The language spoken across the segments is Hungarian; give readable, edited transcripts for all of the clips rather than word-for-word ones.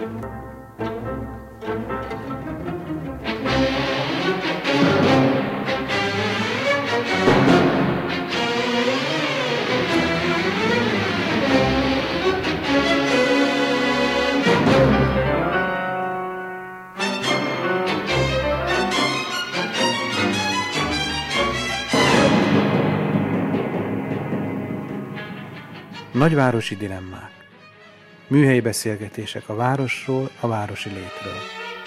Nagyvárosi dilemmák. Műhelyi beszélgetések a városról, a városi létről.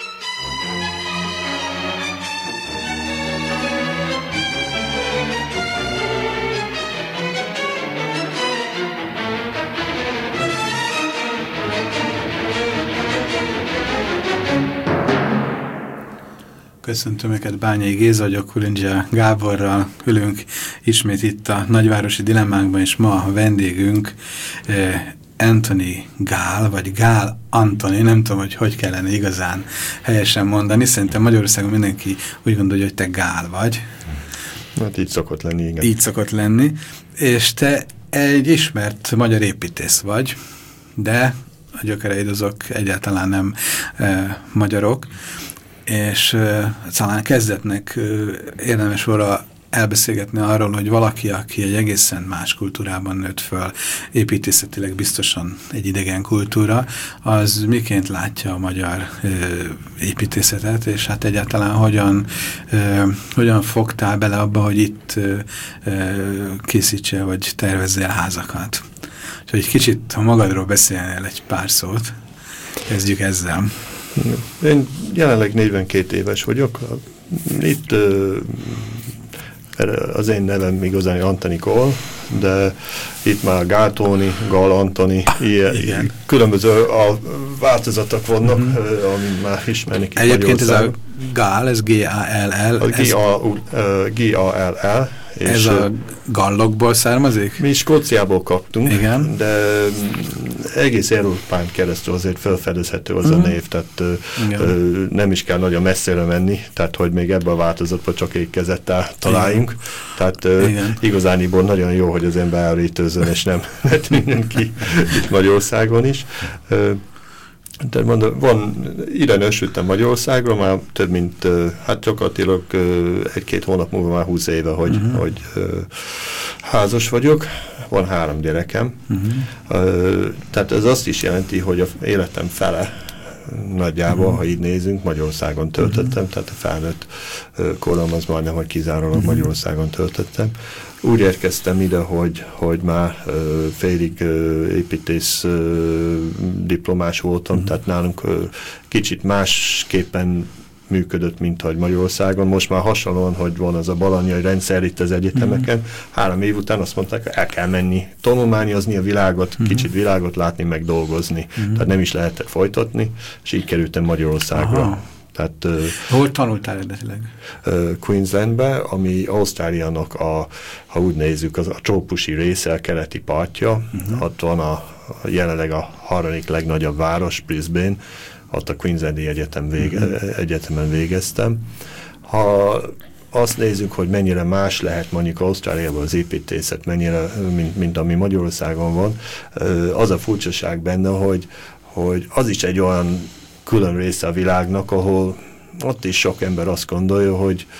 Köszöntöm őket, Bányai Géza vagyok, Kulindja Gáborral ülünk ismét itt a Nagyvárosi Dilemmákban, és ma a vendégünk Anthony Gál, vagy Gál Antoni, nem tudom, hogy kellene igazán helyesen mondani. Szerintem Magyarországon mindenki úgy gondolja, hogy te Gál vagy. Hát így szokott lenni, igen. Így szokott lenni. És te egy ismert magyar építész vagy, de a gyökereid azok egyáltalán nem magyarok. És talán kezdetnek érdemes volna elbeszélgetni arról, hogy valaki, aki egy egészen más kultúrában nőtt föl, építészetileg biztosan egy idegen kultúra, az miként látja a magyar építészetet, és hát egyáltalán hogyan fogtál bele abba, hogy itt készítsél, vagy tervezzél házakat. Úgyhogy egy kicsit, ha magadról beszélnél egy pár szót, kezdjük ezzel. Én jelenleg 42 éves vagyok. Itt az én nevem igazán Antoni Gál, de itt már Gál Tóni, Gál Antoni, ilyen különböző változatok vannak, amit már ismernek. Egyébként ez a Gál, ez G-A-L-L. G-A-L-L. Ez a gallokból származik? Mi Skóciából kaptunk, igen. De egész Európán keresztül azért felfedezhető az a név, tehát nem is kell nagyon messzire menni, tehát hogy még ebben a változatban csak egy kezettel találjunk. Tehát igazániból nagyon jó, hogy az ember elrítőzön, és nem tűnjön ki itt Magyarországon is. De mondom, ide nősültem Magyarországról, már több mint, hát gyakorlatilag egy-két hónap múlva már 20 éve, hogy házas vagyok, van 3 gyerekem. Tehát ez azt is jelenti, hogy az életem fele nagyjából, ha így nézünk, Magyarországon töltöttem, tehát a felnőtt korom az majdnem, hogy kizárólag Magyarországon töltöttem. Úgy érkeztem ide, hogy már félig építész diplomás voltam, tehát nálunk kicsit másképpen működött, mint hogy Magyarországon. Most már hasonlóan, hogy van az a balanyai rendszer itt az egyetemeken. 3 év után azt mondták, hogy el kell menni tanulmányozni a világot, kicsit világot látni, meg dolgozni. Tehát nem is lehetett folytatni, és így kerültem Magyarországra. Aha. Tehát, hol tanultál eredetileg? Queenslandbe, ami Ausztráliának ha úgy nézzük, az a trópusi része, a keleti partja. Ott van jelenleg a 3. legnagyobb város, Brisbane. Ott a Queenslandi egyetemen végeztem. Ha azt nézzük, hogy mennyire más lehet mondjuk Ausztráliában az építészet, mennyire, mint ami Magyarországon van, az a furcsaság benne, hogy az is egy olyan külön része a világnak, ahol ott is sok ember azt gondolja,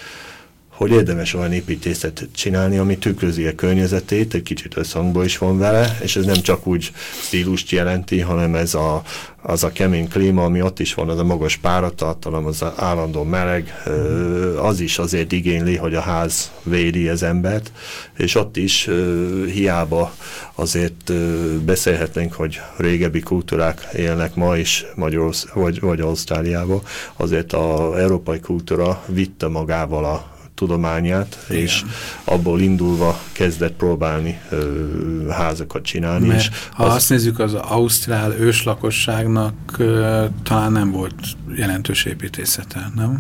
hogy érdemes olyan építészetet csinálni, ami tükrözi a környezetét, egy kicsit összhangban is van vele, és ez nem csak úgy stílust jelenti, hanem ez az a kemény klíma, ami ott is van, az a magas páratartalom, az a állandó meleg, az is azért igényli, hogy a ház védi az embert, és ott is hiába azért beszélhetnénk, hogy régebbi kultúrák élnek ma is vagy Ausztráliában, azért az európai kultúra vitte magával a tudományát, igen. És abból indulva kezdett próbálni házakat csinálni. Mert ha azt nézzük, az ausztrál őslakosságnak talán nem volt jelentős építészete, nem?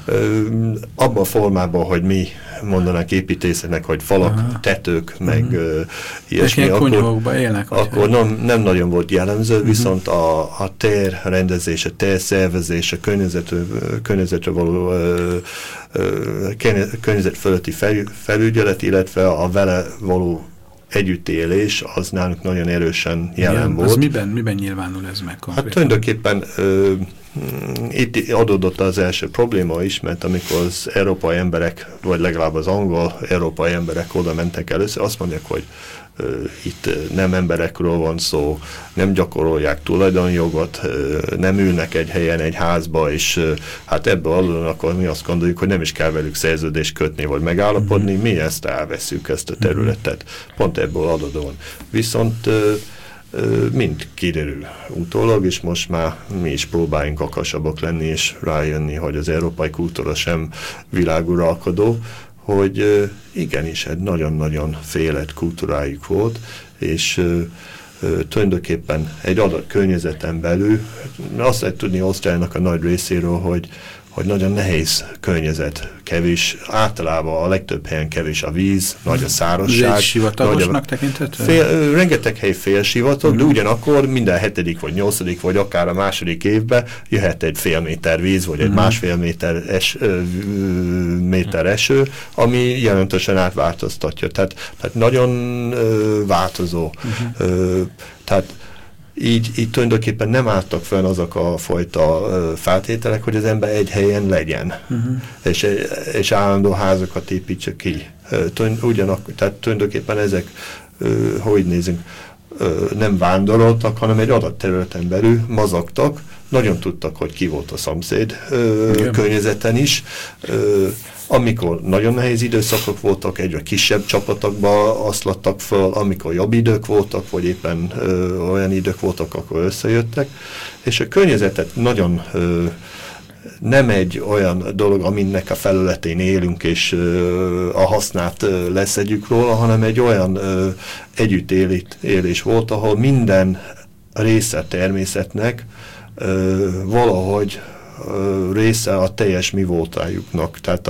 Abban a formában, hogy mi mondanak építészetnek, hogy falak, tetők, meg ilyesmi, akkor nem nagyon volt jellemző, viszont a tér rendezése, térszervezése, környezetre való környezet fölötti felügyelet, illetve a vele való együttélés az nálunk nagyon erősen jelen volt. Az miben nyilvánul ez meg konkrétan? Hát tulajdonképpen itt adódott az első probléma is, mert amikor az európai emberek, vagy legalább az angol európai emberek oda mentek először, azt mondják, hogy itt nem emberekről van szó, nem gyakorolják tulajdonjogot, nem ülnek egy helyen, egy házba, és hát ebből adódóan akkor mi azt gondoljuk, hogy nem is kell velük szerződést kötni, vagy megállapodni, mi ezt elveszünk, ezt a területet. Pont ebből adódóan. Viszont mind kiderül utólag, és most már mi is próbáljunk akasabbak lenni, és rájönni, hogy az európai kultúra sem világuralkodó, hogy igenis egy nagyon-nagyon fejlett kultúrájuk volt, és tulajdonképpen egy adott környezeten belül, azt lehet tudni Ausztráliának a nagy részéről, hogy nagyon nehéz környezet, kevés, általában a legtöbb helyen kevés a víz, nagy a szárazság. Ez egy sivatagosnak tekinthető? Rengeteg hely félsivatag, de ugyanakkor minden 7. vagy 8. vagy akár a második évben jöhet egy fél méter víz, vagy egy másfél méter eső, ami jelentősen átváltoztatja. Tehát nagyon változó. Tehát így tulajdonképpen nem álltak fenn azok a fajta feltételek, hogy az ember egy helyen legyen, és állandó házakat építsek ki. Tehát tulajdonképpen ezek, hogy nézünk, nem vándoroltak, hanem egy adott területen belül mozogtak, nagyon tudtak, hogy ki volt a szomszéd környezeten is. Amikor nagyon nehéz időszakok voltak, egyre kisebb csapatokba oszlattak föl, amikor jobb idők voltak, vagy éppen olyan idők voltak, akkor összejöttek, és a környezetet nagyon nem egy olyan dolog, aminek a felületén élünk, és a hasznát leszedjük róla, hanem egy olyan együttélés volt, ahol minden része természetnek valahogy része a teljes mi voltájuknak. Tehát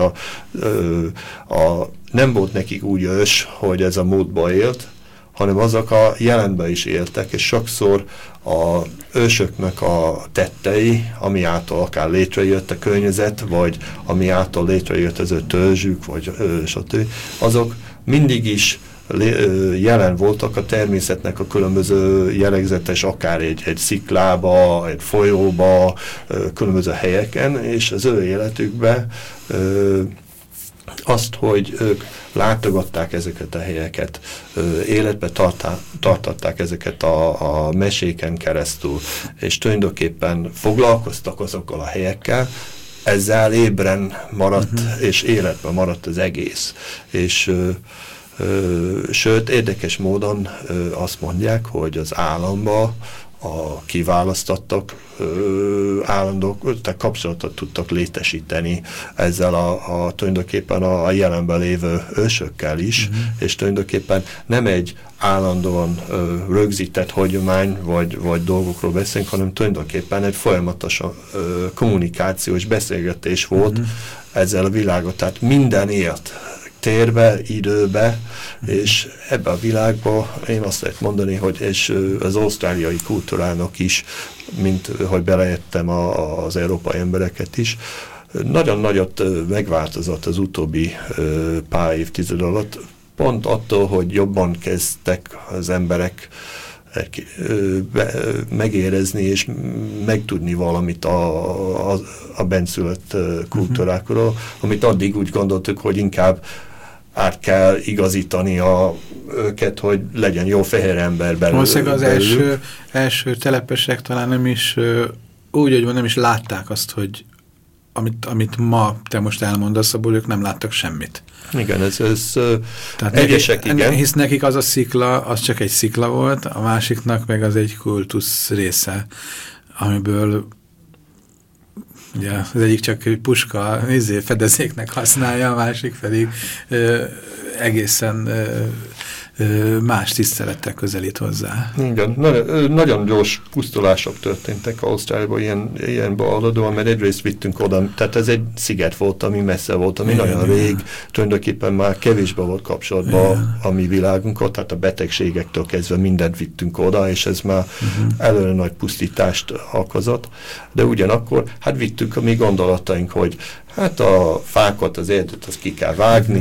nem volt nekik úgy ős, hogy ez a múltba élt, hanem azok a jelenben is éltek, és sokszor a ősöknek a tettei, ami által akár létrejött a környezet, vagy ami által létrejött az ő törzsük, vagy stb. Azok mindig is jelen voltak a természetnek a különböző jellegzetes, akár egy sziklába, egy folyóba, különböző helyeken, és az ő életükben azt, hogy ők látogatták ezeket a helyeket, életbe tartatták ezeket a meséken keresztül, és tulajdonképpen foglalkoztak azokkal a helyekkel, ezzel ébren maradt, és életben maradt az egész. És sőt, érdekes módon azt mondják, hogy az államban a kiválasztottak állandók, tehát kapcsolatot tudtak létesíteni ezzel tulajdonképpen a jelenben lévő ősökkel is, és tulajdonképpen nem egy állandóan rögzített hagyomány vagy dolgokról beszélünk, hanem tulajdonképpen egy folyamatos kommunikációs beszélgetés volt ezzel a világot, tehát minden élt térbe, időbe, és ebbe a világba én azt lehet mondani, hogy és az ausztráliai kultúrának is, mint hogy beleértem az európai embereket is, nagyon nagyot megváltozott az utóbbi pár évtized alatt, pont attól, hogy jobban kezdtek az emberek megérezni és megtudni valamit a benszülött kultúrákról, amit addig úgy gondoltuk, hogy inkább át kell igazítani őket, hogy legyen jó fehér ember belőle. Valószínűleg az első telepesek talán nem is úgy, hogy nem is látták azt, hogy amit ma te most elmondasz, abból ők nem láttak semmit. Igen, ez tehát egyesek, igen. Hisz nekik az a szikla, az csak egy szikla volt, a másiknak meg az egy kultusz része, amiből ugye, az egyik csak egy puska fedezéknek használja, a másik pedig egészen más tisztelettel közelít hozzá. Igen, nagyon gyors pusztulások történtek Ausztráliában ilyen beadódóan, mert egyrészt vittünk oda, tehát ez egy sziget volt, ami messze volt, ami nagyon rég, tulajdonképpen már kevésbé volt kapcsolatban a mi világunkat, tehát a betegségektől kezdve mindent vittünk oda, és ez már előre nagy pusztítást okozott, de ugyanakkor hát vittük a mi gondolataink, hogy hát a fákat, az erdőt, azt ki kell vágni,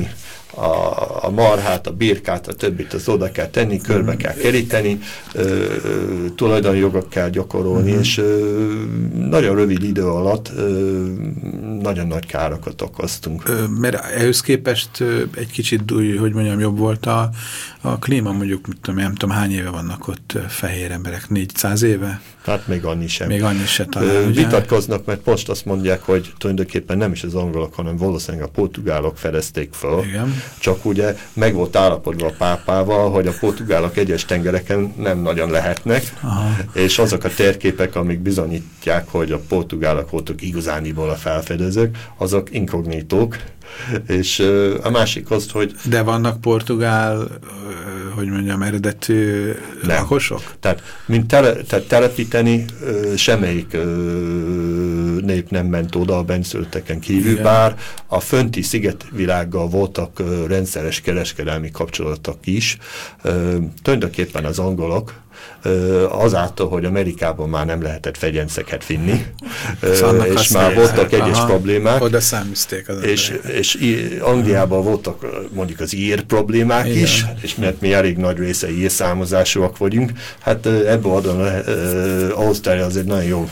a marhát, a birkát, a többit az oda kell tenni, körbe kell keríteni, tulajdoni jogok kell gyakorolni, és nagyon rövid idő alatt nagyon nagy károkat okoztunk. Mert ehhez képest egy kicsit, hogy mondjam, jobb volt a klíma, mondjuk, nem tudom, hány éve vannak ott fehér emberek, 400 éve? Hát még annyi sem. Még annyi se talán, vitatkoznak, mert most azt mondják, hogy tulajdonképpen nem is az angolok, hanem valószínűleg a portugálok fedezték föl. Igen. Csak ugye meg volt állapodva a pápával, hogy a portugálok egyes tengereken nem nagyon lehetnek, aha, és azok a térképek, amik bizonyítják, hogy a portugálok voltak igazániból a felfedezők, azok inkognitók. És a másik az, hogy... De vannak portugál, hogy mondjam, eredetű lakosok? Tehát, tehát telepíteni semmelyik nép nem ment oda a benszülötteken kívül, igen, bár a fönti szigetvilággal voltak rendszeres kereskedelmi kapcsolatok is. Tulajdonképpen az angolok azáltal, hogy Amerikában már nem lehetett fegyenceket vinni, és már voltak egyes problémák. Oda száműzték az és Angliában voltak mondjuk az ír problémák, igen, is, és mert mi elég nagy része ír számozásúak vagyunk, hát ebből adon Ausztrália az egy nagyon jó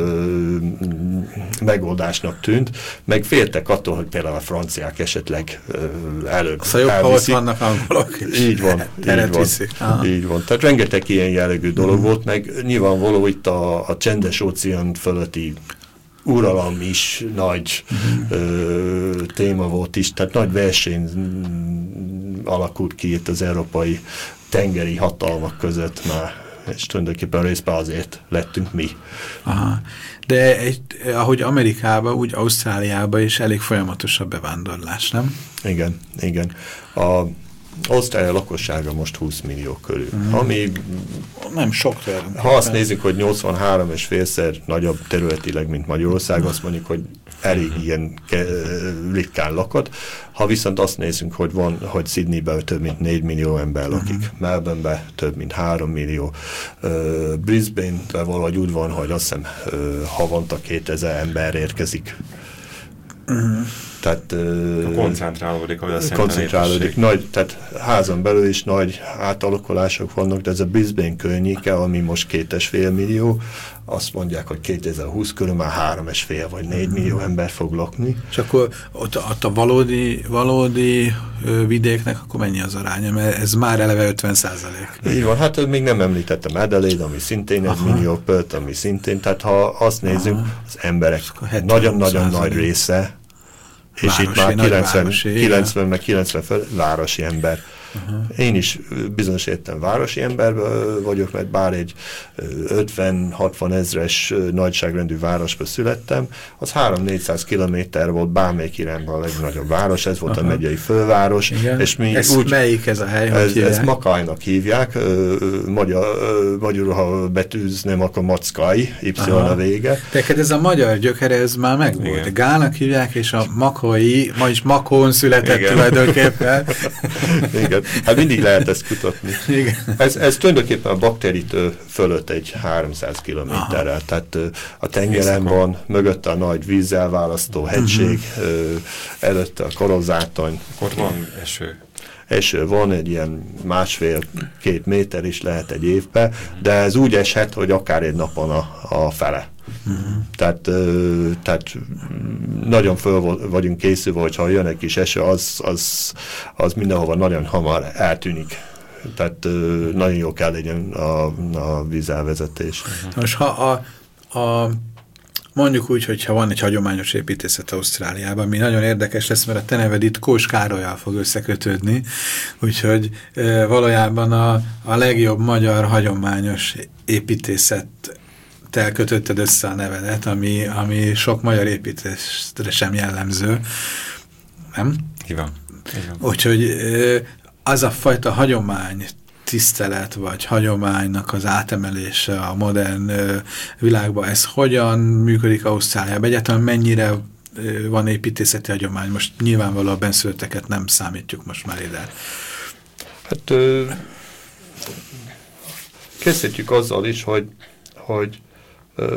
megoldásnak tűnt, meg féltek attól, hogy például a franciák esetleg előbb szóval jobb, ha ott vannak angolok is. Így van, így van. Tehát rengeteg ilyen jellegű dolog volt, meg nyilvánvaló itt a csendes óceán fölötti uralom is nagy téma volt is, tehát nagy verseny alakult ki itt az európai tengeri hatalmak között már, és tulajdonképpen részben azért lettünk mi. Aha. De ahogy Amerikában, úgy Ausztráliában is elég folyamatos a bevándorlás, nem? Igen, igen. Ausztrália lakossága most 20 millió körül, ami nem sok. Ha azt nézzük, hogy 83,5-szer nagyobb területileg, mint Magyarország, azt mondjuk, hogy elég ilyen ritkán lakott. Ha viszont azt nézzünk, hogy Sydneyben több mint 4 millió ember lakik, Melbourneben több mint 3 millió, Brisbane-ben valahogy úgy van, hogy azt hiszem havonta 2000 ember érkezik. Tehát koncentrálódik nagy, tehát házon belül is nagy átalakulások vannak, de ez a Brisbane környéke, ami most 2,5 millió, azt mondják, hogy 2020 körül már 3,5 vagy 4 millió ember fog lakni. És akkor ott a valódi vidéknek akkor mennyi az aránya? Mert ez már eleve 50%. Így van, hát még nem említettem Adelaide, ami szintén 1 millió, Perth, ami szintén, tehát ha azt nézzük, az emberek nagyon-nagyon nagy része, és városi, itt már 90 meg 90 városi ember. Én is bizonyos értem városi ember vagyok, mert bár egy 50-60 ezres nagyságrendű városba születtem, az 3-400 kilométer volt bármelyik irányban a legnagyobb város, ez volt a megyei főváros. És mi melyik ez a hely? Ezt Makajnak hívják, magyarul, ha betűzném, akkor Mackai, Y a vége. Tehát ez a magyar gyökere, ez már megvolt. Gának hívják, és a Makai, ma is Makón született tulajdonképpen. Igen. Hát mindig lehet ezt kutatni. Ez tulajdonképpen a bakteritől fölött egy 300 kilométerrel. Tehát a tengeren van, mögötte a nagy vízzel választó hegység, előtte a korozátony. Ott van eső. Eső van, egy ilyen 1,5-2 méter is lehet egy évben, de ez úgy eshet, hogy akár egy napon a fele. Tehát nagyon föl vagyunk készülve, hogyha jön egy kis eső, az mindenhova nagyon hamar eltűnik. Tehát nagyon jó kell legyen a vízelvezetés. Most ha mondjuk úgy, hogyha van egy hagyományos építészet Ausztráliában, mi nagyon érdekes lesz, mert a te neved itt Kós Károllyal fog összekötődni, úgyhogy valójában a legjobb magyar hagyományos építészettel kötötted össze a nevedet, ami sok magyar építésre sem jellemző. Nem? Igen. Úgyhogy az a fajta hagyomány, tisztelet, vagy hagyománynak az átemelése a modern világban, ez hogyan működik Ausztráliában? Egyáltalán mennyire van építészeti hagyomány? Most nyilvánvalóan a benszülötteket nem számítjuk most már ide. Hát kezdhetjük azzal is, hogy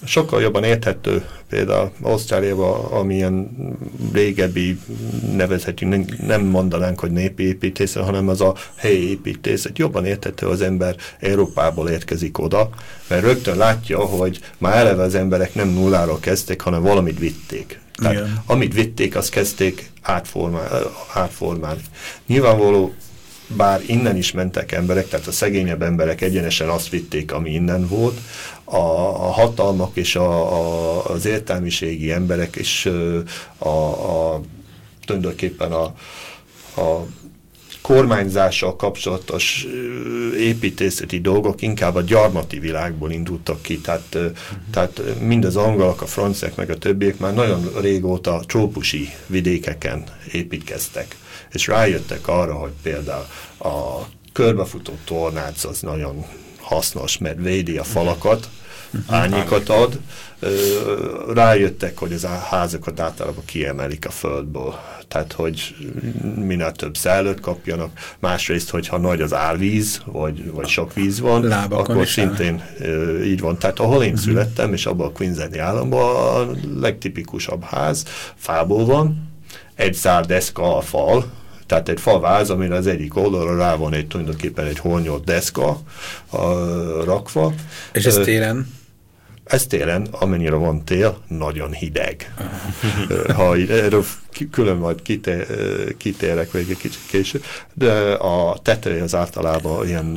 sokkal jobban érthető, például Ausztráliában, amilyen régebbi nevezhetjük, nem mondanánk, hogy népi építészet, hanem az a helyi építészet. Jobban érthető, az ember Európából érkezik oda, mert rögtön látja, hogy már eleve az emberek nem nulláról kezdték, hanem valamit vitték. Tehát, amit vitték, azt kezdték átformálni. Nyilvánvaló, bár innen is mentek emberek, tehát a szegényebb emberek egyenesen azt vitték, ami innen volt, a hatalmak és az értelmiségi emberek és tulajdonképpen a kormányzással kapcsolatos építészeti dolgok inkább a gyarmati világból indultak ki, tehát mind az angolok, a franciák meg a többiek már nagyon régóta trópusi vidékeken építkeztek, és rájöttek arra, hogy például a körbefutó tornác az nagyon hasznos, mert védi a falakat, árnyékot ad. Rájöttek, hogy az házakat általában kiemelik a földből. Tehát, hogy minél több szellőt kapjanak. Másrészt, hogyha nagy az árvíz, vagy sok víz van, lábakon akkor szintén így van. Tehát ahol én születtem, és abban a Queenslandi államban a legtipikusabb ház fából van, egy zárdeszka a fal, tehát egy falváz, amire az egyik oldalra rá van tulajdonképpen egy hornyolt deszka rakva. És ez télen? Ez télen, amennyire van tél, nagyon hideg. Ha erről külön majd kitérek még egy kicsit később, de a teteje az általában ilyen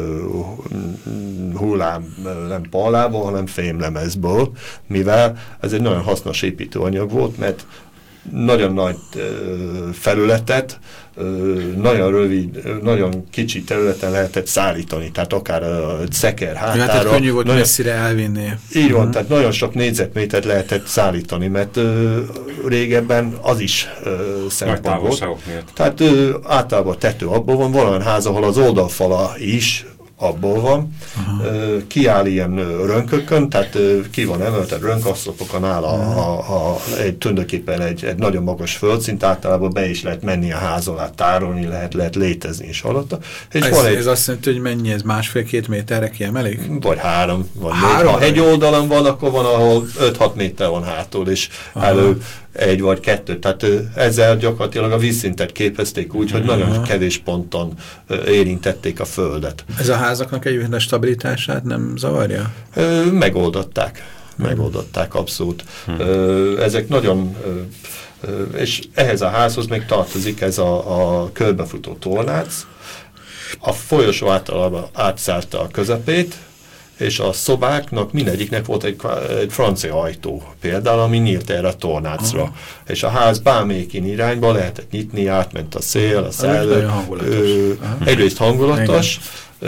hullám, nem pallából, hanem fémlemezből, mivel ez egy nagyon hasznos építőanyag volt, mert nagyon nagy felületet, nagyon rövid, nagyon kicsi területen lehetett szállítani, tehát akár a szeker hátára. Tehát könnyű volt messzire elvinni. Így van, tehát nagyon sok négyzetmétert lehetett szállítani, mert régebben az is szempont volt. Tehát általában tető abból van, valamilyen ház, ahol az oldalfala is abból van, kiáll ilyen rönkökön, tehát ki van emeltet rönkasszopokon áll tulajdonképpen egy nagyon magas földszint, általában be is lehet menni a ház alá, tárolni lehet létezni is alatta. És ez azt jelenti, hogy mennyi ez, 1,5-2 méterre kiemelik? Vagy 3, vagy 4. Ha egy oldalon van, akkor van, ahol 5-6 méter van hátul, és elő 1 vagy 2. Tehát ezzel gyakorlatilag a vízszintet képezték úgy, hogy nagyon kevés ponton érintették a földet. Ez a házaknak egyébként stabilitását nem zavarja? Megoldották abszolút. Ezek nagyon... és ehhez a házhoz még tartozik ez a körbefutó tornác. A folyosó általában átszárta a közepét, és a szobáknak mindegyiknek volt egy francia ajtó például, ami nyílt erre a tornácra. És a ház bármelyik irányba lehetett nyitni, átment a szél, a szellő. Egyrészt hangulatos,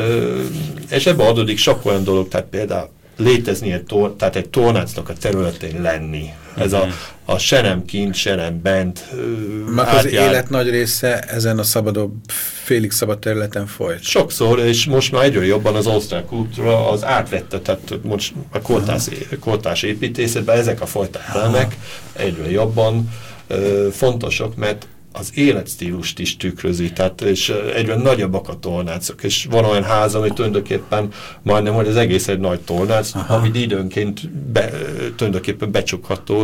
és ebbe adódik sok olyan dolog, tehát például létezni tehát egy tornácnak a területén lenni. Ez a se nem kint, se nem bent. Az élet nagy része ezen a szabadabb, félig szabad területen folyt. Sokszor, és most már egyre jobban az ausztrál kultúra az átvette, tehát most a kortárs építészetben ezek a fajta elemek egyre jobban fontosok, mert az életstílust is tükrözi, tehát és egyre nagyobbak a tornácok, és van olyan ház, ami tulajdonképpen majdnem, hogy az egész egy nagy tornác, amit időnként tulajdonképpen becsukható,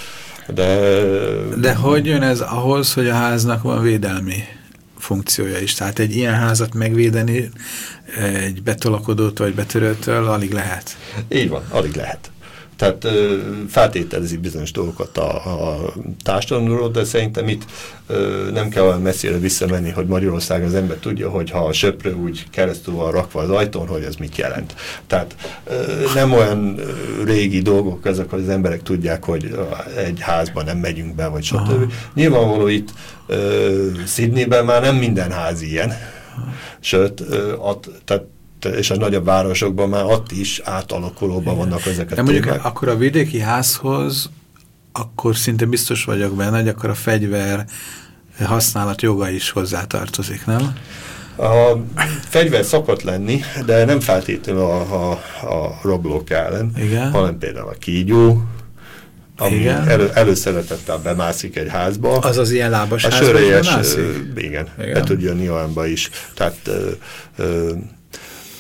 de hogy jön ez ahhoz, hogy a háznak van védelmi funkciója is? Tehát egy ilyen házat megvédeni egy betolakodót vagy betörőtől alig lehet? Így van, alig lehet. Tehát feltételezi bizonyos dolgokat a társadalomról, de szerintem itt nem kell olyan messzire visszamenni, hogy Magyarország az ember tudja, hogy ha a söprő úgy keresztül van rakva az ajtón, hogy ez mit jelent. Tehát nem olyan régi dolgok ezek, hogy az emberek tudják, hogy egy házban nem megyünk be, vagy stb. Nyilvánvaló itt Sydneyben már nem minden ház ilyen. Sőt, tehát és a nagyobb városokban már ott is átalakulóban vannak ezek a témák. Mondjuk akkor a vidéki házhoz akkor szinte biztos vagyok benne, hogy akkor a fegyver használat joga is hozzátartozik, nem? A fegyver szokott lenni, de nem feltétlenül a rablók ellen, hanem például a kígyó, ami előszeretettel bemászik egy házba. Az az ilyen lábas házba sörölyes, igen, be tud jönni olyanba is. Tehát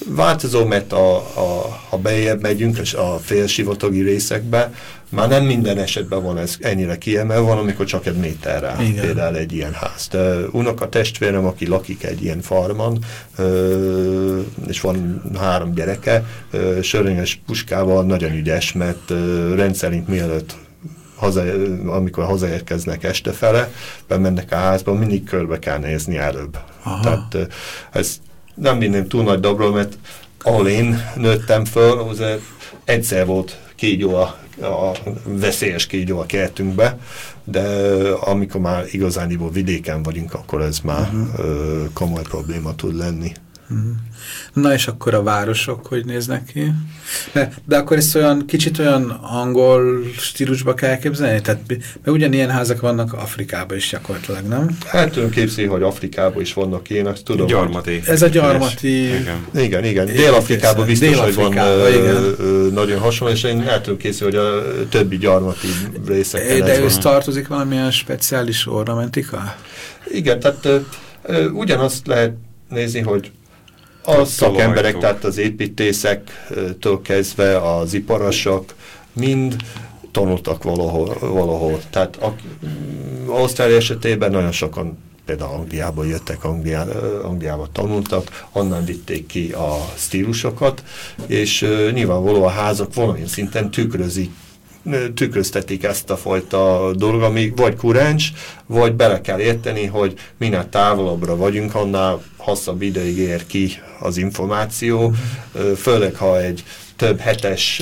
Változó, mert ha bejebb megyünk a félsivatagi részekbe, már nem minden esetben van ez ennyire kiemelve, van, amikor csak egy méterrel például egy ilyen ház. De unoka testvérem, aki lakik egy ilyen farmon, és van 3 gyereke, sörényes puskával nagyon ügyes, mert rendszerint mielőtt amikor hazaérkeznek estefele, bemennek a házba, mindig körbe kell nézni előbb. Aha. Tehát ez nem minden túl nagy dobro, mert ahol én nőttem föl, azért egyszer volt kígyó a veszélyes kígyó a kertünkbe, de amikor már igazániból vidéken vagyunk, akkor ez már komoly probléma tud lenni. Na és akkor a városok hogy néznek ki? De akkor ezt kicsit olyan angol stílusba kell elképzelni? Tehát ugyanilyen házak vannak Afrikában is gyakorlatilag, nem? Hát tudom képzelni, hogy Afrikában is vannak ilyenek, tudom. Gyarmati. Ez a gyarmati... Igen. Dél-Afrikában biztos, hogy van nagyon hasonló, és én el tudom képzelni, hogy a többi gyarmati részeken. De ez tartozik valamilyen speciális ornamentika? Igen, tehát ugyanazt lehet nézni, hogy a szakemberek, tehát az építészektől kezdve az iparosok mind tanultak valahol. Tehát Ausztrália esetében nagyon sokan például Angliából jöttek, Angliába tanultak, onnan vitték ki a stílusokat, és nyilvánvaló a házak valamilyen szinten tükröztetik ezt a fajta dolog, ami vagy kuráns, vagy bele kell érteni, hogy minél távolabbra vagyunk, annál hosszabb ideig ér ki az információ, főleg ha egy több hetes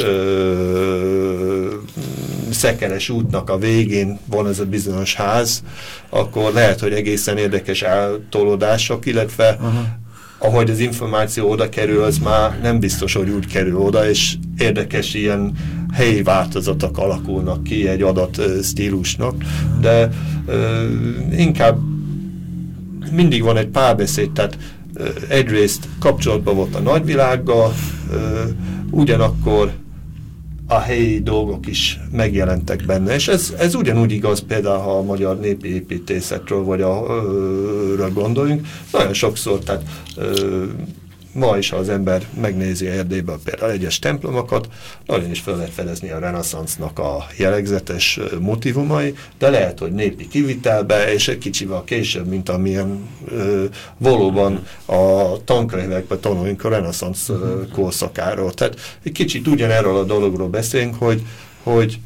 szekeres útnak a végén van ez a bizonyos ház, akkor lehet, hogy egészen érdekes eltolódások, illetve ahogy az információ oda kerül, az már nem biztos, hogy úgy kerül oda, és érdekes ilyen helyi változatok alakulnak ki egy adat stílusnak, de inkább mindig van egy párbeszéd, tehát egyrészt kapcsolatban volt a nagyvilággal, ugyanakkor a helyi dolgok is megjelentek benne, és ez ugyanúgy igaz például, ha a magyar népi építészetről vagy arra gondoljunk, nagyon sokszor, tehát ma is, ha az ember megnézi Erdélyből például egyes templomokat, nagyon is fel lehet fedezni a reneszánsznak a jellegzetes motivumai, de lehet, hogy népi kivitelbe, és egy kicsivel később, mint amilyen valóban a tankönyvekben tanulunk a reneszánsz korszakáról. Tehát egy kicsit ugyanerről a dologról beszélünk, hogy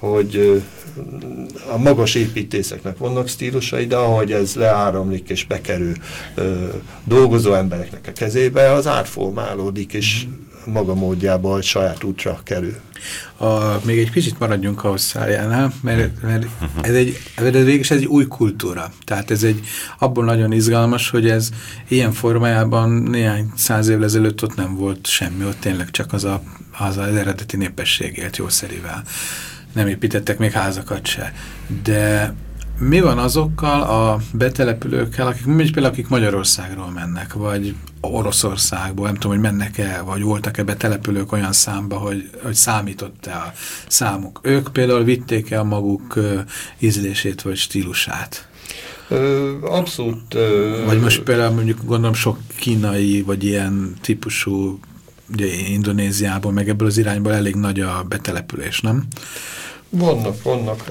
a magas építészeknek vannak stílusai, de ahogy ez leáramlik és bekerül dolgozó embereknek a kezébe, az átformálódik, és maga módjában saját útra kerül. Még egy kicsit maradjunk Ausztráliánál, mert ez egy új kultúra. Tehát ez abból nagyon izgalmas, hogy ez ilyen formájában néhány 100 évvel ezelőtt ott nem volt semmi, ott tényleg csak az eredeti népesség élt jószerivel. Nem építettek még házakat se. De mi van azokkal a betelepülőkkel, akik Magyarországról mennek, vagy Oroszországból, nem tudom, hogy mennek-e, vagy voltak-e betelepülők olyan számba, hogy számított-e a számuk. Ők például vitték-e a maguk ízlését, vagy stílusát? Abszolút. Vagy most például mondjuk gondolom sok kínai, vagy ilyen típusú, ugye Indonéziából, meg ebből az irányból elég nagy a betelepülés, nem? Vannak.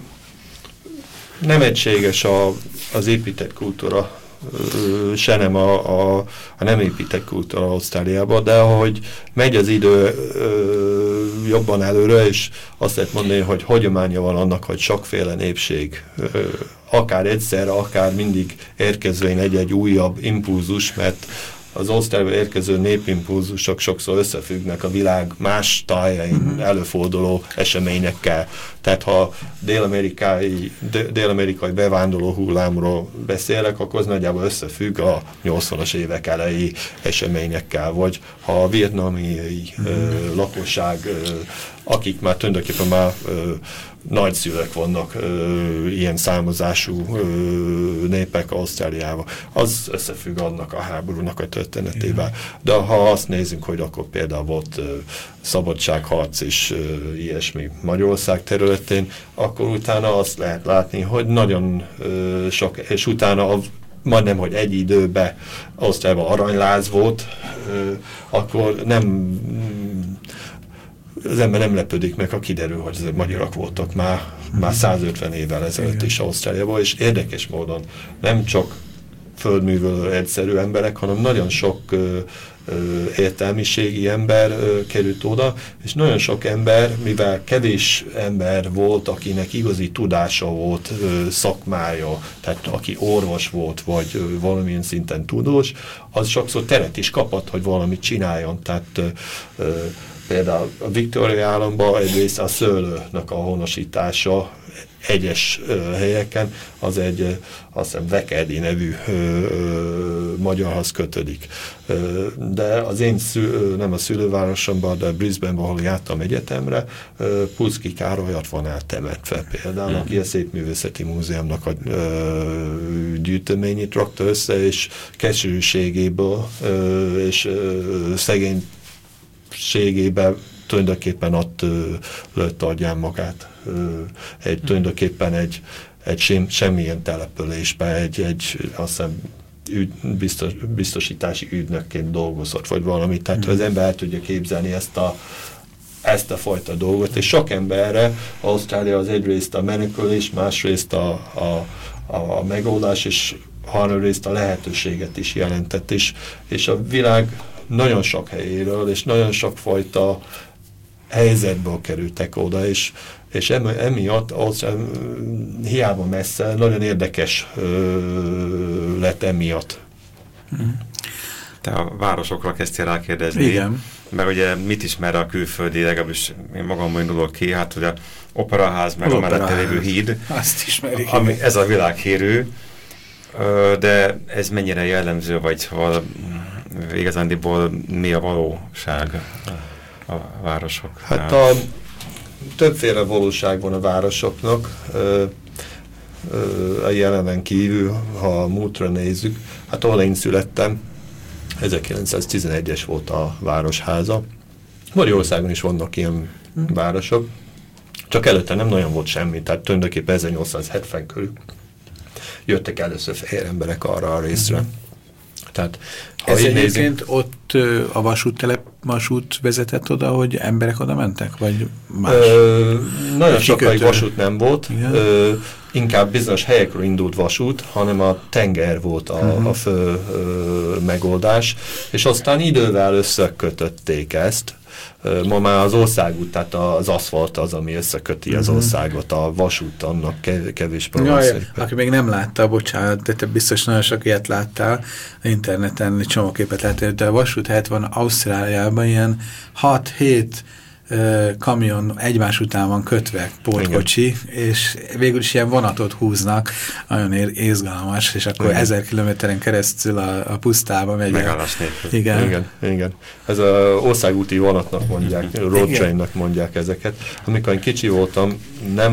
Nem egységes az épített kultúra, se nem a nem épített kultúra Ausztráliában, de ahogy megy az idő jobban előre, és azt lehet mondani, hogy hagyománya van annak, hogy sokféle népség, akár egyszerre, akár mindig érkezvén egy újabb impulzus, mert az Ausztráliából érkező népimpulzusok sokszor összefüggnek a világ más tájain előforduló eseményekkel. Tehát ha dél-amerikai bevándorló hullámról beszélek, akkor az nagyjából összefügg a 80-as évek elejé eseményekkel, vagy ha a vietnamiai lakosság, akik már tulajdonképpen már nagyszülők vannak, ilyen származású népek Ausztráliában, az összefügg annak a háborúnak a történetével. De ha azt nézzük, hogy akkor például volt szabadságharc és ilyesmi Magyarország területén, akkor utána azt lehet látni, hogy nagyon sok, és utána majdnem, hogy egy időben Ausztriában aranyláz volt, akkor az ember nem lepődik meg, ha kiderül, hogy ezek magyarok voltak már 150 évvel ezelőtt is Ausztráliában, és érdekes módon nem csak földművelő egyszerű emberek, hanem nagyon sok értelmiségi ember került oda, és nagyon sok ember, mivel kevés ember volt, akinek igazi tudása volt, szakmája, tehát aki orvos volt, vagy valamilyen szinten tudós, az sokszor teret is kapott, hogy valamit csináljon. Tehát például a Victoria államban egyrészt a szőlőnek a honosítása egyes helyeken, az egy, azt hiszem, Vekedi nevű magyarhoz kötődik. De az én nem a szülővárosomban, de Brisbane-ban, ahol jártam egyetemre, Pulszky Károlyat van eltemetve például, aki a Szépművészeti Múzeumnak a gyűjteményét rakta össze, és keserűségéből és szegénységében tulajdonképpen ott lőtt adján magát. Tulajdonképpen egy semmilyen településben, azt hiszem, biztosítási ügynökként dolgozott, vagy valami. Tehát az ember el tudja képzelni ezt a fajta dolgot, és sok emberre Ausztrália az egyrészt a menekülés, másrészt a megoldás, és harmadrészt a lehetőséget is jelentett, és a világ nagyon sok helyéről, és nagyon sok fajta helyzetből kerültek oda, és emiatt hiába messze, nagyon érdekes lett emiatt. Te a városokra kezdtél rákérdezni. Igen. Mert ugye mit ismer a külföldi, legalábbis én magamból indulok ki, hát ugye operaház, meg a mellette lévő híd. Azt ismerik. Ez a világhírű, de ez mennyire jellemző, vagy igazándiból mi a valóság a városoknál? Hát többféle valóság van a városoknak, a jelenen kívül, ha a múltra nézzük. Hát ahol én születtem, 1911-es volt a városháza. Magyarországon is vannak ilyen városok, csak előtte nem nagyon volt semmi, tehát tulajdonképpen 1870 körül jöttek először fehér emberek arra a részre. Tehát, ha ez egyébként nézzük, ott a vasút vezetett oda, hogy emberek oda mentek, vagy más? Nagyon sokáig vasút nem volt, inkább bizonyos helyekről indult vasút, hanem a tenger volt a fő megoldás, és aztán idővel összekötötték ezt. Ma már az országút, tehát az aszfalt az, ami összeköti az országot, a vasút annak kevés probléma. Aki még nem látta, bocsánat, de te biztos nagyon sok ilyet láttál, a interneten egy csomóképet látni, de a vasút helyett van Ausztráliában ilyen 6-7 kamion egymás után van kötve, pótkocsi, és végül is ilyen vonatot húznak, nagyon izgalmas, és akkor 1000 kilométeren keresztül a pusztában megy. Megállás nélkül. Igen. Ez az országúti vonatnak mondják, road trainnak mondják ezeket. Amikor én kicsi voltam,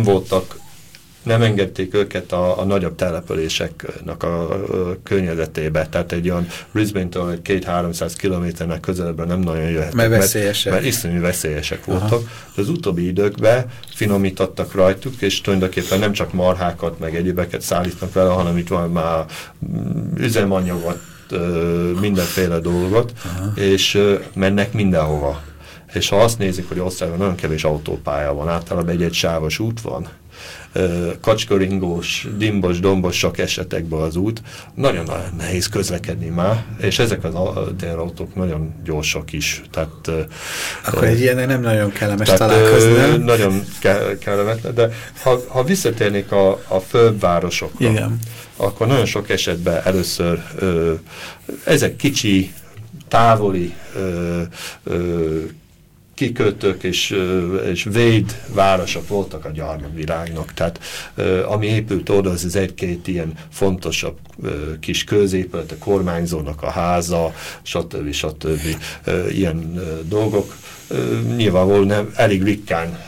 nem engedték őket a nagyobb településeknek a környezetébe, tehát egy olyan Brisbane-től egy 200-300 kilométernek közelebben nem nagyon jöhettek, mert iszonyú veszélyesek voltak. De az utóbbi időkben finomítottak rajtuk, és tulajdonképpen nem csak marhákat, meg egyébeket szállítnak vele, hanem itt van már üzemanyagot, mindenféle dolgot, és mennek mindenhova. És ha azt nézik, hogy Ausztráliában nagyon kevés autópálya van, általában egy sávos út van, kacskaringós, dimbos, dombos sok esetekben az út, nagyon nehéz közlekedni már, és ezek az autók nagyon gyorsak is. Tehát, akkor egy ilyen nem nagyon kellemes találkozni. Nagyon kellemetlen, de ha visszatérnék a fővárosokra, akkor nagyon sok esetben először ezek kicsi, távoli kikötők és véd városok voltak a gyarmatvilágnak. Tehát ami épült oda, az egy-két ilyen fontosabb kis középület, a kormányzónak a háza, stb. Ilyen dolgok. Nyilvánvalóan elég ritkán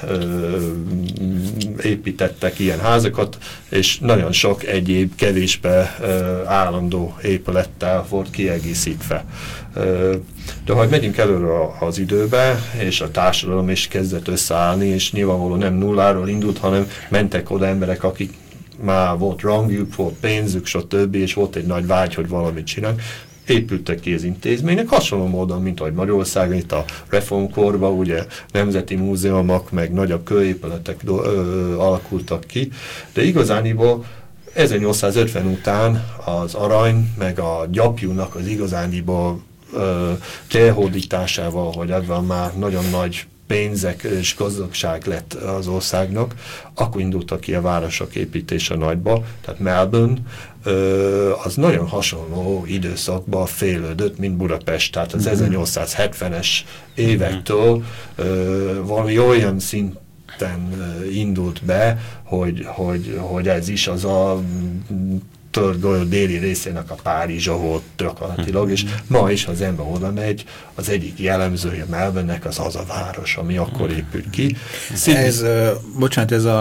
építettek ilyen házakat, és nagyon sok egyéb kevésbé állandó épülettel volt kiegészítve. De ha megyünk előre az időbe, és a társadalom is kezdett összeállni, és nyilvánvalóan nem nulláról indult, hanem mentek oda emberek, akik már volt rangjuk, volt pénzük, stb. És volt egy nagy vágy, hogy valamit csinálnak. Épültek ki az intézmények, hasonló módon, mint ahogy Magyarországon itt a reformkorban, ugye nemzeti múzeumok, meg nagyobb kőépületek alakultak ki, de igazániból 1850 után az arany, meg a gyapjúnak az igazániból célhódításával, hogy ebben már nagyon nagy pénzek és gazdagság lett az országnak, akkor indultak ki a városok építése nagyba, tehát Melbourne, az nagyon hasonló időszakban fejlődött, mint Budapest, tehát az 1870-es évektől valami olyan szinten indult be, hogy ez is az a földgolyó déli részének a Párizsa volt gyakorlatilag, és ma is, ha az ember oda megy, az egyik jellemzője Melbourne-nek az a város, ami akkor épült ki. Bocsánat, ez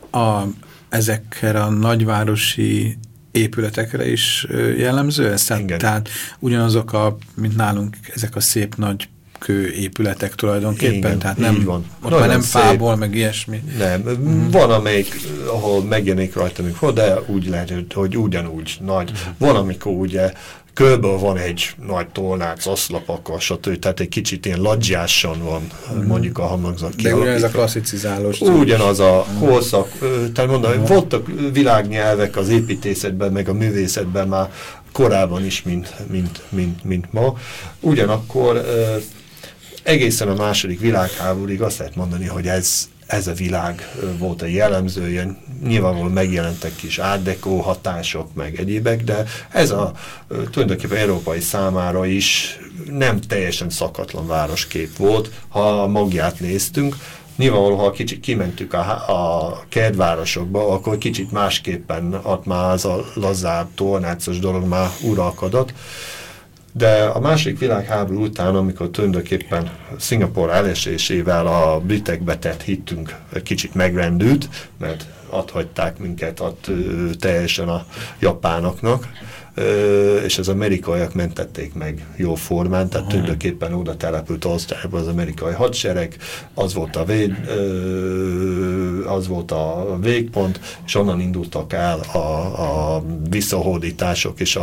ezekre a nagyvárosi épületekre is jellemző? Tehát ugyanazok mint nálunk ezek a szép nagy kőépületek tulajdonképpen, igen, tehát nem, van. Ott már nem fából, meg ilyesmi. Nem, van amelyik, ahol megjelenik rajta, de úgy lehet, hogy ugyanúgy nagy. Van, amikor ugye kőből van egy nagy tornác, oszlapakkal, stb. Tehát egy kicsit ilyen ladzsiásan van, mondjuk a hamagzat kialakítva. De ugyanez a klasszicizálós. Ugyanaz a korszak, tehát mondom, voltak világnyelvek az építészetben, meg a művészetben már korábban is, mint ma. Ugyanakkor egészen a második világháborúig azt lehet mondani, hogy ez a világ volt a jellemzője. Nyilvánvalóan megjelentek kis art deco hatások, meg egyébek, de ez a tulajdonképpen európai számára is nem teljesen szakatlan városkép volt, ha magját néztünk. Nyilvánvalóan, ha kicsit kimentük a kertvárosokba, akkor kicsit másképpen ott már az a lazább, tornácos dolog már uralkodott. De a második világháború után, amikor tulajdonképpen Szingapúr elesésével a britekbe tett hittünk kicsit megrendült, mert adhagyták minket teljesen a japánoknak, és az amerikaiak mentették meg jó formán, tehát tulajdonképpen oda települt Ausztráliába az amerikai hadsereg, az volt a végpont, és onnan indultak el a visszahódítások és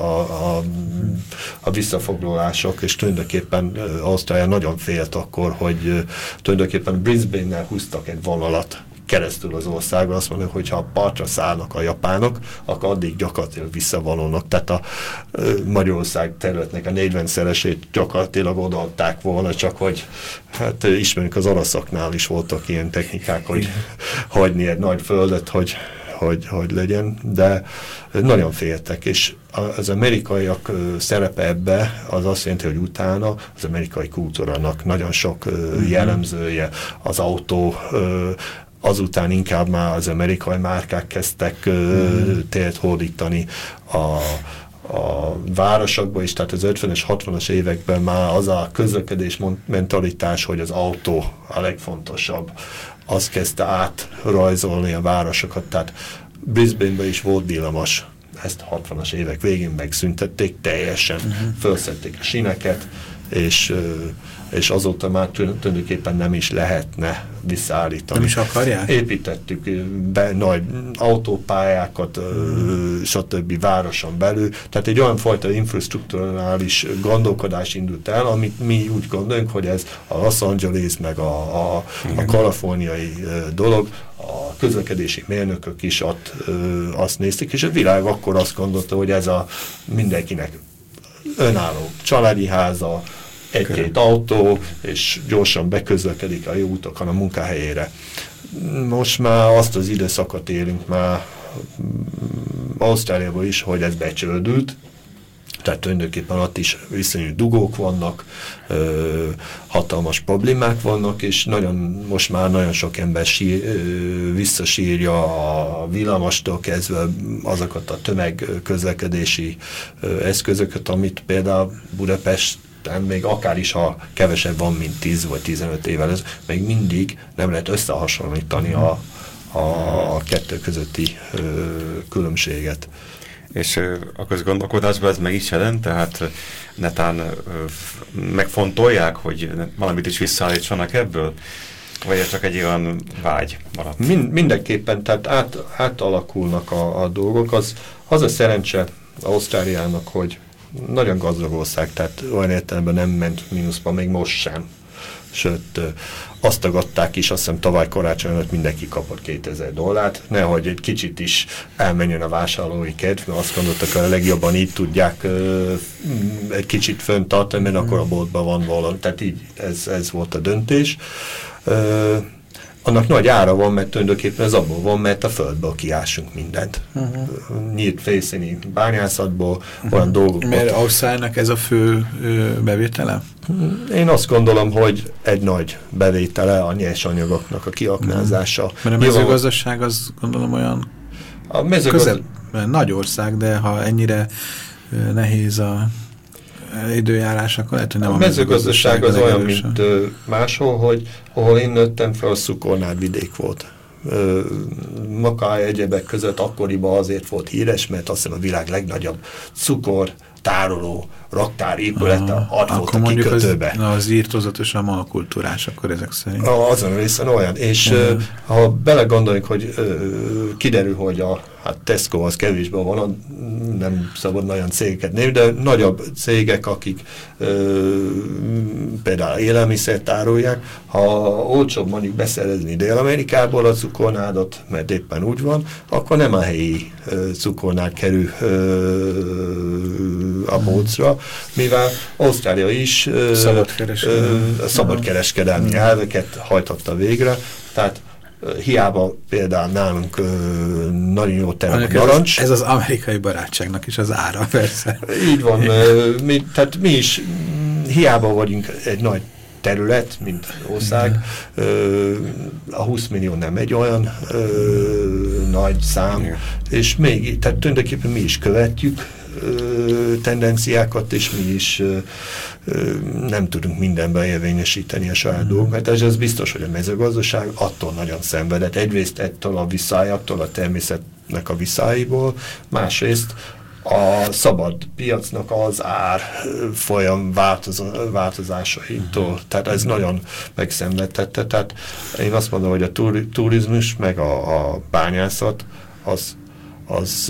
a visszafoglalások, és tulajdonképpen Ausztrália nagyon félt akkor, hogy tulajdonképpen Brisbane-nel húztak egy vonalat keresztül az országban, azt mondjuk, hogy ha a partra szállnak a japánok, akkor addig gyakorlatilag visszavonulnak. Tehát a Magyarország területnek a 40-szeresét gyakorlatilag odaadták volna, csak hogy hát ismerjük, az oroszoknál is voltak ilyen technikák, hogy hagyni egy nagy földet, hogy legyen, de nagyon féltek, és az amerikaiak szerepe ebbe az azt jelenti, hogy utána az amerikai kultúrának nagyon sok jellemzője, az autó, azután inkább már az amerikai márkák kezdtek tért hódítani a városokba is, tehát az 50-es, 60-as években már az a közlekedés mentalitás, hogy az autó a legfontosabb, az kezdte átrajzolni a városokat, tehát Brisbane-ben is volt villamos, ezt 60-as évek végén megszüntették teljesen, felszették a sineket, és azóta már tulajdonképpen nem is lehetne visszaállítani. Nem is akarják? Építettük be nagy autópályákat, stb. Városon belül. Tehát egy olyan fajta infrastrukturális gondolkodás indult el, amit mi úgy gondolunk, hogy ez a Los Angeles, meg a kaliforniai dolog, a közlekedési mérnökök is azt nézték, és a világ akkor azt gondolta, hogy ez a mindenkinek önálló családi háza, egy-két autó, és gyorsan beközlekedik a jó útokon a munkahelyére. Most már azt az időszakot élünk már Ausztráliában is, hogy ez becsődült, tehát tulajdonképpen ott is viszonylag dugók vannak, hatalmas problémák vannak, és most már nagyon sok ember visszasírja a villamostól kezdve azokat a tömegközlekedési eszközöket, amit például Budapest még akár is, ha kevesebb van, mint 10 vagy 15 évvel, ez még mindig nem lehet összehasonlítani a kettő közötti különbséget. És a közgondolkodásban ez meg is jelent, tehát netán megfontolják, hogy valamit is visszaállítsanak ebből? Vagy ez csak egy olyan vágy maradt? Mindenképpen, tehát átalakulnak a dolgok. Az a szerencse Ausztráliának, hogy nagyon gazdag ország, tehát olyan értelemben nem ment mínuszba, még most sem. Sőt, azt tagadták is, azt hiszem tavaly karácsony előtt mindenki kapott $2000, nehogy egy kicsit is elmenjen a vásárlói kedv, mert azt gondoltak, hogy a legjobban így tudják egy kicsit fönt tartani, mert akkor a boltban van valami. Tehát így ez volt a döntés. Annak nagy ára van, mert tulajdonképpen ez abból van, mert a földből kiásunk mindent. Nyílt fészíni bányászatból, olyan dolgok. Mert Ausztráliának ez a fő bevétele? Én azt gondolom, hogy egy nagy bevétele a nyersanyagoknak a kiaknázása. Mert a mezőgazdaság az gondolom olyan közel, nagy ország, de ha ennyire nehéz a időjárás, akkor lehet, hogy nem a mezőgazdaság az olyan, mint máshol, hogy ahol én nőttem fel, a cukornád vidék volt. Makály egyebek között akkoriban azért volt híres, mert azt hiszem a világ legnagyobb cukor tároló raktár épülete ott volt a kikötőbe. Az írtózatosan monokultúrás, akkor ezek szerint. Azon részen olyan, és ha belegondoljuk, hogy kiderül, hogy a Tesco az kevésbé van, nem szabad nagyon cégeket név, de nagyobb cégek, akik például élelmiszert árulják, ha olcsóbb mondjuk beszerezni Dél-Amerikából a cukornádot, mert éppen úgy van, akkor nem a helyi cukornád kerül a polcra, mivel Ausztrália is szabadkereskedelmi elveket hajtotta végre, tehát hiába például nálunk nagyon jó terem narancs. Ez az amerikai barátságnak is az ára, persze. Így van. Tehát mi is hiába vagyunk egy nagy terület, mint ország. A 20 millió nem egy olyan nagy szám, és még, tehát tulajdonképpen mi is követjük tendenciákat, és mi is nem tudunk mindenben érvényesíteni a saját dolgunkat. És ez biztos, hogy a mezőgazdaság attól nagyon szenvedett. Egyrészt ettől a viszálytól, a természetnek a viszályból, másrészt a szabad piacnak az ár folyam változásaitól. Tehát ez nagyon megszenvedtette. Tehát én azt mondom, hogy a turizmus meg a bányászat az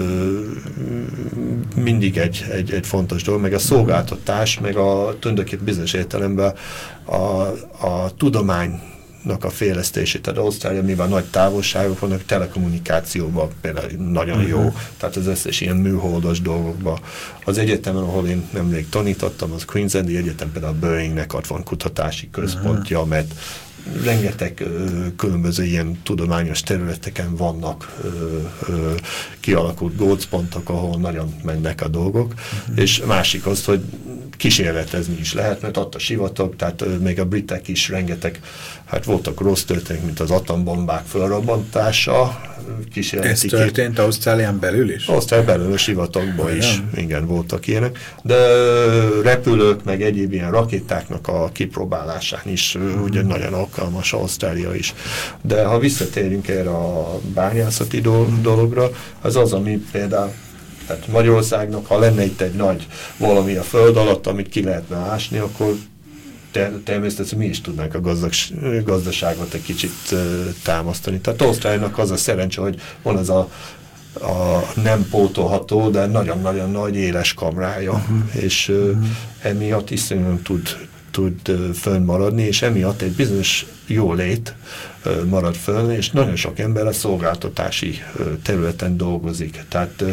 mindig egy fontos dolog, meg a szolgáltatás, meg a tulajdonképpen bizonyos értelemben a tudománynak a fejlesztését. Tehát Ausztrália, mivel nagy távolságok vannak, telekommunikációban például nagyon jó, tehát az összes ilyen műholdas dolgokban. Az egyetemen, ahol én nemrég tanítottam, az Queenslandi Egyetem, például a Boeingnek ott van kutatási központja, mert rengeteg különböző ilyen tudományos területeken vannak kialakult gócpontok, ahol nagyon mennek a dolgok, és másik az, hogy kísérletezni is lehet, mert ott a sivatag, tehát még a britek is rengeteg, hát voltak rossz történik, mint az atombombák felrobbantása. Ez történt Ausztrálián belül is? Ausztrálián belül a sivatagban is, igen, voltak ilyenek, de repülők, meg egyéb ilyen rakétáknak a kipróbálásán is ugye nagyon alkalmas Ausztrália is. De ha visszatérünk erre a bányászati dologra, az, ami például tehát Magyarországnak, ha lenne itt egy nagy valami a föld alatt, amit ki lehetne ásni, akkor természetesen mi is tudnánk a gazdaságot egy kicsit támasztani. Tehát Ausztráliának az a szerencse, hogy van az a nem pótolható, de nagyon-nagyon nagy éles kamrája, és emiatt iszonyúan tud fönnmaradni, és emiatt egy bizonyos jólét marad fönn, és nagyon sok ember a szolgáltatási területen dolgozik.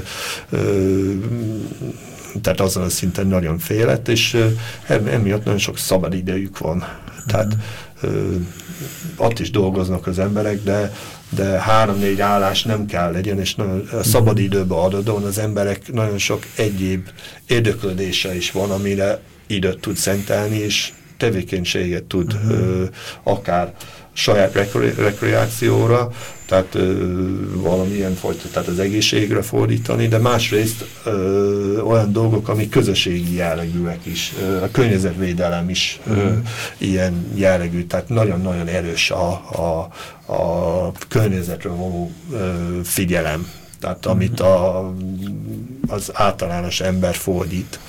Tehát azon a szinten nagyon félett, és emiatt nagyon sok szabadidejük van. Tehát ott is dolgoznak az emberek, de 3-4 állás nem kell legyen, és a szabadidőben adódóan az emberek nagyon sok egyéb érdeklődése is van, amire időt tud szentelni, és tevékenységet tud akár saját rekreációra, tehát valamilyen fajta, tehát az egészségre fordítani, de másrészt olyan dolgok, ami közösségi jellegűek is, a környezetvédelem is ilyen jellegű, tehát nagyon-nagyon erős a környezetről való figyelem, tehát amit az általános ember fordít.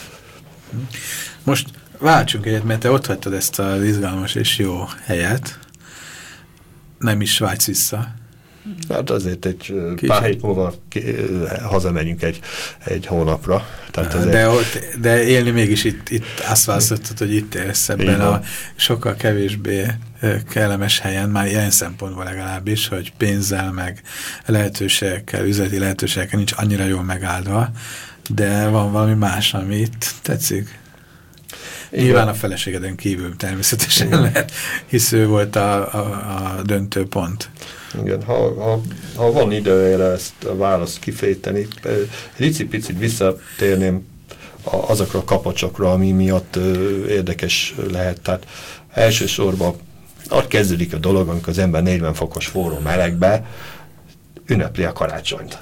Most váltsunk egyet, mert te ott hagytad ezt az izgalmas és jó helyet, nem is vágysz vissza. Hát azért egy pár hét múlva hazamegyünk egy hónapra. Tehát de élni mégis itt azt választottad, hogy itt élsz ebben a sokkal kevésbé kellemes helyen, már ilyen szempontból legalábbis, hogy pénzzel, meg lehetőségekkel, üzleti lehetőségekkel nincs annyira jól megáldva, de van valami más, ami itt tetszik. Igen. Nyilván a feleségeden kívül természetesen lehet, hisz ő volt a döntő pont. Igen, ha van időre ezt a választ kifejteni, picit visszatérném azokra a kapocsokra, ami miatt érdekes lehet. Tehát elsősorban ott kezdődik a dolog, amikor az ember 40 fokos forró melegbe ünnepli a karácsonyt.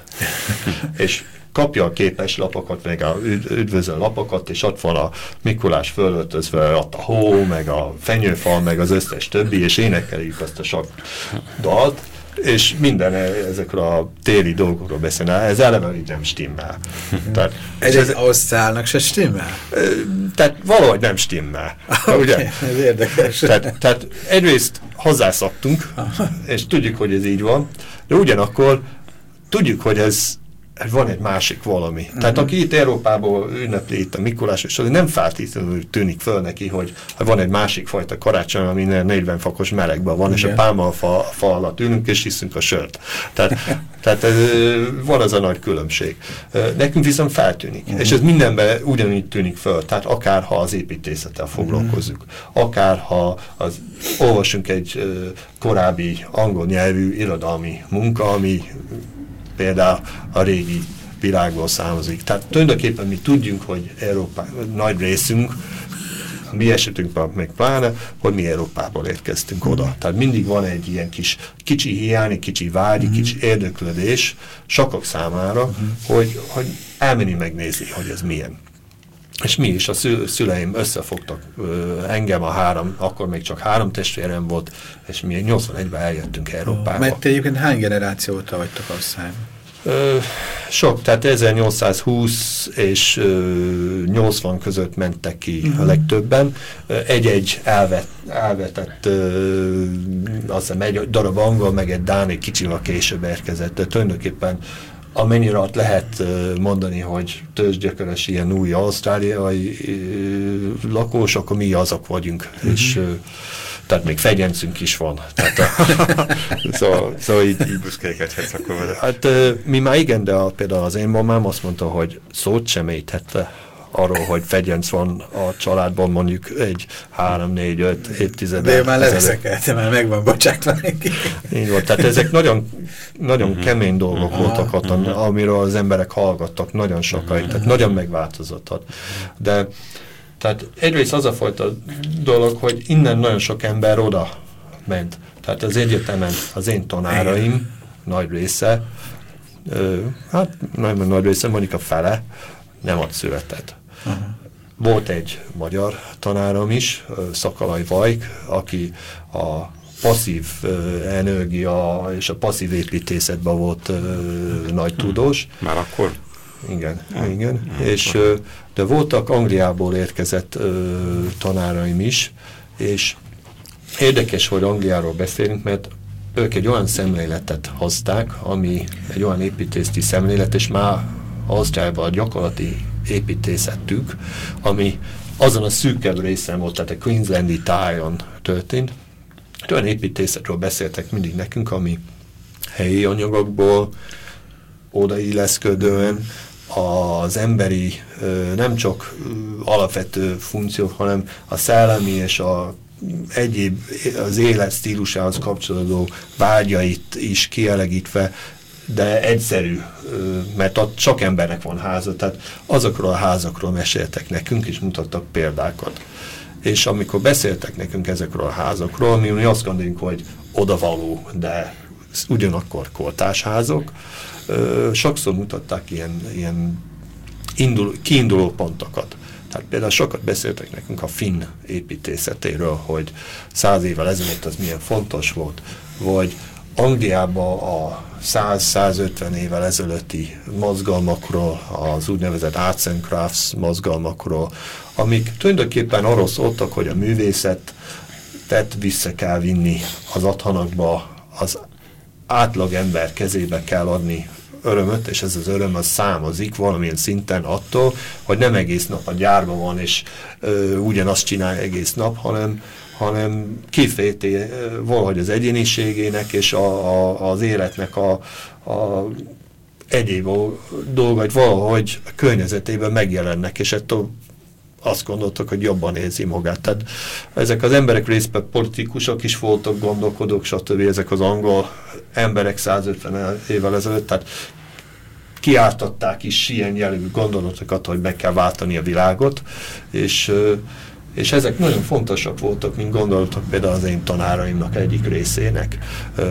És kapja a képeslapokat, meg a üdvözlő lapokat, és ott van a Mikulás fölöltözve, ott a hó, meg a fenyőfal, meg az összes többi, és énekeljük azt a sok dalt, és minden ezekről a téli dolgokról beszélne, ez eleve így nem stimmel. Tehát, ez Ausztrálnak se stimmel? Tehát valahogy nem stimmel. Okay, ugye? Ez érdekes. Tehát egyrészt hozzászoktunk, és tudjuk, hogy ez így van, de ugyanakkor tudjuk, hogy ez van egy másik valami. Tehát aki itt Európából ünnepli itt a Mikulás, és nem feltétlenül tűnik föl neki, hogy van egy másik fajta karácsony, ami 40 fokos melegben van, igen. És a pálmafa alatt ülünk, és hiszünk a sört. Tehát van az a nagy különbség. Nekünk viszont feltűnik. És ez mindenben ugyanígy tűnik föl. Tehát akárha az építészettel foglalkozunk, akárha olvasunk egy korábbi angol nyelvű irodalmi munka, ami például a régi világból származik. Tehát tulajdonképpen mi tudjunk, hogy Európa nagy részünk, mi esetünkben meg pláne, hogy mi Európából érkeztünk oda. Tehát mindig van egy ilyen kicsi hiány, kicsi vágy, kicsi érdeklődés sokak számára, hogy elmenni megnézni, hogy ez milyen. És mi is, a szüleim összefogtak engem akkor még csak 3 testvérem volt, és mi 81-ben eljöttünk Európába. Mert te egyébként hány generáció óta vagytok Ausztráliában? Sok, tehát 1820 és 80 között mentek ki a legtöbben. Egy elvetett, azt hiszem egy darab angol, meg egy dán egy kicsivel később érkezett, de tulajdonképpen amennyire ott lehet mondani, hogy tőzsgyökeres ilyen új ausztráliai lakós, akkor mi azok vagyunk, és tehát még fegyencünk is van. Szóval így büszkékedhetsz akkor vele. Hát mi már igen, de például az én mamám azt mondta, hogy szót sem ejthette arról, hogy fegyenc van a családban mondjuk egy 3-4-5 évtizedben. De ő már leveszekelte, már megvan bocsátva neki. Így volt, tehát ezek nagyon kemény dolgok voltak ott, amiről az emberek hallgattak nagyon sokáig, tehát nagyon megváltozott. De tehát egyrészt az a fajta dolog, hogy innen nagyon sok ember oda ment. Tehát az egyetemen az én tanáraim nagy része, hát nagyon nagy része, mondjuk a fele, nem ott született. Volt egy magyar tanárom is, Szakalai Vajk, aki a passzív energia és a passzív építészetben volt nagy tudós. Már akkor? Igen, igen. És, de voltak Angliából érkezett tanáraim is, és érdekes, hogy Angliáról beszélünk, mert ők egy olyan szemléletet hozták, ami egy olyan építészeti szemlélet, és már Ausztráliában a gyakorlati építészetük, ami azon a szűkebb részen volt, tehát a Queenslandi tájon történt. Olyan építészetről beszéltek mindig nekünk, ami helyi anyagokból odailleszkedően az emberi nem csak alapvető funkciók, hanem a szellemi és egyéb az élet stílusához kapcsolódó vágyait is kielegítve, de egyszerű, mert ott sok embernek van háza, tehát azokról a házakról meséltek nekünk, és mutattak példákat. És amikor beszéltek nekünk ezekről a házakról, mi azt gondoljuk, hogy odavaló, de ugyanakkor kortárs-házok, sokszor mutatták ilyen kiinduló pontokat. Tehát például sokat beszéltek nekünk a finn építészetéről, hogy 100 évvel ezelőtt az milyen fontos volt, vagy Angliában a 100-150 évvel ezelőtti mozgalmakról, az úgynevezett arts and crafts mozgalmakról, amik tulajdonképpen arról szóltak, hogy a művészetet vissza kell vinni az otthonokba, az átlag ember kezébe kell adni örömöt, és ez az öröm az számozik valamilyen szinten attól, hogy nem egész nap a gyárban van, és ugyanazt csinálja egész nap, hanem kifejti valahogy az egyéniségének és az életnek a egyéb dolgait valahogy a környezetében megjelennek, és ettől azt gondoltak, hogy jobban érzi magát. Tehát ezek az emberek részben politikusok is voltak, gondolkodók, stb. Ezek az angol emberek 150 évvel ezelőtt, tehát kiáltatták is ilyen jellegű gondolatokat, hogy meg kell váltani a világot, és ezek nagyon fontosak voltak, mint gondolatok például az én tanáraimnak egyik részének.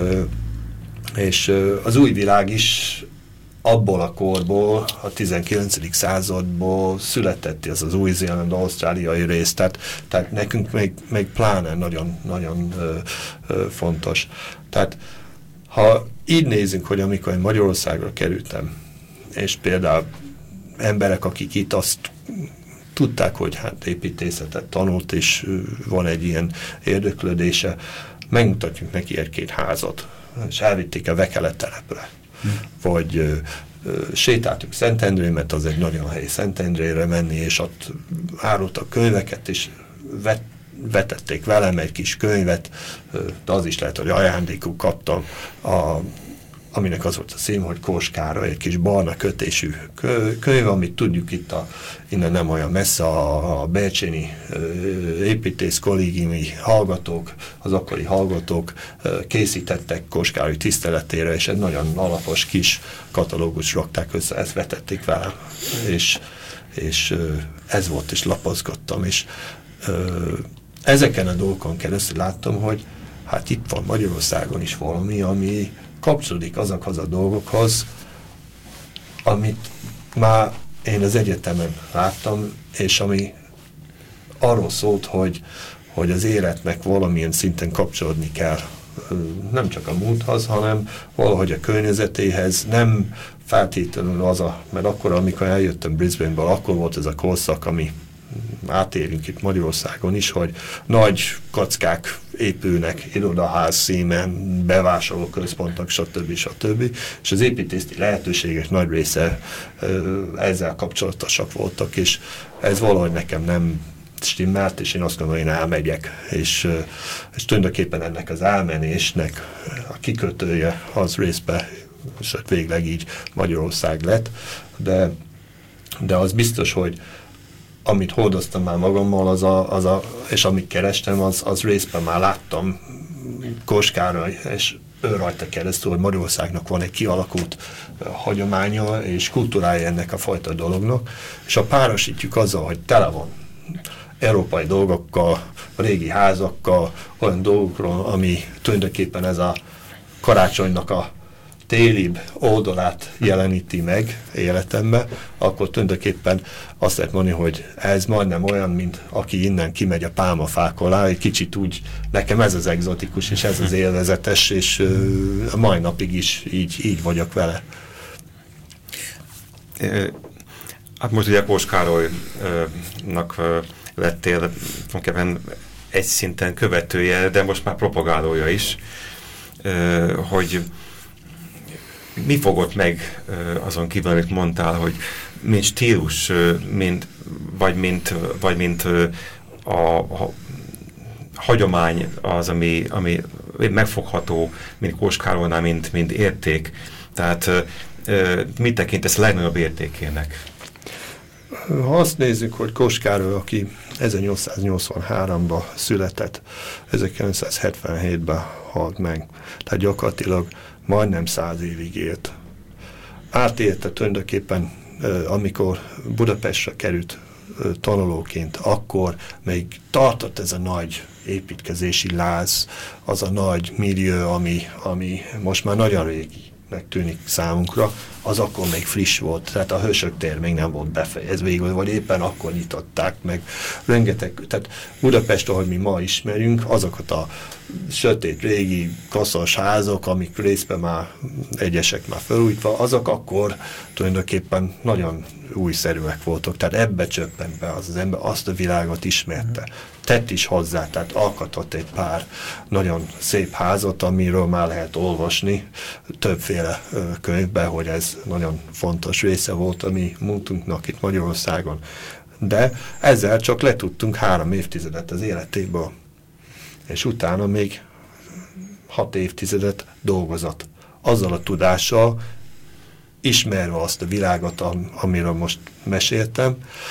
És az új világ is abból a korból, a 19. századból született ez az új-zéland ausztráliai rész, tehát nekünk még pláne nagyon, nagyon fontos. Tehát ha így nézzünk, hogy amikor én Magyarországra kerültem, és például emberek, akik itt azt tudták, hogy hát építészetet tanult, és van egy ilyen érdeklődése, megmutatjuk neki egy-két házat, és elvitték a Vekele telepre. Vagy sétáltuk Szentendrén, mert az egy nagyon hely Szentendrére menni, és ott árultak könyveket, és vetették velem egy kis könyvet, de az is lehet, hogy ajándékul kaptam, aminek az volt a cím, hogy Kós Károly, egy kis barna kötésű könyv, amit tudjuk itt innen nem olyan messze a Bercsényi építész kollégiumi hallgatók, az akkori hallgatók készítettek Kós Károly tiszteletére, és egy nagyon alapos kis katalógus rakták össze, ezt vetették velem, és ez volt, és lapozgattam, és ezeken a dolgokon keresztül láttam, hogy hát itt van Magyarországon is valami, ami kapcsolódik azokhoz a dolgokhoz, amit már én az egyetemen láttam, és ami arról szólt, hogy az életnek valamilyen szinten kapcsolódni kell. Nem csak a múlthoz, hanem valahogy a környezetéhez, nem feltétlenül mert akkor, amikor eljöttem Brisbaneből, akkor volt ez a korszak, ami átérünk itt Magyarországon is, hogy nagy kockák épülnek, irodaház színen, bevásárlóközpontok, stb. És az építészeti lehetőségek nagy része ezzel kapcsolatosak voltak, és ez valahogy nekem nem stimmelt, és én azt gondolom, hogy én elmegyek, és tulajdonképpen ennek az elmenésnek a kikötője az részben, és végleg így Magyarország lett, de az biztos, hogy amit hordoztam már magammal, és amit kerestem, az részben már láttam Kós Károly, és ő rajta keresztül, hogy Magyarországnak van egy kialakult hagyománya és kultúrája ennek a fajta dolognak, és ha párosítjuk azzal, hogy tele van európai dolgokkal, régi házakkal, olyan dolgokról, ami tulajdonképpen ez a karácsonynak a télibb oldalát jeleníti meg életembe, akkor tulajdonképpen azt lehet mondani, hogy ez majdnem olyan, mint aki innen kimegy a pálmafák alá, egy kicsit úgy, nekem ez az egzotikus, és ez az élvezetes, és a mai napig is így vagyok vele. Hát most ugye Kós Károlynak lettél tulajdonképpen egy szinten követője, de most már propagálója is, hogy mi fogott meg azon kívül, amit mondtál, hogy mint stílus, vagy mint a hagyomány az, ami megfogható, mint Kós Károlynál, mint érték. Tehát mit tekintesz legnagyobb értékének? Ha azt nézzük, hogy Kós Károly, aki 1883-ban született, 1977-ben halt meg, tehát gyakorlatilag majdnem 100 évig élt. Átélte tulajdonképpen, amikor Budapestre került tanulóként, akkor még tartott ez a nagy építkezési láz, az a nagy millió, ami most már nagyon réginek tűnik számunkra. az akkor még friss volt, tehát a Hősök tér még nem volt befejezve, vagy éppen akkor nyitották meg. Rengeteg, tehát Budapest, ahogy mi ma ismerünk, azokat a sötét, régi, koszos házak, amik részben már egyesek már felújítva, azok akkor tulajdonképpen nagyon újszerűek voltak, tehát ebbe csöppent be az ember, azt a világot ismerte. Tett is hozzá, tehát alkotott egy pár nagyon szép házat, amiről már lehet olvasni többféle könyvben, hogy ez nagyon fontos része volt a mi múltunknak itt Magyarországon. De ezzel csak letudtunk 3 évtizedet az életéből, és utána még 6 évtizedet dolgozott. Azzal a tudással, ismerve azt a világot, amiről most meséltem,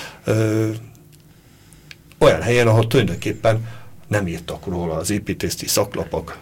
olyan helyen, ahol tulajdonképpen nem írtak róla az építészeti szaklapok,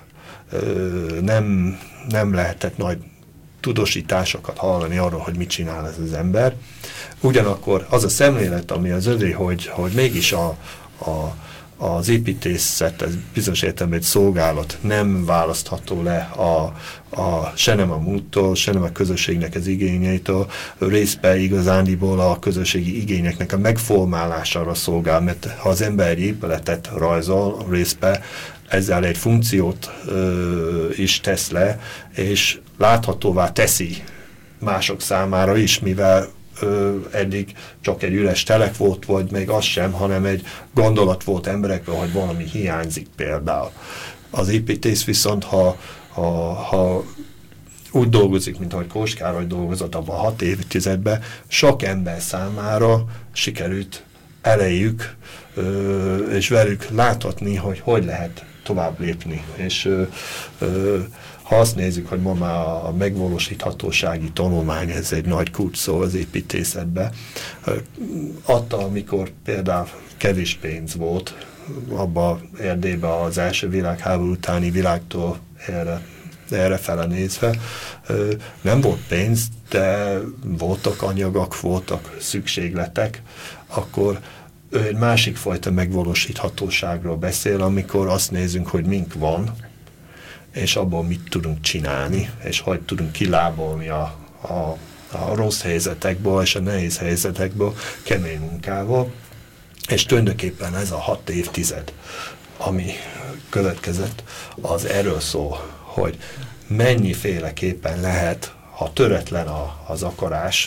nem lehetett nagy tudósításokat hallani arról, hogy mit csinál ez az ember. Ugyanakkor az a szemlélet, ami az övé, hogy mégis az építészet, ez bizonyos értelemben egy szolgálat, nem választható le se nem a múlttól, se nem a közösségnek az igényeitől, részben igazándiból a közösségi igényeknek a megformálására szolgál, mert ha az ember egy épületet rajzol, részben ezzel egy funkciót is tesz le, és láthatóvá teszi mások számára is, mivel eddig csak egy üres telek volt, vagy még az sem, hanem egy gondolat volt emberekről, hogy valami hiányzik például. Az építész viszont, ha úgy dolgozik, mint ahogy Kós Károly dolgozott abban a 6 évtizedben, sok ember számára sikerült elejük, és velük láthatni, hogy lehet tovább lépni. És ha azt nézzük, hogy ma már a megvalósíthatósági tanulmány, ez egy nagy kulcs szó az építészetben. Attól, amikor például kevés pénz volt, abban Erdélyben az első világháború utáni világtól errefele nézve, nem volt pénz, de voltak anyagok, voltak szükségletek, akkor ő egy másik fajta megvalósíthatóságról beszél, amikor azt nézünk, hogy mink van, és abból mit tudunk csinálni, és hogy tudunk kilábolni a rossz helyzetekből és a nehéz helyzetekből kemény munkával. És tulajdonképpen ez a 6 évtized, ami következett, az erről szól, hogy mennyiféleképpen lehet, ha töretlen az akarás,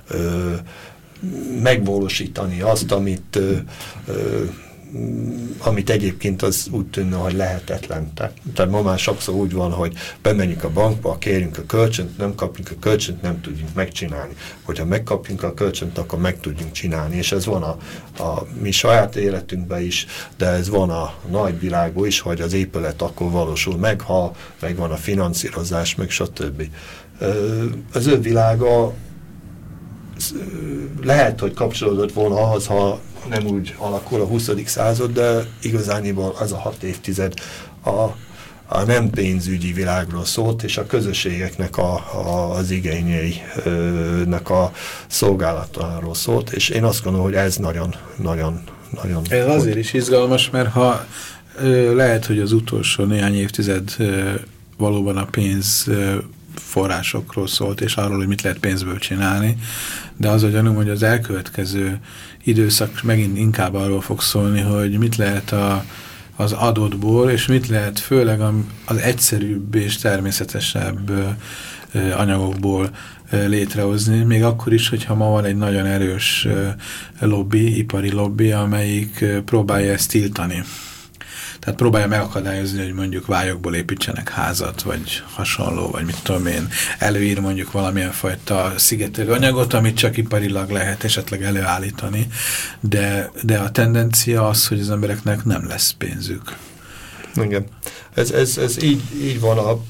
megvalósítani azt, amit egyébként az úgy tűnne, hogy lehetetlen. Tehát ma már sokszor úgy van, hogy bemegyünk a bankba, kérjünk a kölcsönt, nem kapjunk a kölcsönt, nem tudjunk megcsinálni. Hogyha megkapjunk a kölcsönt, akkor meg tudjunk csinálni. És ez van a mi saját életünkben is, de ez van a nagy világban is, hogy az épület akkor valósul meg, ha megvan a finanszírozás, meg stb. Az ő világa lehet, hogy kapcsolódott volna ahhoz, ha nem úgy alakul a 20. század, de igazániból az a 6 évtized a nem pénzügyi világról szólt, és a közösségeknek az igényeinek a szolgálatáról szólt, és én azt gondolom, hogy ez nagyon ez azért is izgalmas, mert ha lehet, hogy az utolsó néhány évtized valóban a pénz forrásokról szólt, és arról, hogy mit lehet pénzből csinálni, de az a gyanúm, hogy az elkövetkező időszak megint inkább arról fog szólni, hogy mit lehet az adottból, és mit lehet főleg az egyszerűbb és természetesebb anyagokból létrehozni, még akkor is, hogyha ma van egy nagyon erős lobby, ipari lobby, amelyik próbálja ezt tiltani. Tehát próbálja megakadályozni, hogy mondjuk vályokból építsenek házat, vagy hasonló, vagy mit tudom én, előír mondjuk valamilyen fajta szigetelő anyagot, amit csak iparilag lehet esetleg előállítani, de a tendencia az, hogy az embereknek nem lesz pénzük. Igen. Ez így van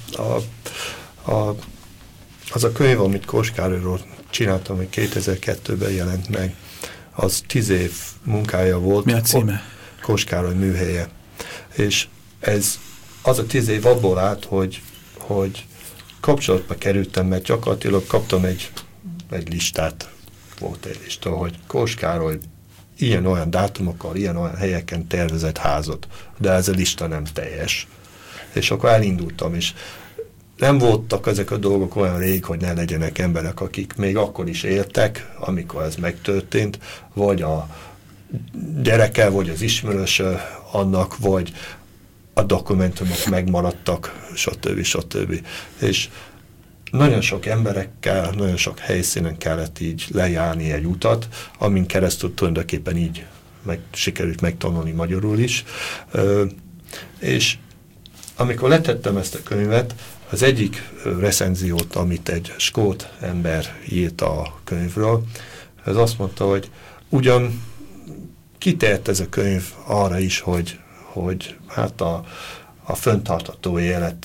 az a könyv, amit Kós Károlyról csináltam, hogy 2002-ben jelent meg, az 10 év munkája volt. Mi a címe? Kós Károly műhelye. És ez az a 10 év abból állt, hogy kapcsolatba kerültem, mert gyakorlatilag kaptam egy listát, volt egy lista, hogy Kós Károly ilyen-olyan dátumokkal, ilyen-olyan helyeken tervezett házat, de ez a lista nem teljes. És akkor elindultam, és nem voltak ezek a dolgok olyan rég, hogy ne legyenek emberek, akik még akkor is éltek, amikor ez megtörtént, vagy a gyereke, vagy az ismerőse annak, vagy a dokumentumok megmaradtak, stb. És nagyon sok emberekkel, nagyon sok helyszínen kellett így lejárni egy utat, amin keresztül tulajdonképpen így sikerült megtanulni magyarul is. És amikor letettem ezt a könyvet, az egyik recenziót, amit egy skót ember írt a könyvről, az azt mondta, hogy ugyan kitért ez a könyv arra is, hogy hát a fenntartható élet,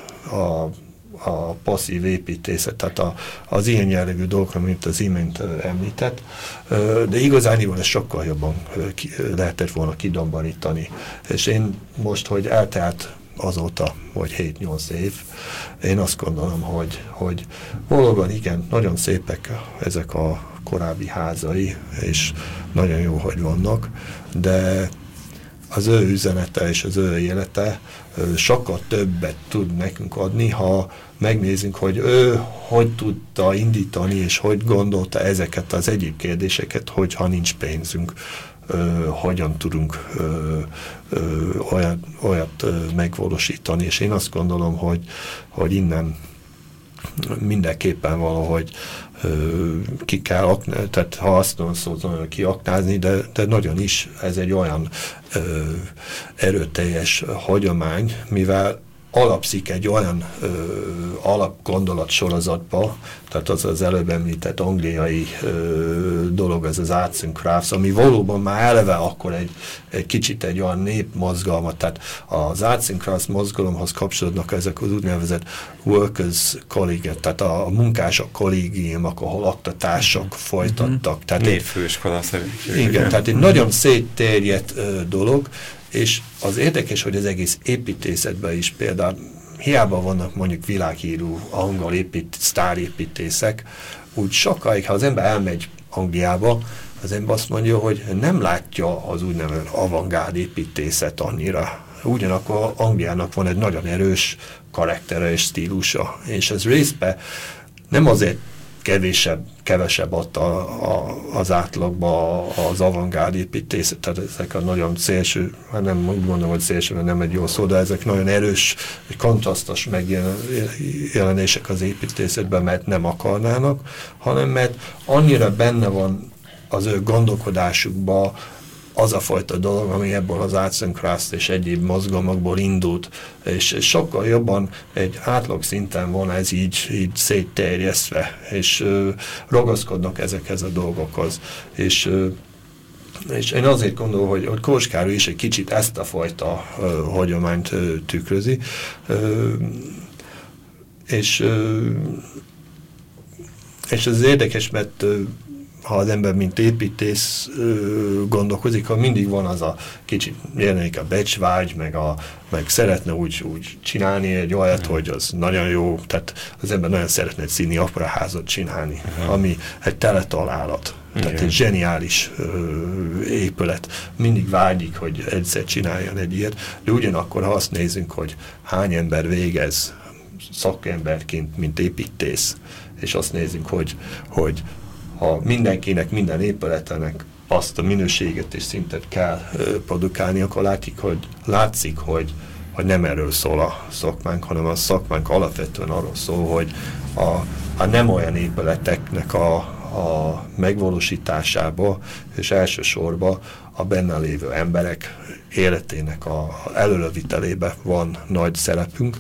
a passzív építészet, tehát az ilyen jellegű dolgokra, mint az imént említett, de igazániból ez sokkal jobban lehetett volna kidomborítani. És én most, hogy eltelt azóta, vagy 7-8 év, én azt gondolom, hogy valóban igen, nagyon szépek ezek a korábbi házai, és nagyon jó, hogy vannak, de az ő üzenete és az ő élete sokkal többet tud nekünk adni, ha megnézzünk, hogy ő hogy tudta indítani, és hogy gondolta ezeket az egyéb kérdéseket, hogyha nincs pénzünk, hogyan tudunk olyat megvalósítani. És én azt gondolom, hogy innen mindenképpen valahogy ki kell tehát ha azt mondom, kiaknázni, de nagyon is ez egy olyan erőteljes hagyomány, mivel alapszik egy olyan alapgondolat sorozatba, tehát az előbb említett angliai dolog, ez az Arts and Crafts, ami valóban már eleve akkor egy kicsit egy olyan népmozgalmat, tehát az Arts and Crafts mozgalomhoz kapcsolódnak ezek az úgynevezett workers collegiate, tehát a munkások kollégiumok, ahol oktatások folytattak. Népfőiskola szerint. Igen, tehát egy nagyon szétterjedt dolog, és az érdekes, hogy az egész építészetben is például hiába vannak mondjuk világhírű angol sztárépítészek, úgy sokáig, ha az ember elmegy Angliába, az ember azt mondja, hogy nem látja az úgynevezett avantgárd építészet annyira. Ugyanakkor Angliának van egy nagyon erős karaktere és stílusa, és ez részben nem azért kevesebb adta az átlagba az avantgárd építészet, tehát ezek a nagyon szélső, nem úgy mondom, hogy szélső, mert nem egy jó szó, de ezek nagyon erős, kontrasztos megjelenések az építészetben, mert nem akarnának, hanem mert annyira benne van az ő gondolkodásukba az a fajta dolog, ami ebből az Arts and Crafts és egyéb mozgalmakból indult, és sokkal jobban egy átlag szinten van ez így szétterjesztve, és ragaszkodnak ezekhez a dolgokhoz. És én azért gondolom, hogy Kós Károly is egy kicsit ezt a fajta hagyományt tükrözi, és ez érdekes, mert ha az ember mint építész gondolkozik, ha mindig van az a kicsit jelenik a becsvágy, meg szeretne úgy csinálni egy olyat, hogy az nagyon jó, tehát az ember nagyon szeretne egy színi operaházat csinálni, ami egy teletalálat, tehát egy zseniális épület. Mindig vágyik, hogy egyszer csináljon egy ilyet, de ugyanakkor, ha azt nézzünk, hogy hány ember végez szakemberként, mint építész, és azt nézzünk, hogy ha mindenkinek, minden épületenek azt a minőséget és szintet kell produkálni, akkor látszik, hogy nem erről szól a szakmánk, hanem a szakmánk alapvetően arról szól, hogy a nem olyan épületeknek a megvalósításába, és elsősorban a benne lévő emberek életének a előrevitelébe van nagy szerepünk.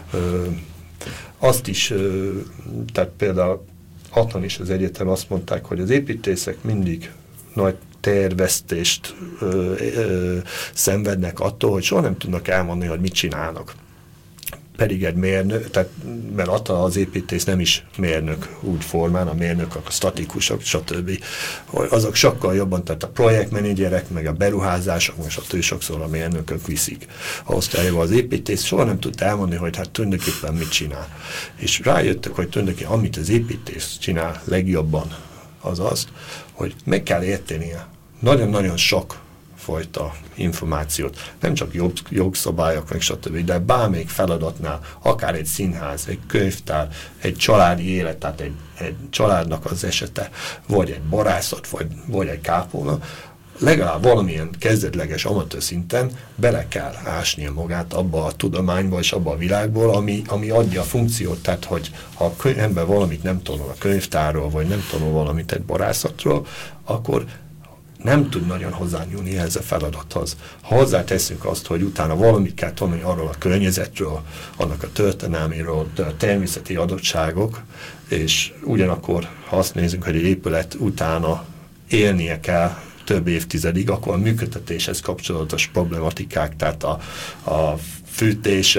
Azt is, tehát például otthon is az egyetem azt mondták, hogy az építészek mindig nagy tervesztést szenvednek attól, hogy soha nem tudnak elmondani, hogy mit csinálnak. Pedig egy mérnök, tehát, mert az építész nem is mérnök úgy formán, a mérnökök, a statikusok, stb. Azok sokkal jobban, tehát a projektmenedzserek, meg a beruházások, meg stb. Sokszor a mérnökök viszik. Ausztráliában az építész soha nem tudta elmondani, hogy hát tulajdonképpen mit csinál. És rájöttek, hogy tulajdonképpen amit az építész csinál legjobban, az azt, hogy meg kell értenie nagyon-nagyon sok másfajta információt. Nem csak jogszabályok, meg stb., de bármelyik feladatnál, akár egy színház, egy könyvtár, egy családi élet, tehát egy családnak az esete, vagy egy borászat, vagy egy kápolna, legalább valamilyen kezdetleges amatőr szinten bele kell ásnia magát abba a tudományba és abba a világból, ami adja a funkciót. Tehát, hogy ha ember valamit nem tanul a könyvtárról, vagy nem tanul valamit egy borászatról, akkor nem tud nagyon hozzányúlni ehhez a feladathoz. Ha hozzáteszünk azt, hogy utána valamit kell tanulni arról a környezetről, annak a történelméről, a természeti adottságok, és ugyanakkor, ha azt nézzük, hogy egy épület utána élnie kell több évtizedig, akkor a működtetéshez kapcsolatos problematikák, tehát a fűtés,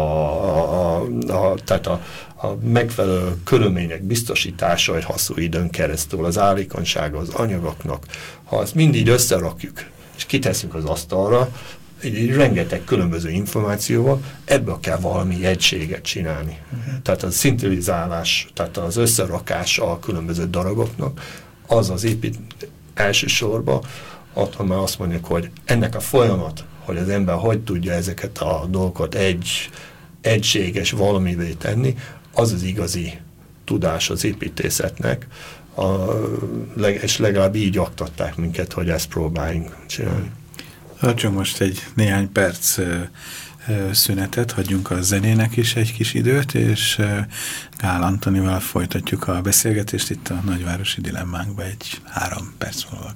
tehát a megfelelő körülmények biztosítása egy hosszú időn keresztül, az állékonysága az anyagoknak, ha ezt mindig összerakjuk, és kiteszünk az asztalra, egy rengeteg különböző információval, ebből kell valami egységet csinálni. Tehát a szintetizálás, tehát az összerakása a különböző daraboknak, az elsősorban, ha már azt mondjuk, hogy ennek a folyamat, hogy az ember hogy tudja ezeket a dolgokat egységes valamivé tenni, az az igazi tudás az építészetnek, és legalább így oktatták minket, hogy ezt próbáljunk csinálni. Adjunk most egy néhány perc szünetet, hagyjunk a zenének is egy kis időt, és Gál Antonival folytatjuk a beszélgetést itt a Nagyvárosi Dilemmánkban egy 3 perc múlva.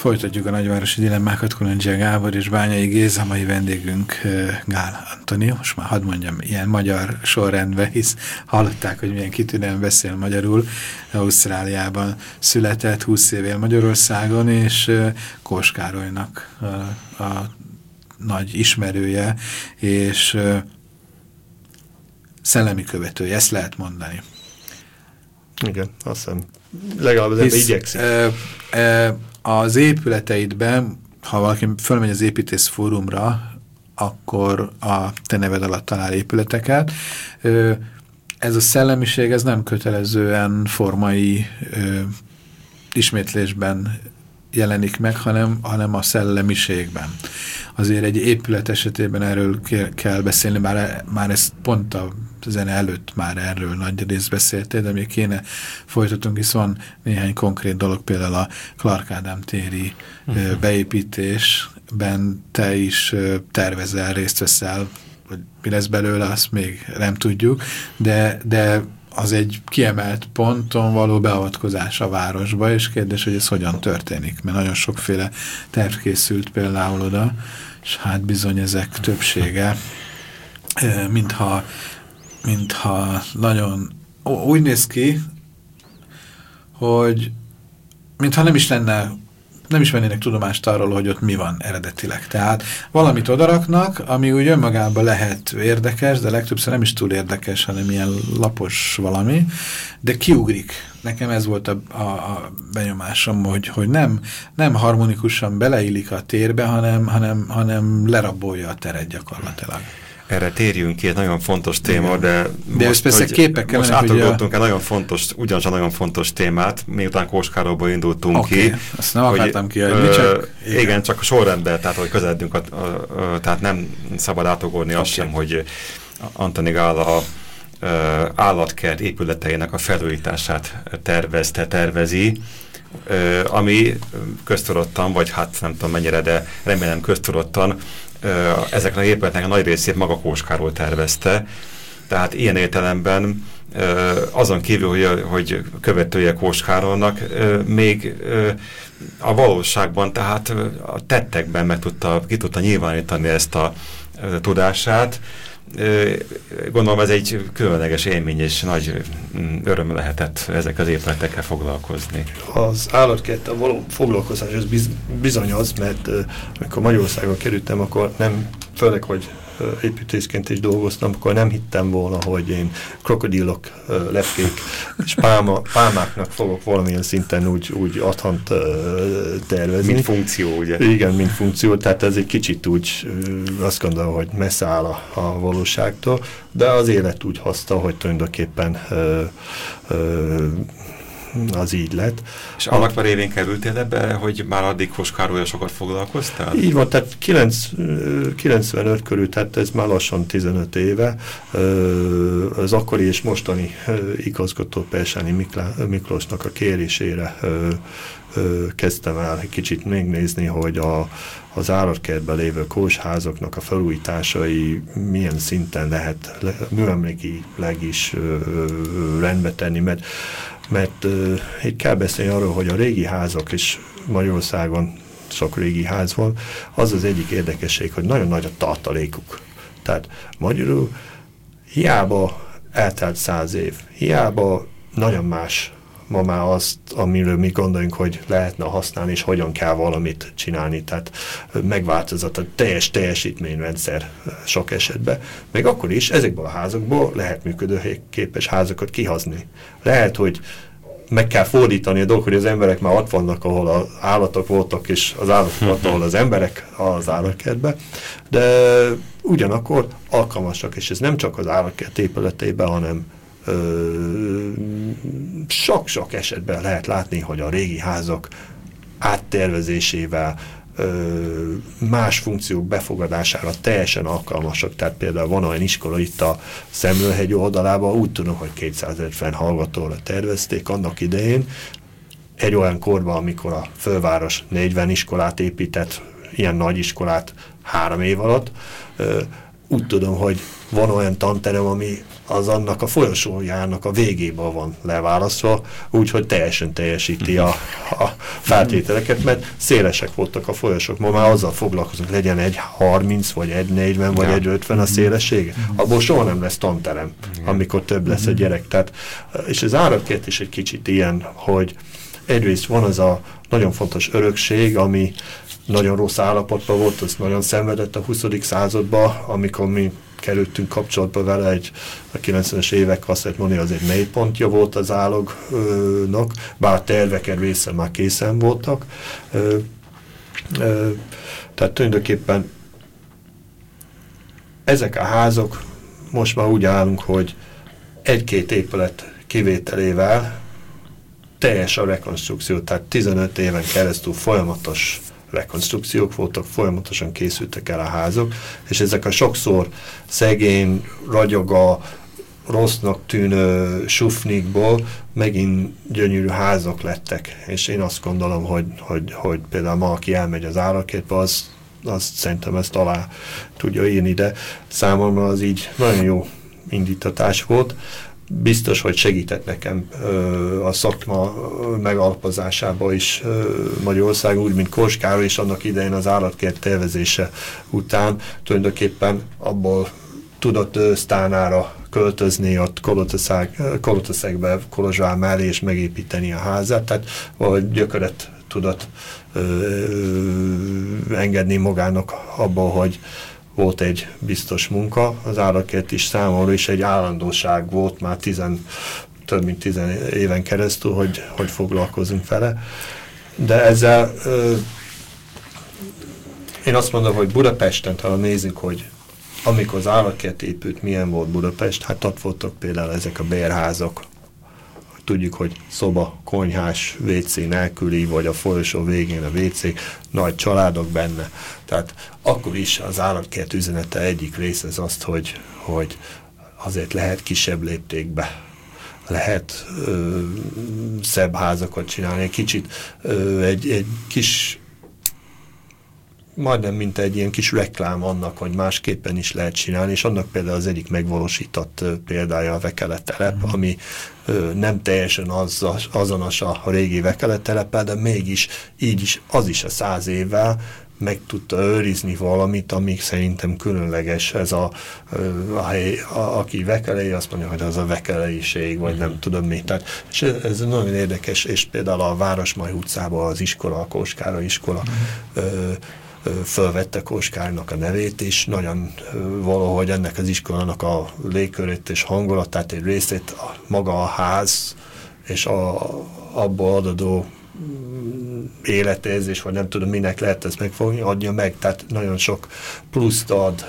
Folytatjuk a nagyvárosi dilemmákat, Kulondzsia Gábor és Bányai Géza, mai vendégünk Gál Antoni. Most már hadd mondjam ilyen magyar sorrendben, hisz hallották, hogy milyen kitűnően beszél magyarul. Ausztráliában született, 20 év él Magyarországon, és Kós Károlynak a nagy ismerője, és szellemi követője, ezt lehet mondani. Igen, azt hiszem. Legalább az igyekszik. Az épületeidben, ha valaki fölmegy az építész fórumra, akkor a te neved alatt talál épületeket. Ez a szellemiség, ez nem kötelezően formai ismétlésben jelenik meg, hanem a szellemiségben. Azért egy épület esetében erről kell beszélni, már ezt pont a zene előtt már erről nagy részt beszéltél, de még kéne folytatunk, hisz van néhány konkrét dolog, például a Clark Ádám téri beépítésben te is tervezel, részt veszel, hogy mi lesz belőle, azt még nem tudjuk, de az egy kiemelt ponton való beavatkozás a városba, és kérdés, hogy ez hogyan történik, mert nagyon sokféle terv készült például oda, és hát bizony ezek többsége, mintha nagyon úgy néz ki, hogy mintha nem is vennének tudomást arról, hogy ott mi van eredetileg. Tehát valamit odaraknak, ami úgy önmagában lehet érdekes, de legtöbbször nem is túl érdekes, hanem ilyen lapos valami, de kiugrik. Nekem ez volt a benyomásom, hogy nem harmonikusan beleillik a térbe, hanem lerabolja a teret gyakorlatilag. Erre térjünk ki, egy nagyon fontos téma, de most, persze képek most átugoltunk egy nagyon fontos, ugyancsak nagyon fontos témát, miután Kós Károlyból indultunk ki. Azt nem akartam kiadni, csak... Igen, csak a sorrendben, tehát hogy közeledünk, tehát nem szabad átugolni azt sem, hogy Antoni Gál állatkert épületeinek a felújítását tervezi, ami köztudottan, vagy hát nem tudom mennyire, de remélem köztudottan, ezeknek az épületnek a nagy részét maga Kós Károly tervezte. Tehát ilyen értelemben azon kívül, hogy követője Kós Károlynak, még a valóságban, tehát a tettekben ki tudta nyilvánítani ezt a tudását. Gondolom ez egy különleges élmény, és nagy öröm lehetett ezek az épületekkel foglalkozni. Az állatkerttel való foglalkozás az bizony az, mert amikor Magyarországon kerültem, akkor nem, főleg, hogy építészként is dolgoztam, akkor nem hittem volna, hogy én krokodilok, lepkék és pálmáknak fogok valamilyen szinten úgy adhant tervezni. Mint funkció, ugye? Igen, mint funkció, tehát ez egy kicsit úgy azt gondolom, hogy messze áll a valóságtól, de az élet úgy hozta, hogy tulajdonképpen az így lett. És annak már évén kerültél ebbe, hogy már addig Kós Károlyal sokat foglalkoztál? Így van, tehát 95 körül, tehát ez már lassan 15 éve. Az akkori és mostani igazgató Persányi Miklósnak a kérésére kezdtem el egy kicsit megnézni, hogy az állatkertben lévő kósházaknak a felújításai milyen szinten lehet műemlékileg is rendbe tenni, mert itt kell beszélni arról, hogy a régi házak is Magyarországon, sok régi ház van, az az egyik érdekesség, hogy nagyon nagy a tartalékuk. Tehát magyarul hiába eltelt 100 év, hiába nagyon más ma már azt, amiről mi gondoljunk, hogy lehetne használni, és hogyan kell valamit csinálni. Tehát megváltozott a teljes teljesítményrendszer sok esetben. Meg akkor is ezekből a házakból lehet működőképes házakat kihozni. Lehet, hogy meg kell fordítani a dolgot, hogy az emberek már ott vannak, ahol az állatok voltak, és az állatok ott, ahol az emberek az állatkertben, de ugyanakkor alkalmasak, és ez nem csak az állatkert épületében, hanem sok-sok esetben lehet látni, hogy a régi házak áttervezésével, más funkciók befogadására teljesen alkalmasak. Tehát például van olyan iskola itt a Szemlőhegy oldalában, úgy tudom, hogy 250 hallgatóra tervezték annak idején, egy olyan korban, amikor a főváros 40 iskolát épített, ilyen nagy iskolát 3 év alatt, úgy tudom, hogy van olyan tanterem, ami az annak a folyosójának a végében van leválasztva, úgyhogy teljesen teljesíti a feltételeket, mert szélesek voltak a folyosók. Ma már azzal foglalkozunk, legyen egy 30, vagy egy 40, vagy egy 50 a szélessége. Abból soha nem lesz tanterem, amikor több lesz a gyerek. Tehát, és az árakért is egy kicsit ilyen, hogy egyrészt van az a nagyon fontos örökség, ami nagyon rossz állapotban volt, az nagyon szenvedett a 20. században, amikor mi kerültünk kapcsolatba vele, a 90-es évek azt lehet mondani, azért mélypontja volt az állagnak, bár terveken része már készen voltak. Tehát tulajdonképpen ezek a házok most már úgy állunk, hogy egy-két épület kivételével teljes a rekonstrukció, tehát 15 éven keresztül folyamatos rekonstrukciók voltak, folyamatosan készültek el a házak, és ezek a sokszor szegény, ragyoga, rossznak tűnő sufnikból megint gyönyörű házak lettek, és én azt gondolom, hogy például ma, aki elmegy az Árakertbe, az szerintem ezt alá tudja írni, de számomra az így nagyon jó indítatás volt. Biztos, hogy segített nekem a szakma megalapozásában is Magyarország, úgy, mint Kós Károly, és annak idején az állatkert tervezése után tulajdonképpen abból tudott Sztánára költözni, ott Kolotaszegbe, Kolozsvár mellé, és megépíteni a házát, tehát valahogy gyökeret tudott engedni magának abból, hogy volt egy biztos munka, az árakért is számomra is egy állandóság volt már több mint 10 éven keresztül, hogy foglalkozunk vele. De ezzel én azt mondom, hogy Budapesten, talán nézzük, hogy amikor az árakért épült, milyen volt Budapest, hát ott voltak például ezek a bérházak. Tudjuk, hogy szoba, konyhás, WC nélküli, vagy a folyosó végén a WC, nagy családok benne. Tehát akkor is az állatkert üzenete egyik része az azt, hogy azért lehet kisebb léptékbe, lehet szebb házakat csinálni, egy kicsit egy kis, majdnem mint egy ilyen kis reklám annak, hogy másképpen is lehet csinálni, és annak például az egyik megvalósított példája a Vekele telep, ami nem teljesen azonos a régi Vekele teleppel, de mégis így is, az is a 100 évvel meg tudta őrizni valamit, ami szerintem különleges. Ez aki vekelei, azt mondja, hogy az a vekeleiség, vagy nem tudom mi. Tehát, és ez nagyon érdekes, és például a Városmaj utcában az iskola, a Kós Károly iskola fölvette Kós Károlynak a nevét, és nagyon valahogy ennek az iskolának a légkörét és hangulatát, egy részét maga a ház, és abból adódó életérzés, vagy nem tudom, minek lehet ezt megfogni, adja meg, tehát nagyon sok pluszt ad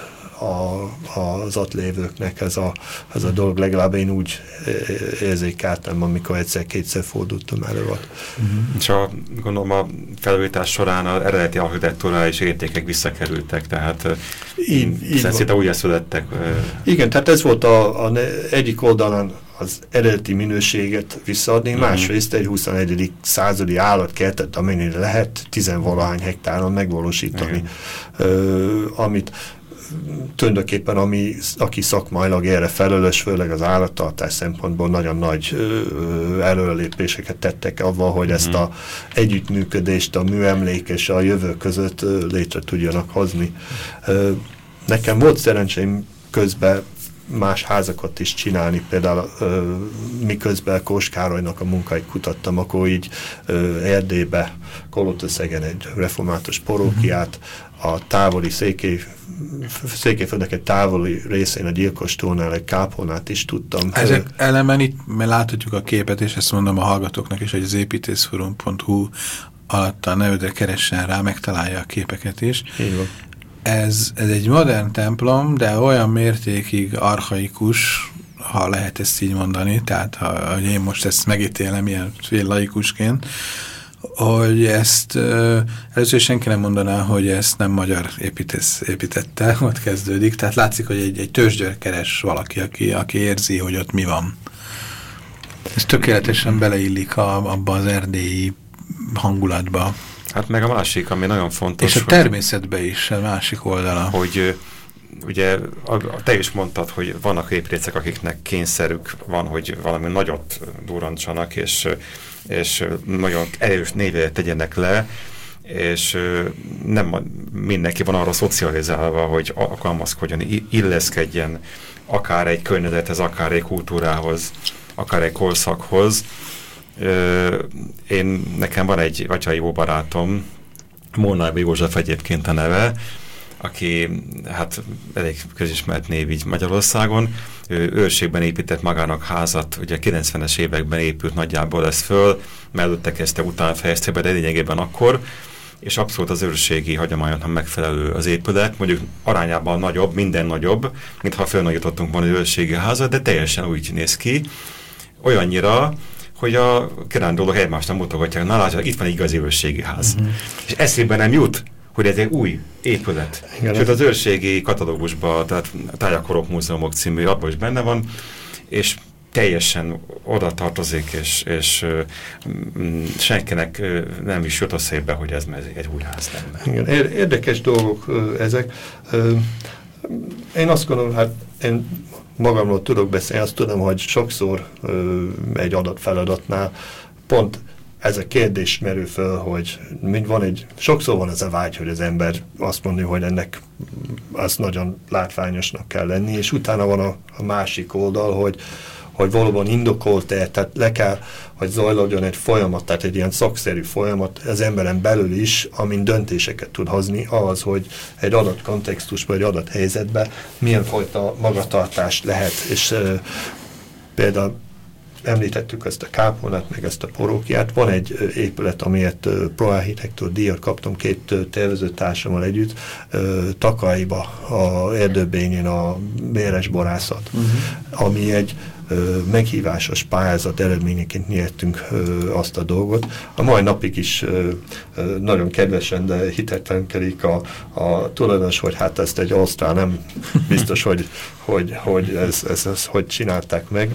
az ott lévőknek ez a dolog, legalább én úgy érzékeltem, amikor egyszer-kétszer fordultam elő. És gondolom a felújítás során az eredeti architektúrális értékek visszakerültek, tehát szinte úgy születtek. Igen, tehát ez volt egyik oldalon az eredeti minőséget visszaadni, másrészt egy 21. századi állatkertet, amennyire lehet 10-valahány hektáron megvalósítani, amit tulajdonképpen aki szakmailag erre felelős, főleg az állattartás szempontból nagyon nagy előrelépéseket tettek avval, hogy ezt az együttműködést a műemlék és a jövő között létre tudjanak hozni. Nekem volt szerencsém közben más házakat is csinálni, például miközben Kós Károlynak a munkáit kutattam, akkor így Erdélybe, Kolotaszegen egy református parókiát, a távoli Székelyföldnek egy távoli részén a Gyilkostónál egy kápolnát is tudtam. Ezek elemen itt, mert láthatjuk a képet, és ezt mondom a hallgatóknak is, hogy az építészforum.hu alatt a nevedre keressen rá, megtalálja a képeket is. Így van. Ez egy modern templom, de olyan mértékig archaikus, ha lehet ezt így mondani, tehát hogy én most ezt megítélem ilyen fél laikusként, hogy ezt először senki nem mondaná, hogy ezt nem magyar építész építette, ott kezdődik, tehát látszik, hogy egy tőzsgyőr keres valaki, aki érzi, hogy ott mi van. Ez tökéletesen beleillik abba az erdélyi hangulatba. Hát meg a másik, ami nagyon fontos. És a természetbe is, a másik oldala. Hogy ugye te is mondtad, hogy vannak építészek, akiknek kényszerük van, hogy valami nagyot durrantsanak, és nagyon erős névjegyet tegyenek le, és nem mindenki van arra szocializálva, hogy alkalmazkodjon, illeszkedjen akár egy környezethez, akár egy kultúrához, akár egy korszakhoz. Nekem van egy atyai jó barátom, Molnár József egyébként a neve, aki hát elég közismert név így Magyarországon. Ő őrségben épített magának házat, ugye 90-es években épült nagyjából ez föl, mellette kezdte, után fejezte be, de lényegében akkor, és abszolút az őrségi hagyományoknak megfelelő az épület, mondjuk arányában nagyobb, minden nagyobb, mintha felnagyítottunk volna az őrségi házat, de teljesen úgy néz ki, olyannyira, hogy a kirándulók egymásnak mutogatják, na látják, itt van egy igazi őrségi ház. És eszébe nem jut, hogy ez egy új épület. Igen, sőt, az őrségi katalógusban, tehát a Tárgyakorok Múzeumok című, abban is benne van, és teljesen oda tartozik, és senkinek nem is jut a szépbe, hogy ez egy új ház lenne. Igen, érdekes dolgok ezek. Én azt gondolom, hát én magamról tudok beszélni, azt tudom, hogy sokszor egy adott feladatnál pont ez a kérdés merül föl, hogy sokszor van ez a vágy, hogy az ember azt mondja, hogy ennek az nagyon látványosnak kell lenni, és utána van a másik oldal, hogy valóban indokolt-e, tehát le kell, hogy zajlódjon egy folyamat, tehát egy ilyen szakszerű folyamat az emberen belül is, amin döntéseket tud hozni ahhoz, hogy egy adott kontextusban, egy adott helyzetben milyen fajta magatartást lehet, és például említettük ezt a kápolnát, meg ezt a parókiát. Van egy épület, amilyet Proarchitecture díjat kaptam 2 tervezőtársammal együtt, Takaiba, a Erdőbényén a Béres Borászat, ami egy meghívásos pályázat eredményeként nyertünk azt a dolgot. A mai napig is nagyon kedvesen, de hitetlenkedik a tulajdonos, hogy hát ezt egy All-Star nem biztos, hogy ezt hogy csinálták meg,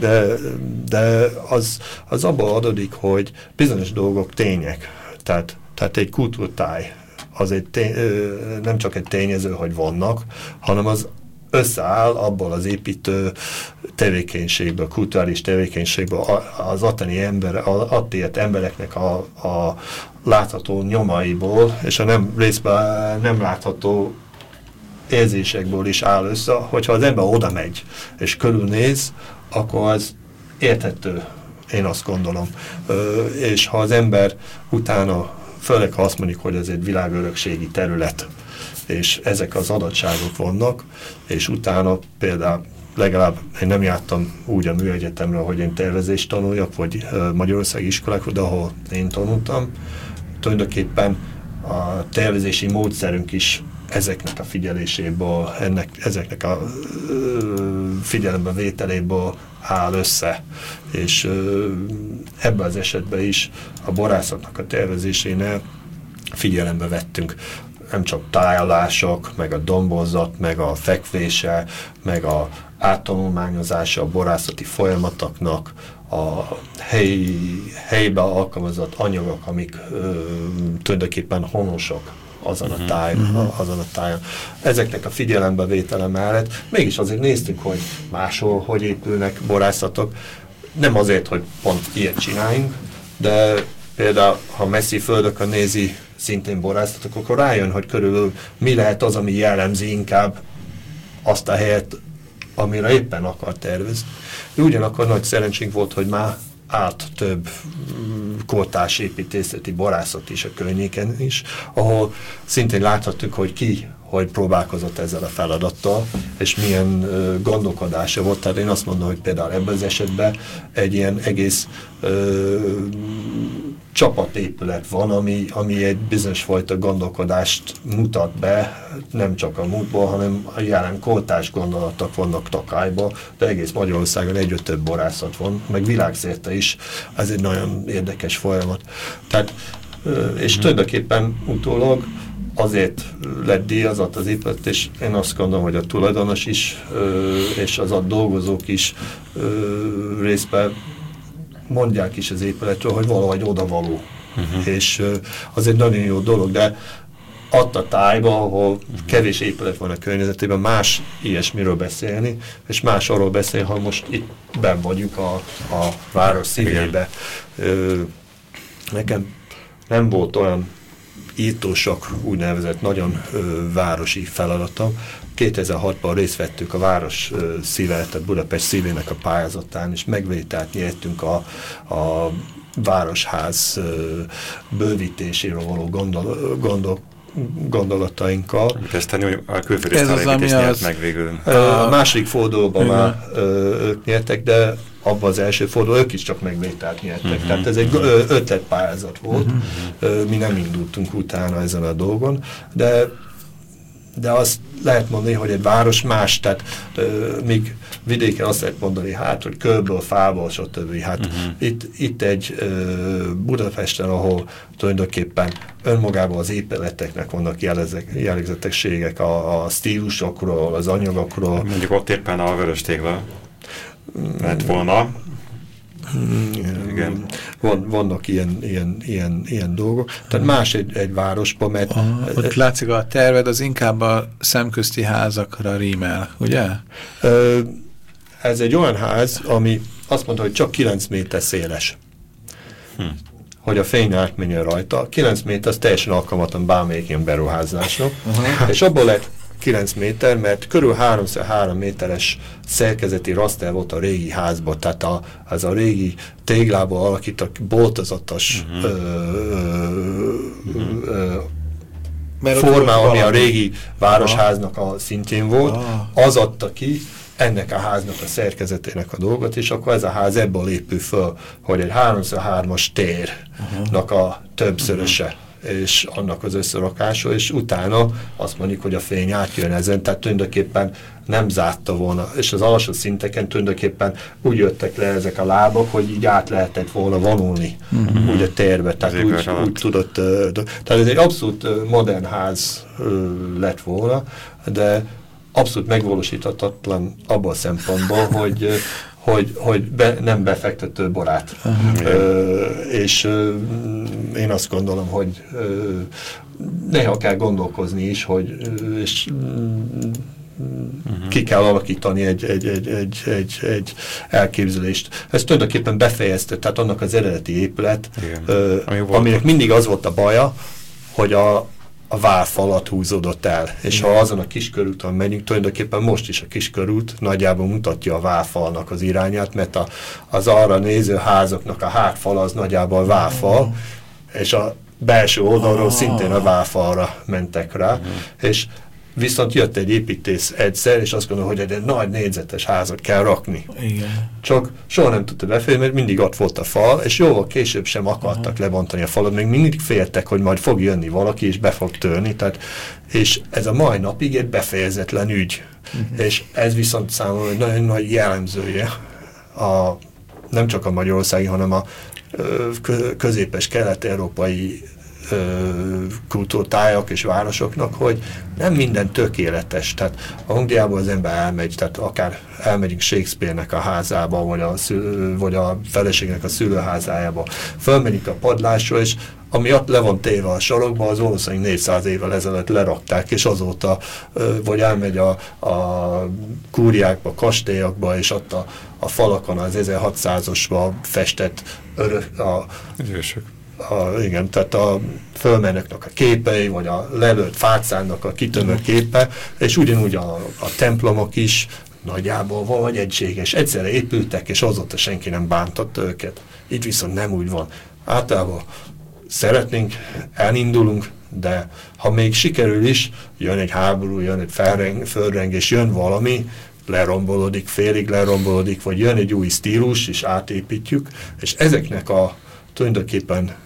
de az abból adódik, hogy bizonyos dolgok tények. Tehát egy kultúrtáj az nem csak egy tényező, hogy vannak, hanem az összeáll abból az építő tevékenységből, kulturális tevékenységből, az attani attélt embereknek a látható nyomaiból, és a részben nem látható érzésekből is áll össze, hogyha az ember oda megy, és körülnéz, akkor az érthető, én azt gondolom. És ha az ember utána, főleg ha azt mondjuk, hogy ez egy világörökségi terület, és ezek az adottságok vannak, és utána például legalább én nem jártam úgy a műegyetemre, hogy én tervezést tanuljak, vagy magyarországi iskolákra, de ahol én tanultam, tulajdonképpen a tervezési módszerünk is ezeknek a figyeléséből, ezeknek a figyelembe vételéből áll össze, és ebben az esetben is a borászatnak a tervezésénél figyelembe vettünk nem csak tájálások, meg a dombozat, meg a fekvése, meg a áttanulmányozása a borászati folyamatoknak, a helyben alkalmazott anyagok, amik tulajdonképpen honosok azon a tájon. Ezeknek a figyelembevétele mellett mégis azért néztük, hogy máshol hogy épülnek borászatok. Nem azért, hogy pont ilyet csináljunk, de például, ha messzi földökön nézi szintén borászatok, akkor rájön, hogy körülbelül mi lehet az, ami jellemzi inkább azt a helyet, amire éppen akar tervezni. Ugyanakkor nagy szerencsénk volt, hogy már állt több kortárs építészeti borászat is a környéken is, ahol szintén láthattuk, hogy ki hogy próbálkozott ezzel a feladattal, és milyen gondolkodása volt. Tehát én azt mondom, hogy például ebben az esetben egy ilyen egész csapatépület van, ami egy bizonyos fajta gondolkodást mutat be, nem csak a múltból, hanem a jelen kortárs gondolatok vannak Takaiba, de egész Magyarországon egyre több borászat van, meg világszerte is. Ez egy nagyon érdekes folyamat. Tehát, és tulajdonképpen utólag azért lett díjazott az épület, és én azt gondolom, hogy a tulajdonos is, és az ott dolgozók is részben mondják is az épületről, hogy valahogy odavaló. És az egy nagyon jó dolog, de adta tájba, ahol kevés épület van a környezetében, más ilyesmiről beszélni, és más arról beszélni, ha most itt benn vagyunk a város szívébe. Nekem nem volt olyan írtósak úgynevezett nagyon városi feladatom. 2006-ban részt vettük a város szíve, tehát Budapest szívének a pályázatán, és megvételt nyertünk a városház bővítéséről való gondolatainkkal. Aztán a külföldi sztárépítés nyert meg végül. A második fordulóban már ők nyertek, de abban az első forduló ők is csak megvételt nyertek. Tehát ez egy ötletpályázat volt. Mi nem indultunk utána ezen a dolgon, de azt lehet mondani, hogy egy város más, tehát míg vidéken azt lehet mondani, hát, hogy kőből, fából, stb. Hát itt egy Budapesten, ahol tulajdonképpen önmagában az épületeknek vannak jellegzetességek a stílusokról, az anyagokról. Mondjuk ott éppen a vörös tégla lett volna. Igen. Vannak ilyen dolgok. Tehát más egy városban, mert... Ott látszik a terved, az inkább a szemközti házakra rímel, ugye? Ez egy olyan ház, ami azt mondta, hogy csak 9 méter széles. Hogy a fény átmenjen rajta. 9 méter az teljesen alkalmatlan bármelyik ilyen beruházásnak. És abból lett 9 méter, mert körül 3x3 méteres szerkezeti raster volt a régi házban, tehát az a régi téglából alakított boltozatos formá, ami a régi városháznak a szintjén volt, az adta ki ennek a háznak a szerkezetének a dolgot, és akkor ez a ház ebből épül föl, hogy egy 3x3-as térnak a többszöröse és annak az összerakása, és utána azt mondjuk, hogy a fény átjön ezen, tehát tulajdonképpen nem zárta volna, és az alsó szinteken tulajdonképpen úgy jöttek le ezek a lábak, hogy így át lehetett volna vonulni úgy a térbe, tehát úgy tudott, tehát ez egy abszolút modern ház lett volna, de abszolút megvalósíthatatlan abban a szempontból, hogy nem befektető barát. És én azt gondolom, hogy néha kell gondolkozni is, hogy ki kell alakítani egy elképzelést. Ez tulajdonképpen befejezte, tehát annak az eredeti épület, aminek mindig az volt a baja, hogy a várfalat húzódott el, és ha azon a kiskörúton megyünk, tulajdonképpen most is a kiskörút nagyjából mutatja a várfalnak az irányát, mert az arra néző házaknak a hátfala az nagyjából várfal, és a belső oldalról szintén a várfalra mentek rá, és viszont jött egy építész egyszer, és azt gondolom, hogy egy nagy négyzetes házat kell rakni. Igen. Csak soha nem tudta befejni, mert mindig ott volt a fal, és jóval később sem akartak lebontani a falat, még mindig féltek, hogy majd fog jönni valaki, és be fog törni. Tehát, és ez a mai napig egy befejezetlen ügy. És ez viszont számomra egy nagyon nagy jellemzője nem csak a magyarországi, hanem a középes kelet-európai kultúrtájak és városoknak, hogy nem minden tökéletes. Tehát Angliából az ember elmegy, tehát akár elmegyünk Shakespeare-nek a házába, vagy a feleségnek a szülőházájába, fölmegyünk a padlásra, és ami ott le van téve a sarokba, az valószínűleg 400 évvel ezelőtt lerakták, és azóta, vagy elmegy a kúriákba, kastélyakba, és ott a falakon az 1600-osba festett igen, tehát a fölmeneknek a képei, vagy a lelőtt fácánnak a kitömött képe, és ugyanúgy a templomok is nagyjából valahogy egységes. Egyszerre épültek, és azóta senki nem bántott őket. Itt viszont nem úgy van. Általában szeretnénk, elindulunk, de ha még sikerül is, jön egy háború, jön egy földrengés, jön valami, lerombolódik, félig lerombolódik, vagy jön egy új stílus, és átépítjük, és ezeknek a tulajdonképpen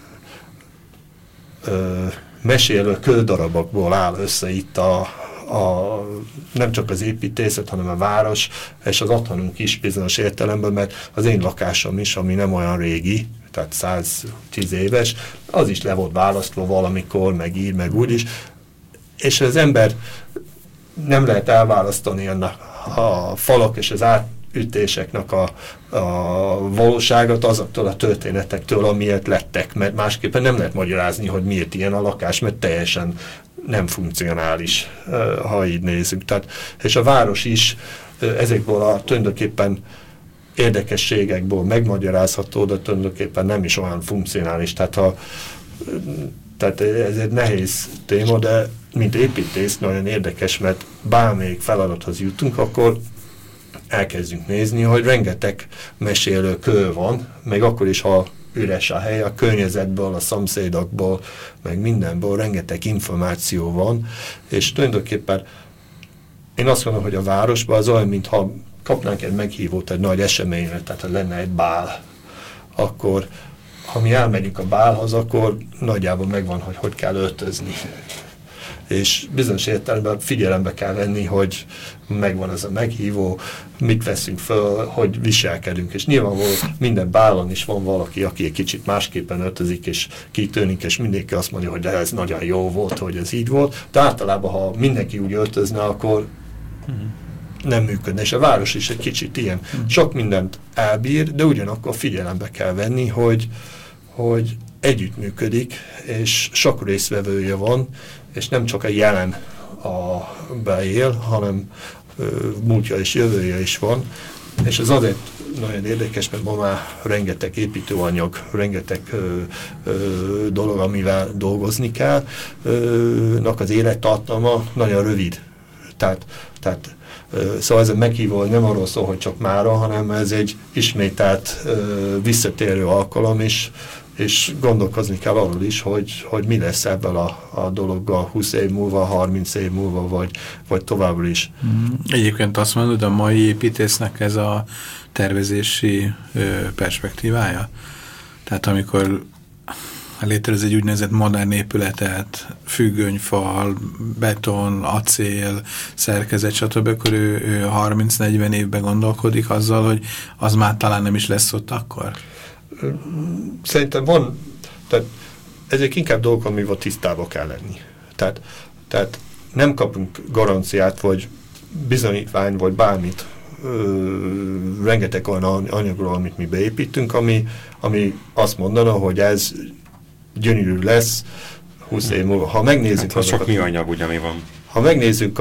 mesélő kődarabokból áll össze itt nem csak az építészet, hanem a város, és az otthonunk is bizonyos értelemben, mert az én lakásom is, ami nem olyan régi, tehát 110 éves, az is le volt választva valamikor, meg így, meg úgy is, és az ember nem lehet elválasztani a falak és az ütéseknek a valóságot azoktól a történetektől, amiért lettek, mert másképpen nem lehet magyarázni, hogy miért ilyen a lakás, mert teljesen nem funkcionális, ha így nézzük. Tehát, és a város is ezekből a tulajdonképpen érdekességekből megmagyarázható, de tulajdonképpen nem is olyan funkcionális. Tehát ez egy nehéz téma, de mint építész nagyon érdekes, mert bármelyik feladathoz jutunk, akkor elkezdjünk nézni, hogy rengeteg mesélő kő van, meg akkor is, ha üres a hely, a környezetből, a szomszédokból, meg mindenből rengeteg információ van, és tulajdonképpen én azt mondom, hogy a városban az olyan, mintha kapnánk egy meghívót egy nagy eseményre, tehát ha lenne egy bál, akkor ha mi elmegyünk a bálhoz, akkor nagyjából megvan, hogy kell öltözni. És bizonyos értelemben figyelembe kell venni, hogy megvan ez a meghívó, mit veszünk föl, hogy viselkedünk. És nyilvánvalóan minden bálon is van valaki, aki egy kicsit másképpen öltözik, és kitűnik, és mindenki azt mondja, hogy de ez nagyon jó volt, hogy ez így volt. De általában, ha mindenki úgy öltözne, akkor nem működne. És a város is egy kicsit ilyen. Sok mindent elbír, de ugyanakkor figyelembe kell venni, hogy együttműködik, és sok részvevője van, és nem csak a jelen beél, hanem múltja és jövője is van. És ez azért nagyon érdekes, mert ma már rengeteg építőanyag, rengeteg dolog, amivel dolgozni kell, az élettartalma nagyon rövid. Tehát szóval ez a meghívó nem arról szól, hogy csak mára, hanem ez egy ismételt visszatérő alkalom is, és gondolkozni kell arról is, hogy mi lesz ebből a dologgal 20 év múlva, 30 év múlva, vagy továbbra is. Egyébként azt mondod, a mai építésznek ez a tervezési perspektívája? Tehát amikor létrez egy úgynevezett modern épületet, függönyfal, beton, acél, szerkezet, stb., akkor ő 30-40 évben gondolkodik azzal, hogy az már talán nem is lesz ott akkor? Szerintem van, tehát ezek inkább dolgok, amivel tisztába kell lenni. Tehát nem kapunk garanciát, vagy bizonyítvány, vagy bármit, rengeteg olyan anyagról, amit mi beépítünk, ami azt mondana, hogy ez gyönyörű lesz 20 év múlva. Ha megnézzük... Hát, sok műanyag, ugye, mi van? Ha megnézzük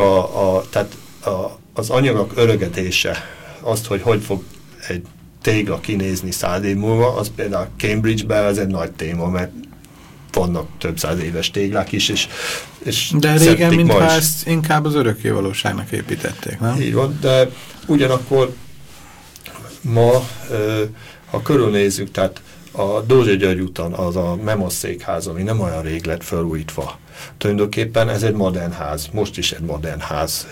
az anyagok örögetése, azt, hogy fog egy tégla kinézni 100 év múlva, az például Cambridge-ben ez egy nagy téma, mert vannak több száz éves téglák is, és de régen, mintha ezt inkább az örökké valóságnak építették, nem? Így van, de ugyanakkor ma, ha körülnézzük, tehát a Dózsa György úton az a Memos székház, ami nem olyan rég lett felújítva. Tulajdonképpen ez egy modern ház, most is egy modern ház.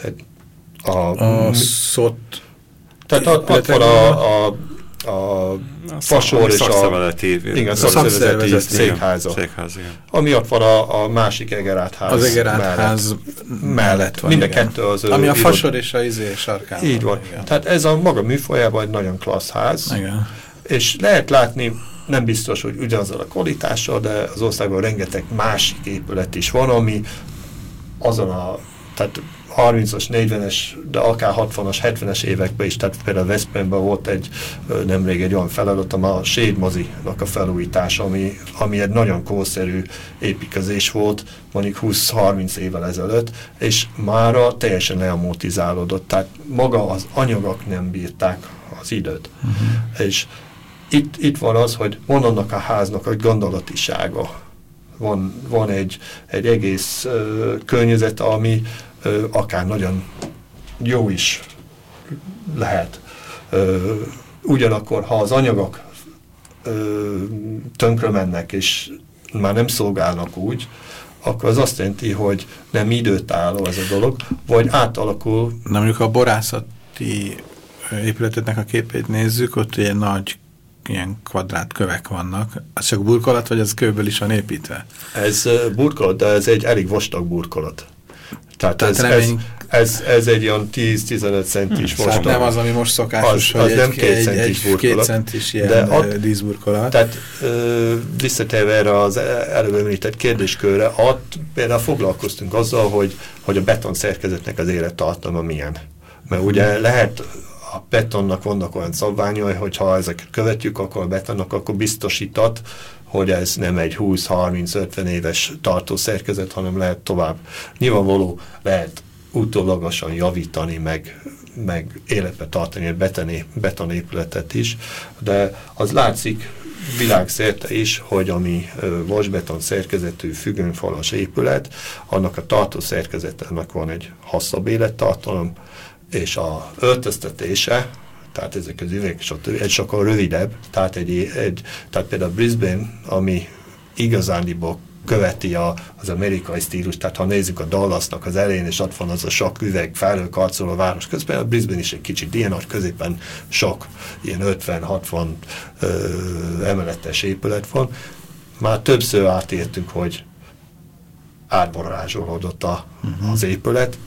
Tehát ott van a Fasor és a szakszervezeti székháza. Ami ott van a másik Egerát ház. Az Egerát ház mellett van. Mind a kettő az ami a Fasor és a sarkán. Így van. Igen. Tehát ez a maga műfajában egy nagyon klassz ház. Igen. És lehet látni, nem biztos, hogy ugyanazzal a kvalitással, de az országban rengeteg másik épület is van, ami azon tehát 30-as, 40-es, de akár 60-as, 70-es években is, tehát például Veszprémben volt nemrég egy olyan feladat, a Sédmozinak a felújítása, ami egy nagyon korszerű építkezés volt, mondjuk 20-30 évvel ezelőtt, és mára teljesen leamortizálódott, tehát maga az anyagok nem bírták az időt. És itt van az, hogy van annak a háznak egy gondolatisága. Van egy egész környezet, ami akár nagyon jó is lehet. Ugyanakkor, ha az anyagok tönkre mennek, és már nem szolgálnak úgy, akkor az azt jelenti, hogy nem időtálló ez a dolog, vagy átalakul. Na, mondjuk a borászati épületetnek a képét nézzük, ott ilyen nagy ilyen kvadrát kövek vannak. Az csak burkolat, vagy az kőből is van építve? Ez burkolat, de ez egy elég vastag burkolat. Tehát ez egy olyan 10-15 centis vastag. Nem az, ami most szokásos, az nem 2 centis burkolat. 2 centis ilyen díszburkolat. Tehát visszatérve erre az előbb említett kérdéskörre, ott például foglalkoztunk azzal, hogy a beton szerkezetnek az élettartama milyen. Mert ugye lehet a betonnak vannak olyan szabványai, hogy ha ezeket követjük, akkor a betonnak akkor biztosított, hogy ez nem egy 20-30-50 éves tartószerkezet, hanem lehet tovább. Nyilvánvaló lehet utólagosan javítani, meg életbe tartani egy betonépületet is, de az látszik világszerte is, hogy ami vasbeton szerkezetű függönyfalas épület, annak a tartószerkezetének van egy hosszabb élettartalom, és a öltöztetése, tehát ezek az üveg, egy sokkal rövidebb, tehát, tehát például Brisbane, ami igazándiból követi az amerikai stílus, tehát ha nézzük a Dallasnak az elején, és ott van az a sok üveg felhőkarcoló a város közben, a Brisbane is egy kicsit ilyen nagy, középen sok, ilyen 50-60 emeletes épület van. Már többször átértünk, hogy átbarázsolódott az épület,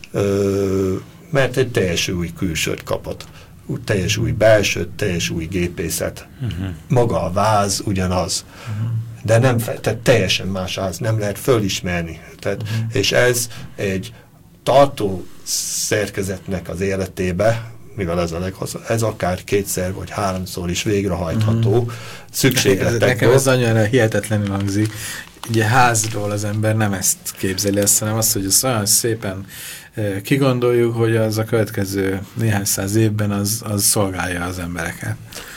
mert egy teljes új külsőt kapott. Teljes új belsőt, teljes új gépészet. Maga a váz ugyanaz. De nem, tehát teljesen más ház, nem lehet fölismerni. Tehát, és ez egy tartó szerkezetnek az életébe, mivel ez akár 2-szer vagy 3-szor is végrehajtható szükségletekből. Nekem ez annyira hihetetlenül hangzik. Ugye házról az ember nem ezt képzeli, hanem azt, hogy azt olyan szépen kigondoljuk, hogy az a következő néhány száz évben az szolgálja az embereket.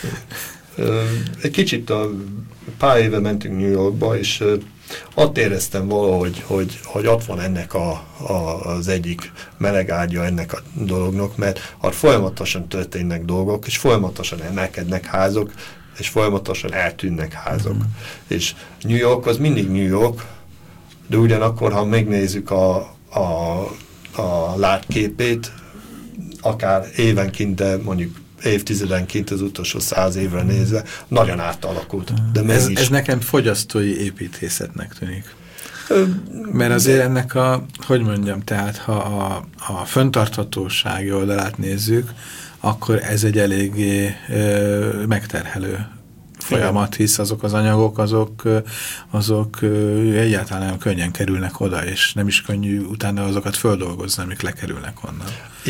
Egy kicsit pár éve mentünk New Yorkba, és ott éreztem valahogy, hogy ott van ennek az egyik meleg ágya ennek a dolognak, mert ott folyamatosan történnek dolgok, és folyamatosan emelkednek házok, és folyamatosan eltűnnek házok. És New York az mindig New York, de ugyanakkor, ha megnézzük a látképét, akár évenként, de mondjuk évtizedenként az utolsó 100 évre nézve, nagyon átalakult. De ez nekem fogyasztói építészetnek tűnik. Mert azért ennek hogy mondjam, tehát ha a fenntarthatósági oldalát nézzük, akkor ez egy eléggé megterhelő folyamat, hisz azok az anyagok, azok egyáltalán nem könnyen kerülnek oda, és nem is könnyű utána azokat földolgozni, amik lekerülnek onnan.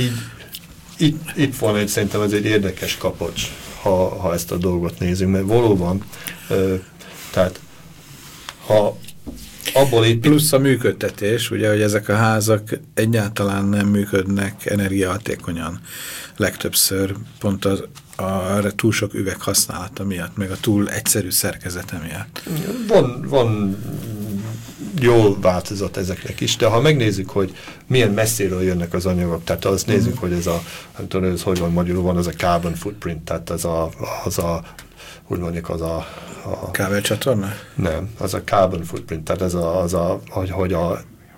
Itt van szerintem ez egy érdekes kapocs, ha ezt a dolgot nézünk, mert valóban, tehát ha abból itt... Plusz a működtetés, ugye, hogy ezek a házak egyáltalán nem működnek energiahatékonyan. Legtöbbször pont arra túl sok üveg használata miatt, meg a túl egyszerű szerkezete miatt. Van jó változat ezeknek is, de ha megnézzük, hogy milyen messziről jönnek az anyagok, tehát azt nézzük, hogy ez nem tudom, ez hogy van magyarul, van az a carbon footprint, tehát úgy mondjuk az a kábelcsatorna? Nem, az a carbon footprint, tehát ez hogy a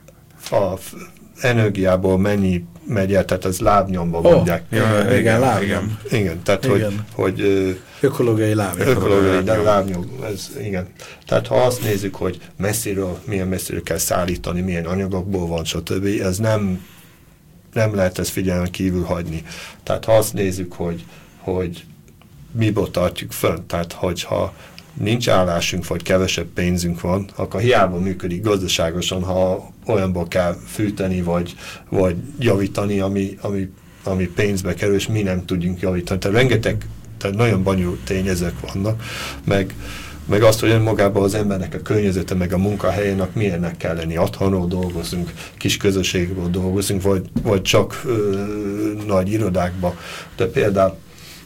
energiából mennyi megy el, tehát ez lábnyomban mondják. Igen, lábnyom. Igen, tehát hogy ökológiai lábnyom. Ökológiai lábnyom, ez igen. Tehát ha azt nézzük, hogy milyen messziről kell szállítani, milyen anyagokból van, stb., ez nem lehet ezt figyelmen kívül hagyni. Tehát ha azt nézzük, hogy miből tartjuk fönn, tehát hogyha nincs állásunk, vagy kevesebb pénzünk van, akkor hiába működik gazdaságosan, ha olyanból kell fűteni, vagy javítani, ami pénzbe kerül, és mi nem tudjunk javítani. Tehát nagyon bonyolult tényezők vannak, meg azt, hogy önmagában az embernek a környezete, meg a munkahelyének milyennek kell lenni. Otthonról dolgozunk, kis közösségből dolgozunk, vagy csak nagy irodákba. De például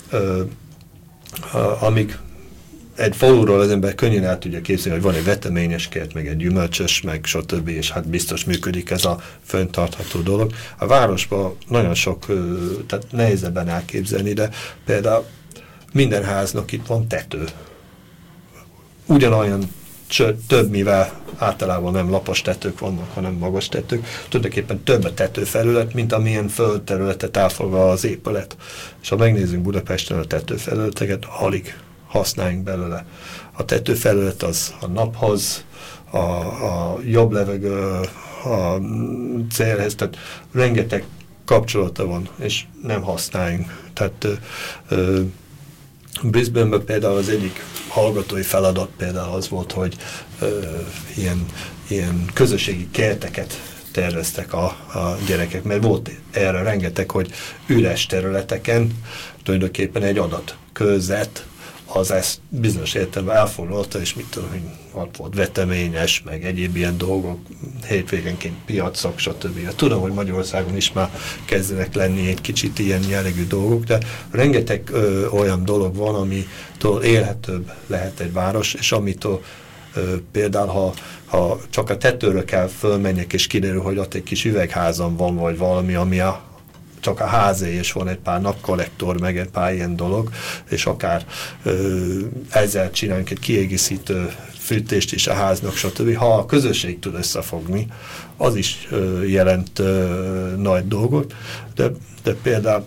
amíg egy faluról az ember könnyen el tudja képzelni, hogy van egy veteményes kert, meg egy gyümölcsös, meg stb., és hát biztos működik ez a fenntartható dolog. A városban nagyon sok, tehát nehezebben elképzelni, de például minden háznak itt van tető. Ugyanolyan több, mivel általában nem lapos tetők vannak, hanem magas tetők, tulajdonképpen több a tetőfelület, mint amilyen földterületet elfoglal az épület. És ha megnézzünk Budapesten a tetőfelületeket, alig használjunk belőle. A tetőfelület az a naphoz, a jobb levegő, a célhez, tehát rengeteg kapcsolata van, és nem használjunk. Tehát Brisbane-ben például az egyik hallgatói feladat például az volt, hogy ilyen közösségi kerteket terveztek a gyerekek, mert volt erre rengeteg, hogy üres területeken tulajdonképpen egy adatközet az ezt bizonyos értelemben elfoglalta, és mit tudom, hogy ott volt veteményes, meg egyéb ilyen dolgok, hétvégenként piacok, stb. Tudom, hogy Magyarországon is már kezdenek lenni egy kicsit ilyen jellegű dolgok, de rengeteg olyan dolog van, amitől élhetőbb lehet egy város, és amitől például, ha csak a tetőről kell fölmenjek, és kiderül, hogy ott egy kis üvegházam van, vagy valami, ami csak a házé, és van egy pár napkollektor, meg egy pár ilyen dolog, és akár ezzel csinálunk egy kiegészítő fűtést is a háznak, stb. Ha a közösség tud összefogni, az is jelent nagy dolgot, de például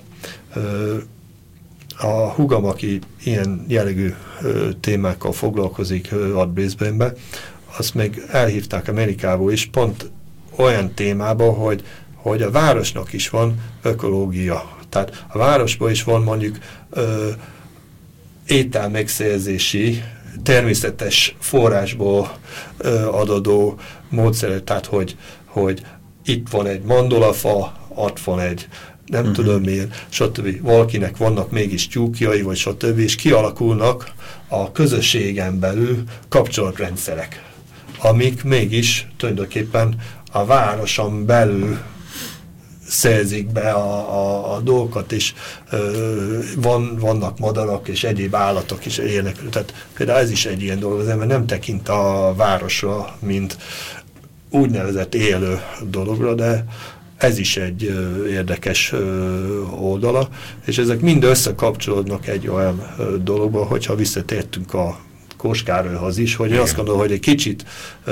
a húgam, aki ilyen jellegű témákkal foglalkozik ad Brisbane-be, azt még elhívták Amerikából is, pont olyan témában, hogy a városnak is van ökológia. Tehát a városban is van mondjuk ételmegszerzési, természetes forrásból adódó módszer, tehát hogy itt van egy mandolafa, ott van egy nem tudom miért, stb. Valakinek vannak mégis tyúkjai, vagy stb. És kialakulnak a közösségen belül kapcsolatrendszerek, amik mégis tulajdonképpen a városon belül szerzik be a dolgokat, és vannak madarak, és egyéb állatok is élnek. Tehát például ez is egy ilyen dolog, az ember nem tekint a városra, mint úgynevezett élő dologra, de ez is egy érdekes oldala, és ezek mind összekapcsolódnak egy olyan dologba, hogyha visszatértünk a Kós Károlyhoz is, hogy azt gondolom, hogy egy kicsit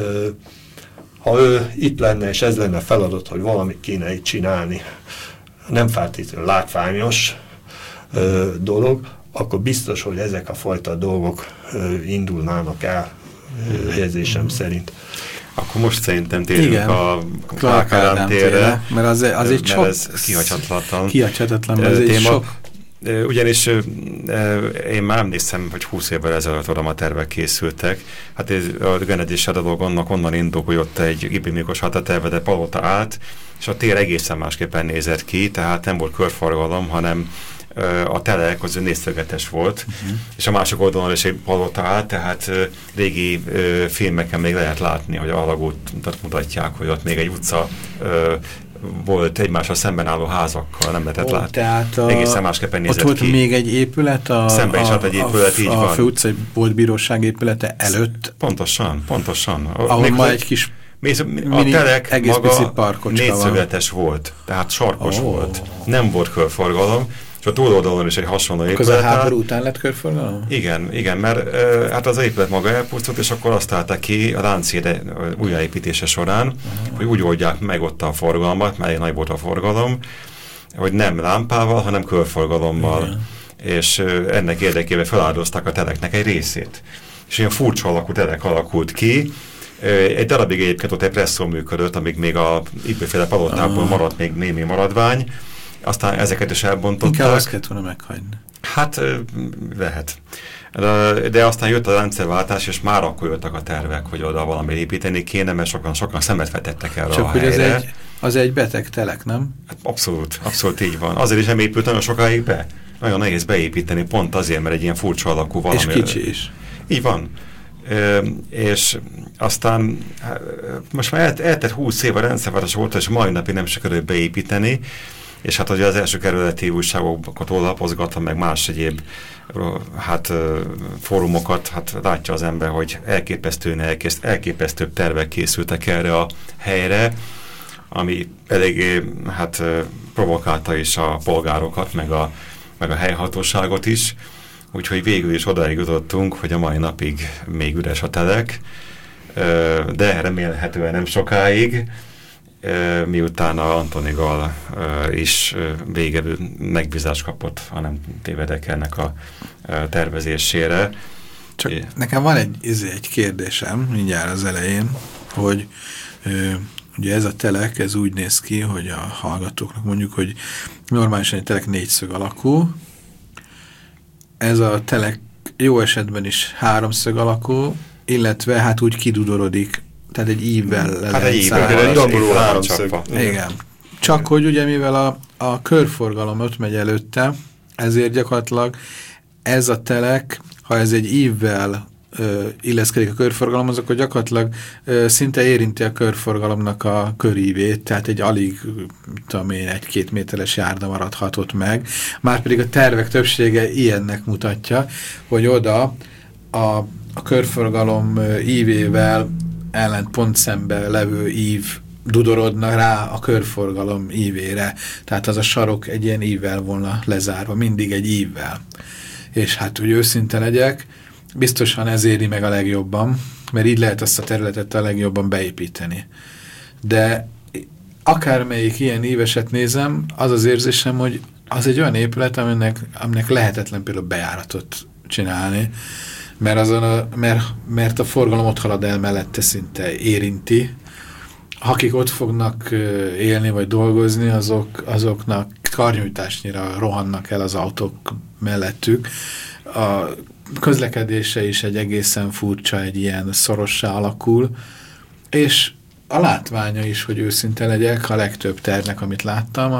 ha ő itt lenne, és ez lenne feladat, hogy valamit kéne itt csinálni, nem feltétlenül látványos dolog, akkor biztos, hogy ezek a fajta dolgok indulnának el helyezésem szerint. Akkor most szerintem térjünk a Clark Ádám térre, mert az egy sok... ez kihagyhatatlan téma. Sok. Ugyanis én már emlékszem, hogy 20 évvel ezelőtt oda a tervek készültek. Hát a genedés dolog onnan indul, hogy ott egy ibimikos hataterve, de palota állt, és a tér egészen másképpen nézett ki, tehát nem volt körforgalom, hanem a telek az négyszögetes volt, és a másik oldalon is egy palota állt, tehát régi filmeken még lehet látni, hogy a Alagútat mutatják, hogy ott még egy utca volt egymással szemben álló házakkal, nem lehetett látni. Tehát egészen másképpen nézett ott volt ki. még egy épület, szemben is volt egy épület, így van. A főutcai boltbíróság épülete előtt. Pontosan. Ahol ma egy kis a telek maga négyszögetes volt, tehát sarkos volt. Nem volt körforgalom, és a túloldalon is egy hasonló épület. Az a háború után lett körforgalom? Igen, mert hát az épület maga elpusztult, és akkor azt találták ki a Lánchíd újjáépítése során, hogy úgy oldják meg ott a forgalmat, mert nagy volt a forgalom, hogy nem lámpával, hanem körforgalommal. Igen. És ennek érdekében feláldozták a teleknek egy részét. És ilyen furcsa alakú telek alakult ki. Egy darabig egyébként ott egy presszó működött, amíg még a épülféle palotából maradt még némi maradvány, aztán ezeket is elbontották. Inkább azt kellett volna meghagyni. Hát lehet. De aztán jött a rendszerváltás, és már akkor jöttek a tervek, hogy oda valami építeni kéne, mert sokan szemet vetettek erre csak a helyre. Csak hogy az egy beteg telek, nem? Hát abszolút így van. Azért is nem épült nagyon sokáig be. Nagyon nehéz beépíteni, pont azért, mert egy ilyen furcsa alakú valami. És kicsi is. Így van. És aztán most már eltett 20 év a rendszerváltás volt, és mai napig nem sikerült beépíteni, és hát ugye az első kerületi újságokat lapozgattam, meg más egyéb fórumokat, hát látja az ember, hogy elképesztőbb tervek készültek erre a helyre, ami eléggé provokálta is a polgárokat, meg a helyhatóságot is, úgyhogy végül is odáig jutottunk, hogy a mai napig még üres a telek, de remélhetően nem sokáig, miután a Antoni Gall is végelő megbízást kapott, ha nem tévedek ennek a tervezésére. Csak nekem van egy kérdésem mindjárt az elején, hogy ugye ez a telek, ez úgy néz ki, hogy a hallgatóknak mondjuk, hogy normálisan egy telek négyszög alakú, ez a telek jó esetben is háromszög alakú, illetve hát úgy kidudorodik tehát egy ívvel le hát egy ívvel, egy domború háromszög. Igen. Csak hogy ugye mivel a körforgalom ott megy előtte, ezért gyakorlatilag ez a telek, ha ez egy ívvel illeszkedik a körforgalomhoz, akkor gyakorlatilag szinte érinti a körforgalomnak a körívét, tehát egy alig, tudom én, 1-2 méteres járda maradhatott meg. Márpedig a tervek többsége ilyennek mutatja, hogy oda a körforgalom ívével ellent pont szembe levő ív dudorodna rá a körforgalom ívére. Tehát az a sarok egy ilyen ívvel volna lezárva, mindig egy ívvel. És hát, hogy őszinte legyek, biztosan ez éri meg a legjobban, mert így lehet azt a területet a legjobban beépíteni. De akármelyik ilyen íveset nézem, az az érzésem, hogy az egy olyan épület, aminek lehetetlen például bejáratot csinálni, mert a forgalom ott halad el mellette, szinte érinti. Akik ott fognak élni vagy dolgozni, azoknak karnyújtásnyira rohannak el az autók mellettük. A közlekedése is egy egészen furcsa, egy ilyen szorossá alakul, és a látványa is, hogy őszinte legyek, a legtöbb tervnek, amit láttam,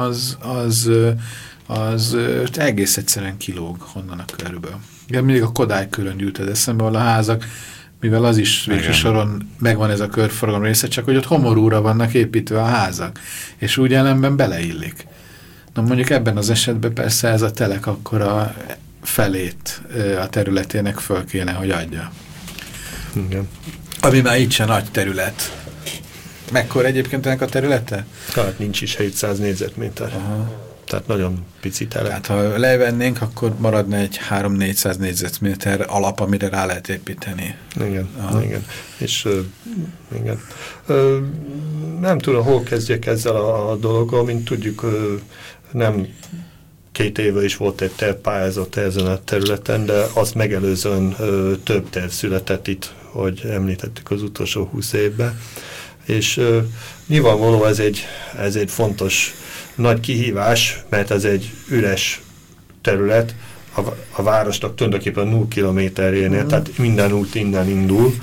az egész egyszerűen kilóg honnan a körből. Mindig a Kodály körön jut az eszembe, ahol a házak, mivel az is végső soron megvan ez a körforgalom része, csak hogy ott homorúra vannak építve a házak, és úgy ellenben beleillik. Na mondjuk ebben az esetben persze ez a telek akkor a felét a területének föl kéne, hogy adja. Igen. Ami már így se nagy terület. Mekkora egyébként ennek a területe? Hát nincs is 700 négyzetméter. Aha. Tehát nagyon pici telek. Tehát ha levennénk, akkor maradna egy 300-400 négyzetméter alap, amire rá lehet építeni. Igen, igen. És igen. Nem tudom, hol kezdjek ezzel a dologgal, mint tudjuk, nem 2 éve is volt egy tervpályázat ezen a területen, de azt megelőzően több terv született itt, hogy említettük az utolsó 20 évben. És nyilvánvaló ez egy fontos nagy kihívás, mert ez egy üres terület, a városnak tulajdonképpen 0 kilométerjénél, tehát minden út innen indul,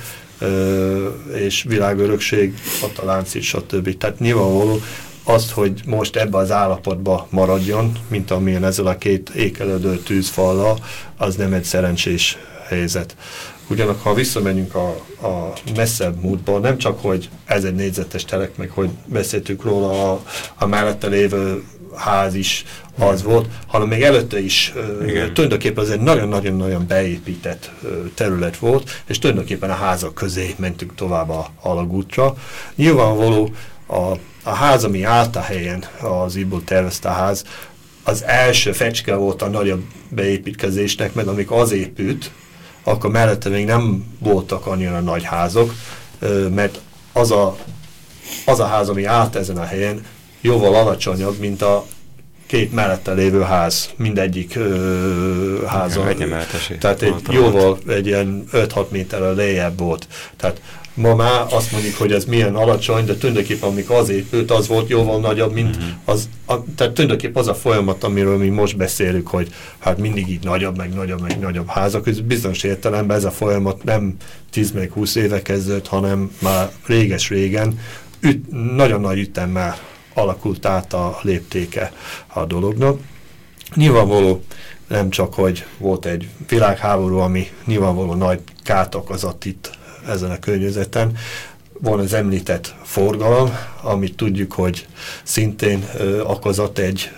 és világörökség, ott a Lánchíd, stb. Tehát nyilvánvaló azt, hogy most ebbe az állapotba maradjon, mint amilyen ezzel a 2 ékelődő tűzfallal, az nem egy szerencsés helyzet. Ugyanakkor, ha visszamegyünk a messzebb múltba, nem csak, hogy ez egy négyzetes telek, meg hogy beszéltük róla, a mellette lévő ház is az volt, hanem még előtte is tulajdonképpen az egy nagyon-nagyon-nagyon beépített terület volt, és tulajdonképpen a házak közé mentünk tovább a alagútra. Nyilvánvaló a ház, ami állt a helyen, az Ibó tervezte a ház, az első fecske volt a nagyobb beépítkezésnek, mert amikor az épült, akkor mellette még nem voltak annyira nagy házak, mert az a ház, ami állt ezen a helyen, jóval alacsonyabb, mint a 2 mellette lévő ház, mindegyik háza. Tehát jóval egy ilyen 5-6 méterrel lejjebb volt. Tehát ma már azt mondjuk, hogy ez milyen alacsony, de tulajdonképpen amikor az épült, az volt jóval nagyobb, mint tehát tulajdonképpen az a folyamat, amiről mi most beszélünk, hogy hát mindig így nagyobb, meg nagyobb házak. Ez bizonyos értelemben ez a folyamat nem 10-20 éve kezdődött, hanem már réges-régen nagyon nagy ütemmel alakult át a léptéke a dolognak. Nyilvánvaló nem csak, hogy volt egy világháború, ami nyilvánvaló nagy kárt okozott itt ezen a környezeten. Van az említett forgalom, amit tudjuk, hogy szintén okozott egy,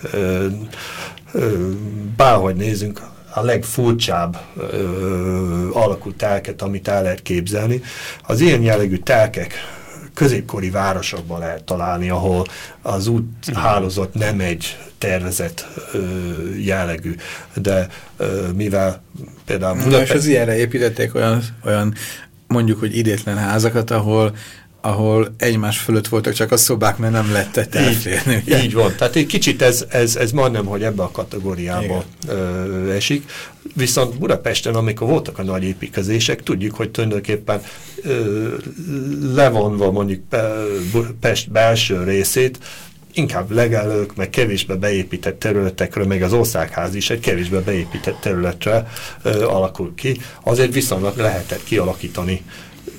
bárhogy nézünk, a legfurcsább alakú telket, amit el lehet képzelni. Az ilyen jellegű telkek középkori városokban lehet találni, ahol az úthálózat nem egy tervezett jellegű, de mivel például Budapest... És az ilyenre építették olyan mondjuk, hogy idétlen házakat, ahol egymás fölött voltak csak a szobák, mert nem lehetett elférni. Így van. Tehát egy kicsit ez majdnem, hogy ebbe a kategóriába esik. Viszont Budapesten, amikor voltak a nagy építkezések, tudjuk, hogy tulajdonképpen levonva mondjuk Pest belső részét, inkább legelők, meg kevésbé beépített területekről, meg az Országház is egy kevésbé beépített területre alakul ki. Azért viszonylag lehetett kialakítani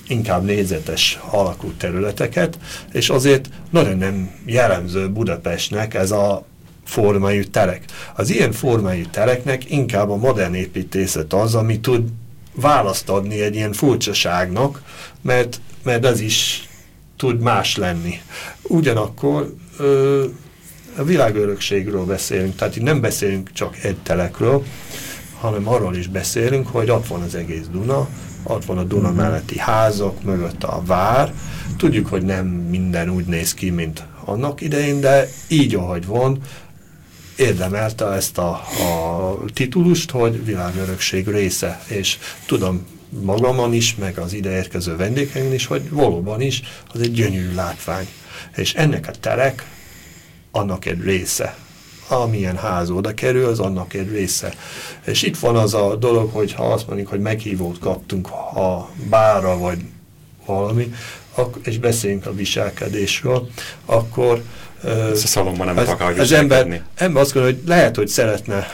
inkább négyzetes alakú területeket, és azért nagyon nem jellemző Budapestnek ez a formájú terek. Az ilyen formájú tereknek inkább a modern építészet az, ami tud választ adni egy ilyen furcsaságnak, mert ez is tud más lenni. Ugyanakkor a világörökségről beszélünk, tehát itt nem beszélünk csak egy telekről, hanem arról is beszélünk, hogy ott van az egész Duna, ott van a Duna melletti házak, mögött a vár. Tudjuk, hogy nem minden úgy néz ki, mint annak idején, de így, ahogy van, érdemelte ezt a titulust, hogy világörökség része, és tudom magamon is, meg az ide érkező vendégeim is, hogy valóban is az egy gyönyörű látvány. És ennek a terek annak egy része. Amilyen ház oda kerül, az annak egy része. És itt van az a dolog, hogy ha azt mondjuk, hogy meghívót kaptunk a bárra, vagy valami, és beszéljünk a viselkedésről, akkor ez a szalomban nem akar az ember azt gondolja, hogy lehet, hogy szeretne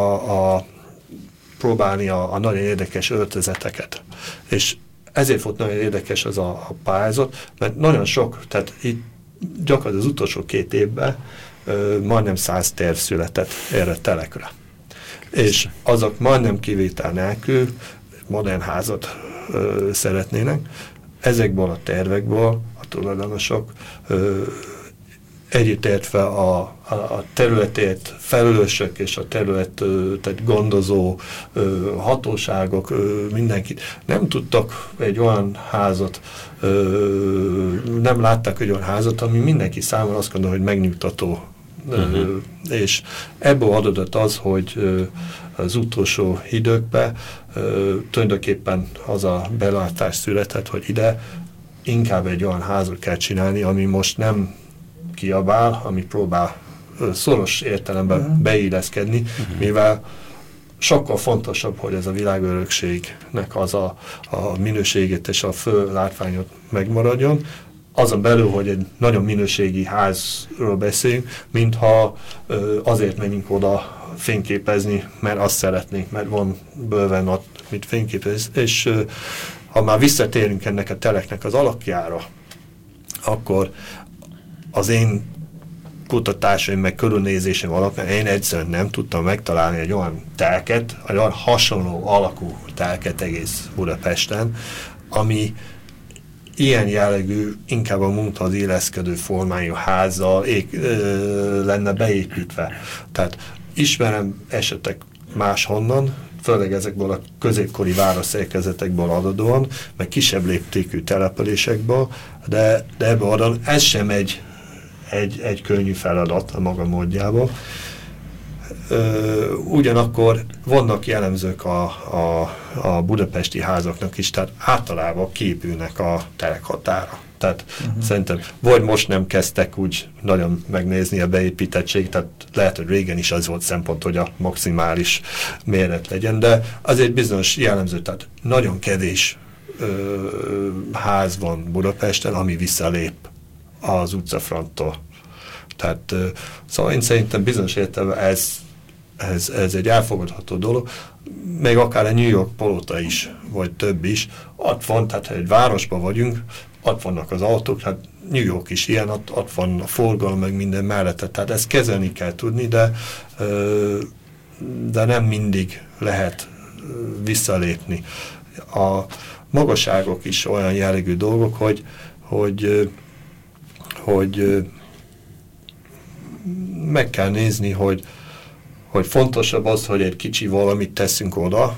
próbálni a nagyon érdekes öltözeteket. És ezért volt nagyon érdekes az a pályázat, mert nagyon sok, tehát itt gyakorlatilag az utolsó 2 évben majdnem 100 terv született erre telekre. És azok majdnem kivétel nélkül modern házat szeretnének. Ezekből a tervekből a tulajdonosok együttértve a területért felelősök és a tehát gondozó hatóságok, mindenkit nem tudtak egy olyan házat, nem láttak egy olyan házat, ami mindenki számára azt gondolja, hogy megnyugtató. És ebből adódott az, hogy az utolsó időkben tulajdonképpen az a belátás született, hogy ide inkább egy olyan házat kell csinálni, ami most nem kiabál, ami próbál szoros értelemben beilleszkedni, mivel sokkal fontosabb, hogy ez a világörökségnek az a minőségét és a fő látványot megmaradjon, azon belül, hogy egy nagyon minőségi házról beszélünk, mintha azért menjünk oda fényképezni, mert azt szeretnénk, mert van bőven ott, mit fényképezni, és ha már visszatérünk ennek a teleknek az alakjára, akkor az én kutatásaim meg körülnézésem alapján én egyszerűen nem tudtam megtalálni egy olyan telket, egy olyan hasonló alakú telket egész Budapesten, ami ilyen jellegű, inkább a munkahhoz illeszkedő formájú házzal lenne beépítve. Tehát ismerem esetek máshonnan, főleg ezekből a középkori városszerkezetekből adódóan, meg kisebb léptékű településekből, de ebből adódóan ez sem egy könnyű feladat a maga módjában. Ugyanakkor vannak jellemzők a budapesti házaknak is, tehát általában kiépülnek a terekhatára. Tehát szerintem vagy most nem kezdtek úgy nagyon megnézni a beépítettség, tehát lehet, hogy régen is az volt szempont, hogy a maximális méret legyen, de azért bizonyos jellemző, tehát nagyon kevés ház van Budapesten, ami visszalép az utcafronttól. Tehát szóval én szerintem bizonyos értelemben ez egy elfogadható dolog, még akár a New York palota is, vagy több is, ott van, tehát ha egy városban vagyunk, ott vannak az autók, hát New York is ilyen, ott van a forgalom, meg minden mellette, tehát ezt kezelni kell tudni, de nem mindig lehet visszalépni. A magasságok is olyan jellegű dolgok, hogy meg kell nézni, hogy fontosabb az, hogy egy kicsi valamit teszünk oda,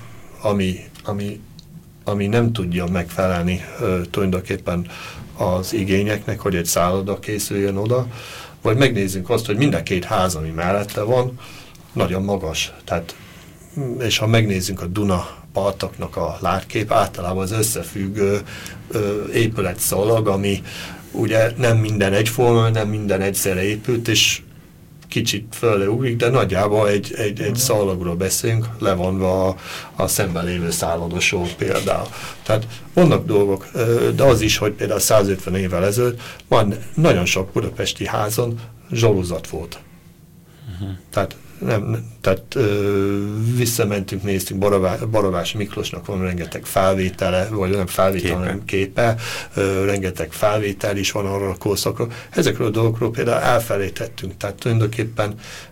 ami nem tudja megfelelni tulajdonképpen az igényeknek, hogy egy szálloda készüljön oda, vagy megnézzünk azt, hogy mind a 2 ház, ami mellette van, nagyon magas. Tehát, és ha megnézzünk a Duna partoknak a látkép, általában az összefüggő épületszalag, ami ugye nem minden egyforma, nem minden egyszerre épült, és kicsit fölle ugrik, de nagyjából egy szalagról beszélünk, levonva a szemben lévő szállodasó például. Tehát vannak dolgok, de az is, hogy például 150 évvel ezelőtt van nagyon sok budapesti házon zsoluzat volt. Tehát tehát visszamentünk, néztünk, Baravás Miklósnak van rengeteg felvétele, vagy nem felvétel, hanem képe, rengeteg felvétel is van arra a korszakról. Ezekről a dolgokról például elfelejtettünk, tehát tulajdonképpen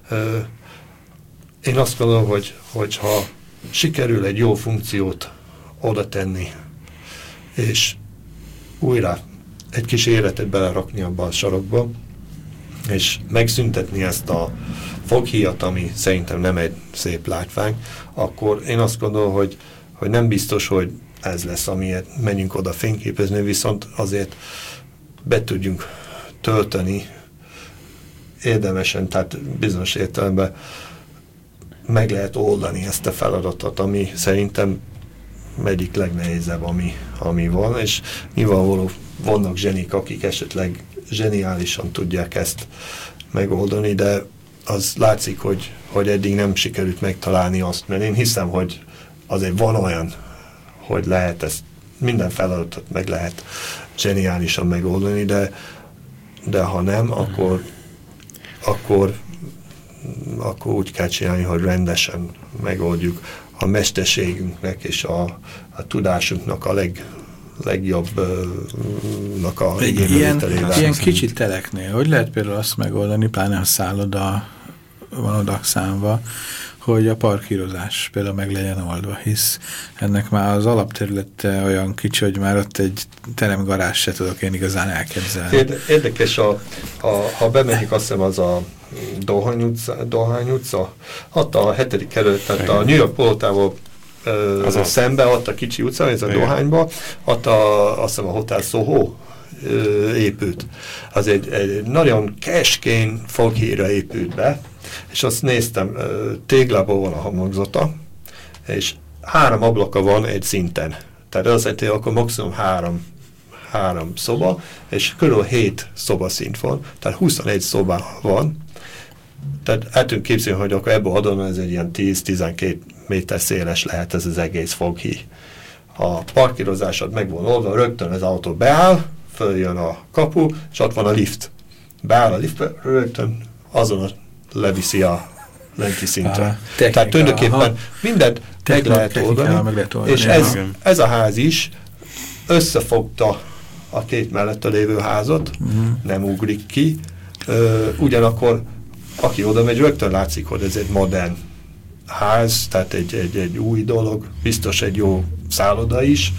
én azt gondolom, hogy ha sikerül egy jó funkciót oda tenni, és újra egy kis életet belerakni abba a sarokba, és megszüntetni ezt a foghíjat, ami szerintem nem egy szép látvány, akkor én azt gondolom, hogy nem biztos, hogy ez lesz, amiért menjünk oda fényképezni, viszont azért be tudjunk tölteni érdemesen, tehát bizonyos értelemben meg lehet oldani ezt a feladatot, ami szerintem egyik legnehezebb, ami van, és nyilvánvaló vannak zsenik, akik esetleg zseniálisan tudják ezt megoldani, de az látszik, hogy eddig nem sikerült megtalálni azt, mert én hiszem, hogy azért van olyan, hogy lehet ezt, minden feladatot meg lehet zseniálisan megoldani, de ha nem, akkor úgy kell csinálni, hogy rendesen megoldjuk a mesterségünknek és a tudásunknak a legjobbnak a igénybevételével. Ilyen kicsi teleknél, hogy lehet például azt megoldani, pláne ha szálloda van oda számva, hogy a parkírozás például meg legyen oldva, hisz ennek már az alapterülete olyan kicsi, hogy már ott egy teremgarázs se tudok én igazán elképzelni. Érdekes, ha bemegyik, azt hiszem az a Dohány utca, ott a 7. kerület, tehát a New York Polotával szembe, ott a kicsi utca, ez a Dohányba, ott azt hiszem a Hotel Soho épült. Az egy nagyon keskén foghíjra épült be, és azt néztem, téglából van a homlokzata, és 3 ablaka van egy szinten. Tehát az jelenti, akkor maximum 3 szoba, és körülbelül 7 szobaszint van, tehát 21 szoba van. Tehát el tudunk képzelni, hogy akkor ebből adom, ez egy ilyen 10-12 méter széles lehet ez az egész foghíj. A parkírozásod meg van oldva, rögtön az autó beáll, följön a kapu, és ott van a lift. Beáll a liftbe, rögtön azon leviszi a lenti szintre. Tehát tulajdonképpen mindent meg lehet oldani, és ez a ház is összefogta a két mellette lévő házat, nem ugrik ki, ugyanakkor aki oda megy, rögtön látszik, hogy ez egy modern ház, tehát egy új dolog, biztos egy jó szálloda is.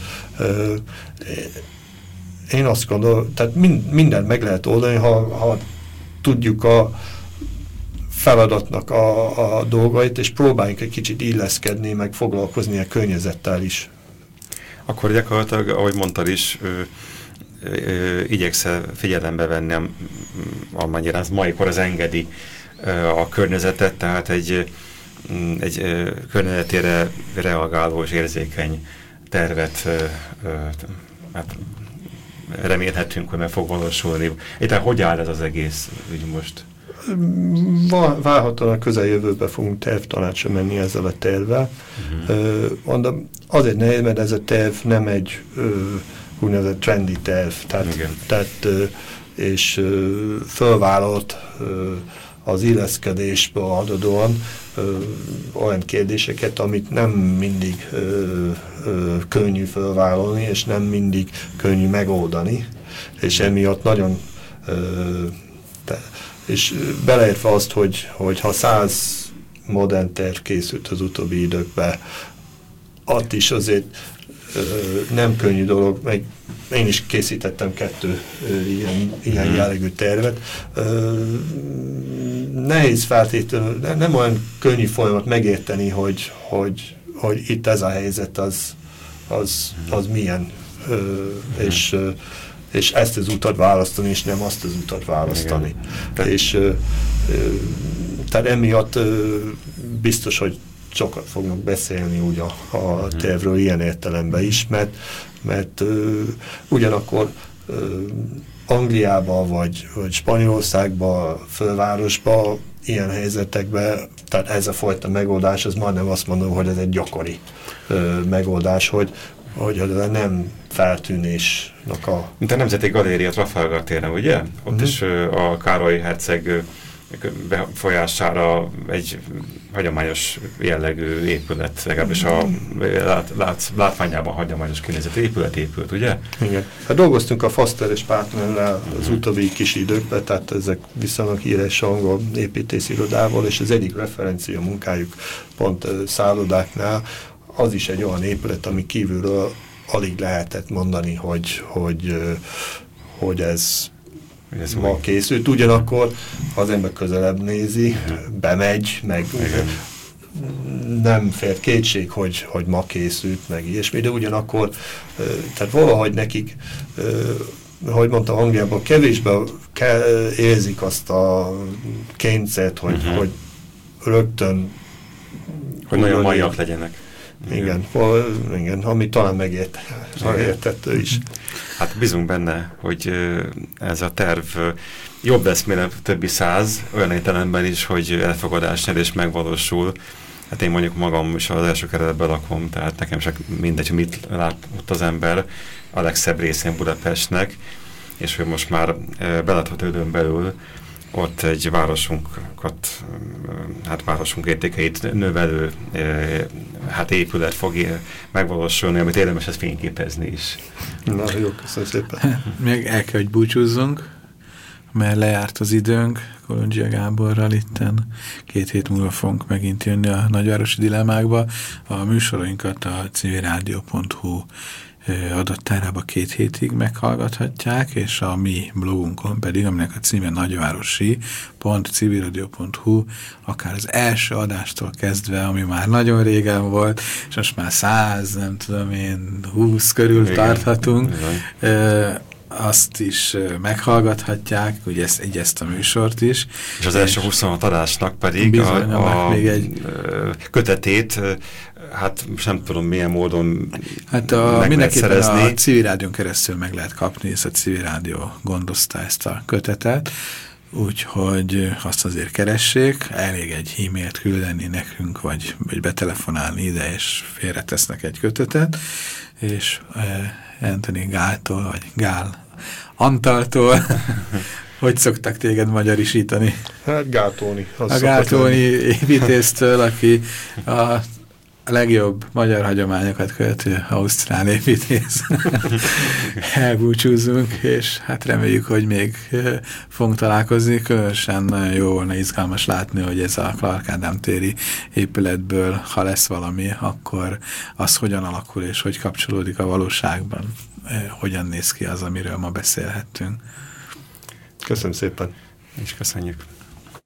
Én azt gondolom, tehát mindent meg lehet oldani, ha tudjuk a feladatnak a dolgait, és próbáljunk egy kicsit illeszkedni, meg foglalkozni a környezettel is. Akkor gyakorlatilag, ahogy mondtad is, igyekszel figyelembe venni, amennyire az mai kor az engedi a környezetet, tehát egy környezetére reagáló és érzékeny tervet hát remélhetünk, hogy meg fog valósulni. Éppen hogy áll ez az egész ügy most? Várhatóan a közeljövőben fogunk tervtanácsra menni ezzel a tervvel. Mondom, azért nehéz, mert ez a terv nem egy úgynevezett trendy terv, tehát és fölvállalt az illeszkedésből adódóan olyan kérdéseket, amit nem mindig könnyű fölvállalni, és nem mindig könnyű megoldani, és emiatt nagyon és beleértve azt, hogy ha 100 modern terv készült az utóbbi időkben, ott is azért nem könnyű dolog, meg én is készítettem 2 ilyen jellegű tervet. Nehéz feltétlenül, nem olyan könnyű folyamat megérteni, hogy itt ez a helyzet, az milyen, és ezt az utat választani, és nem azt az utat választani. És tehát emiatt biztos, hogy sokat fognak beszélni úgy a tervről ilyen értelemben is, mert ugyanakkor Angliában vagy Spanyolországban, fővárosban, ilyen helyzetekben, tehát ez a fajta megoldás, az majdnem azt mondom, hogy ez egy gyakori megoldás, hogy ez nem feltűnésnek a... Mint a Nemzeti Galéria Trafalgar téren, ugye? Ott is a Károly herceg befolyására egy hagyományos jellegű épület, legalábbis a látványában hagyományos kinézetű épület épült, ugye? Igen. Hát dolgoztunk a Foster és Partnerrel az utóbbi kis időkben, tehát ezek viszonylag híres angol építészirodával, és az egyik referencia munkájuk pont szállodáknál, az is egy olyan épület, ami kívülről alig lehetett mondani, hogy ez ma készült. Ugyanakkor az ember közelebb nézi, bemegy, meg nem fér kétség, hogy ma készült, meg ilyesmi, de ugyanakkor tehát valahogy nekik, hogy mondtam, Angliában kevésbé érzik azt a kényszert, hogy rögtön hogy nagyon maiak legyenek. Igen, ami talán megérthető is. Hát bízunk benne, hogy ez a terv jobb lesz, mint a többi 100, olyan értelemben is, hogy elfogadás nyer és megvalósul. Hát én mondjuk magam is az első keretben lakom, tehát nekem csak mindegy, hogy mit lát ott az ember a legszebb részén Budapestnek, és hogy most már belátható időn belül ott egy városunkat, hát városunk értékeit növelő épület fog megvalósulni, amit érdemes ezt fényképezni is. Na jó, köszönöm szépen. Még el kell, hogy búcsúzzunk, mert lejárt az időnk Kolondzsia Gáborral itten. 2 hét múlva fogunk megint jönni a nagyvárosi dilemmákba. A műsoroinkat a civilradio.hu adattárába 2 hétig meghallgathatják, és a mi blogunkon pedig, aminek a címe nagyvárosi.civilradio.hu, akár az első adástól kezdve, ami már nagyon régen volt, és most már 100, nem tudom én, 20 körül tarthatunk, azt is meghallgathatják, ugye ezt a műsort is. És az első 26 adásnak pedig még egy kötetét, hát nem tudom milyen módon mindenképpen a Civil Rádión keresztül meg lehet kapni, és a Civil Rádió gondozta ezt a kötetet, úgyhogy azt azért keressék, elég egy e-mailt küldeni nekünk, vagy betelefonálni ide, és félretesznek egy kötetet, és Anthony Gáltól, vagy Gál Antaltól, hogy szoktak téged magyarisítani? Hát Gáltóni. A Gáltóni építésztől, aki a legjobb magyar hagyományokat követő ausztrál építész. Elbúcsúzzunk, és hát reméljük, hogy még fogunk találkozni. Különösen nagyon jó volna, izgalmas látni, hogy ez a Clark Ádám téri épületből, ha lesz valami, akkor az hogyan alakul, és hogy kapcsolódik a valóságban. Hogyan néz ki az, amiről ma beszélhettünk. Köszönöm szépen. És köszönjük.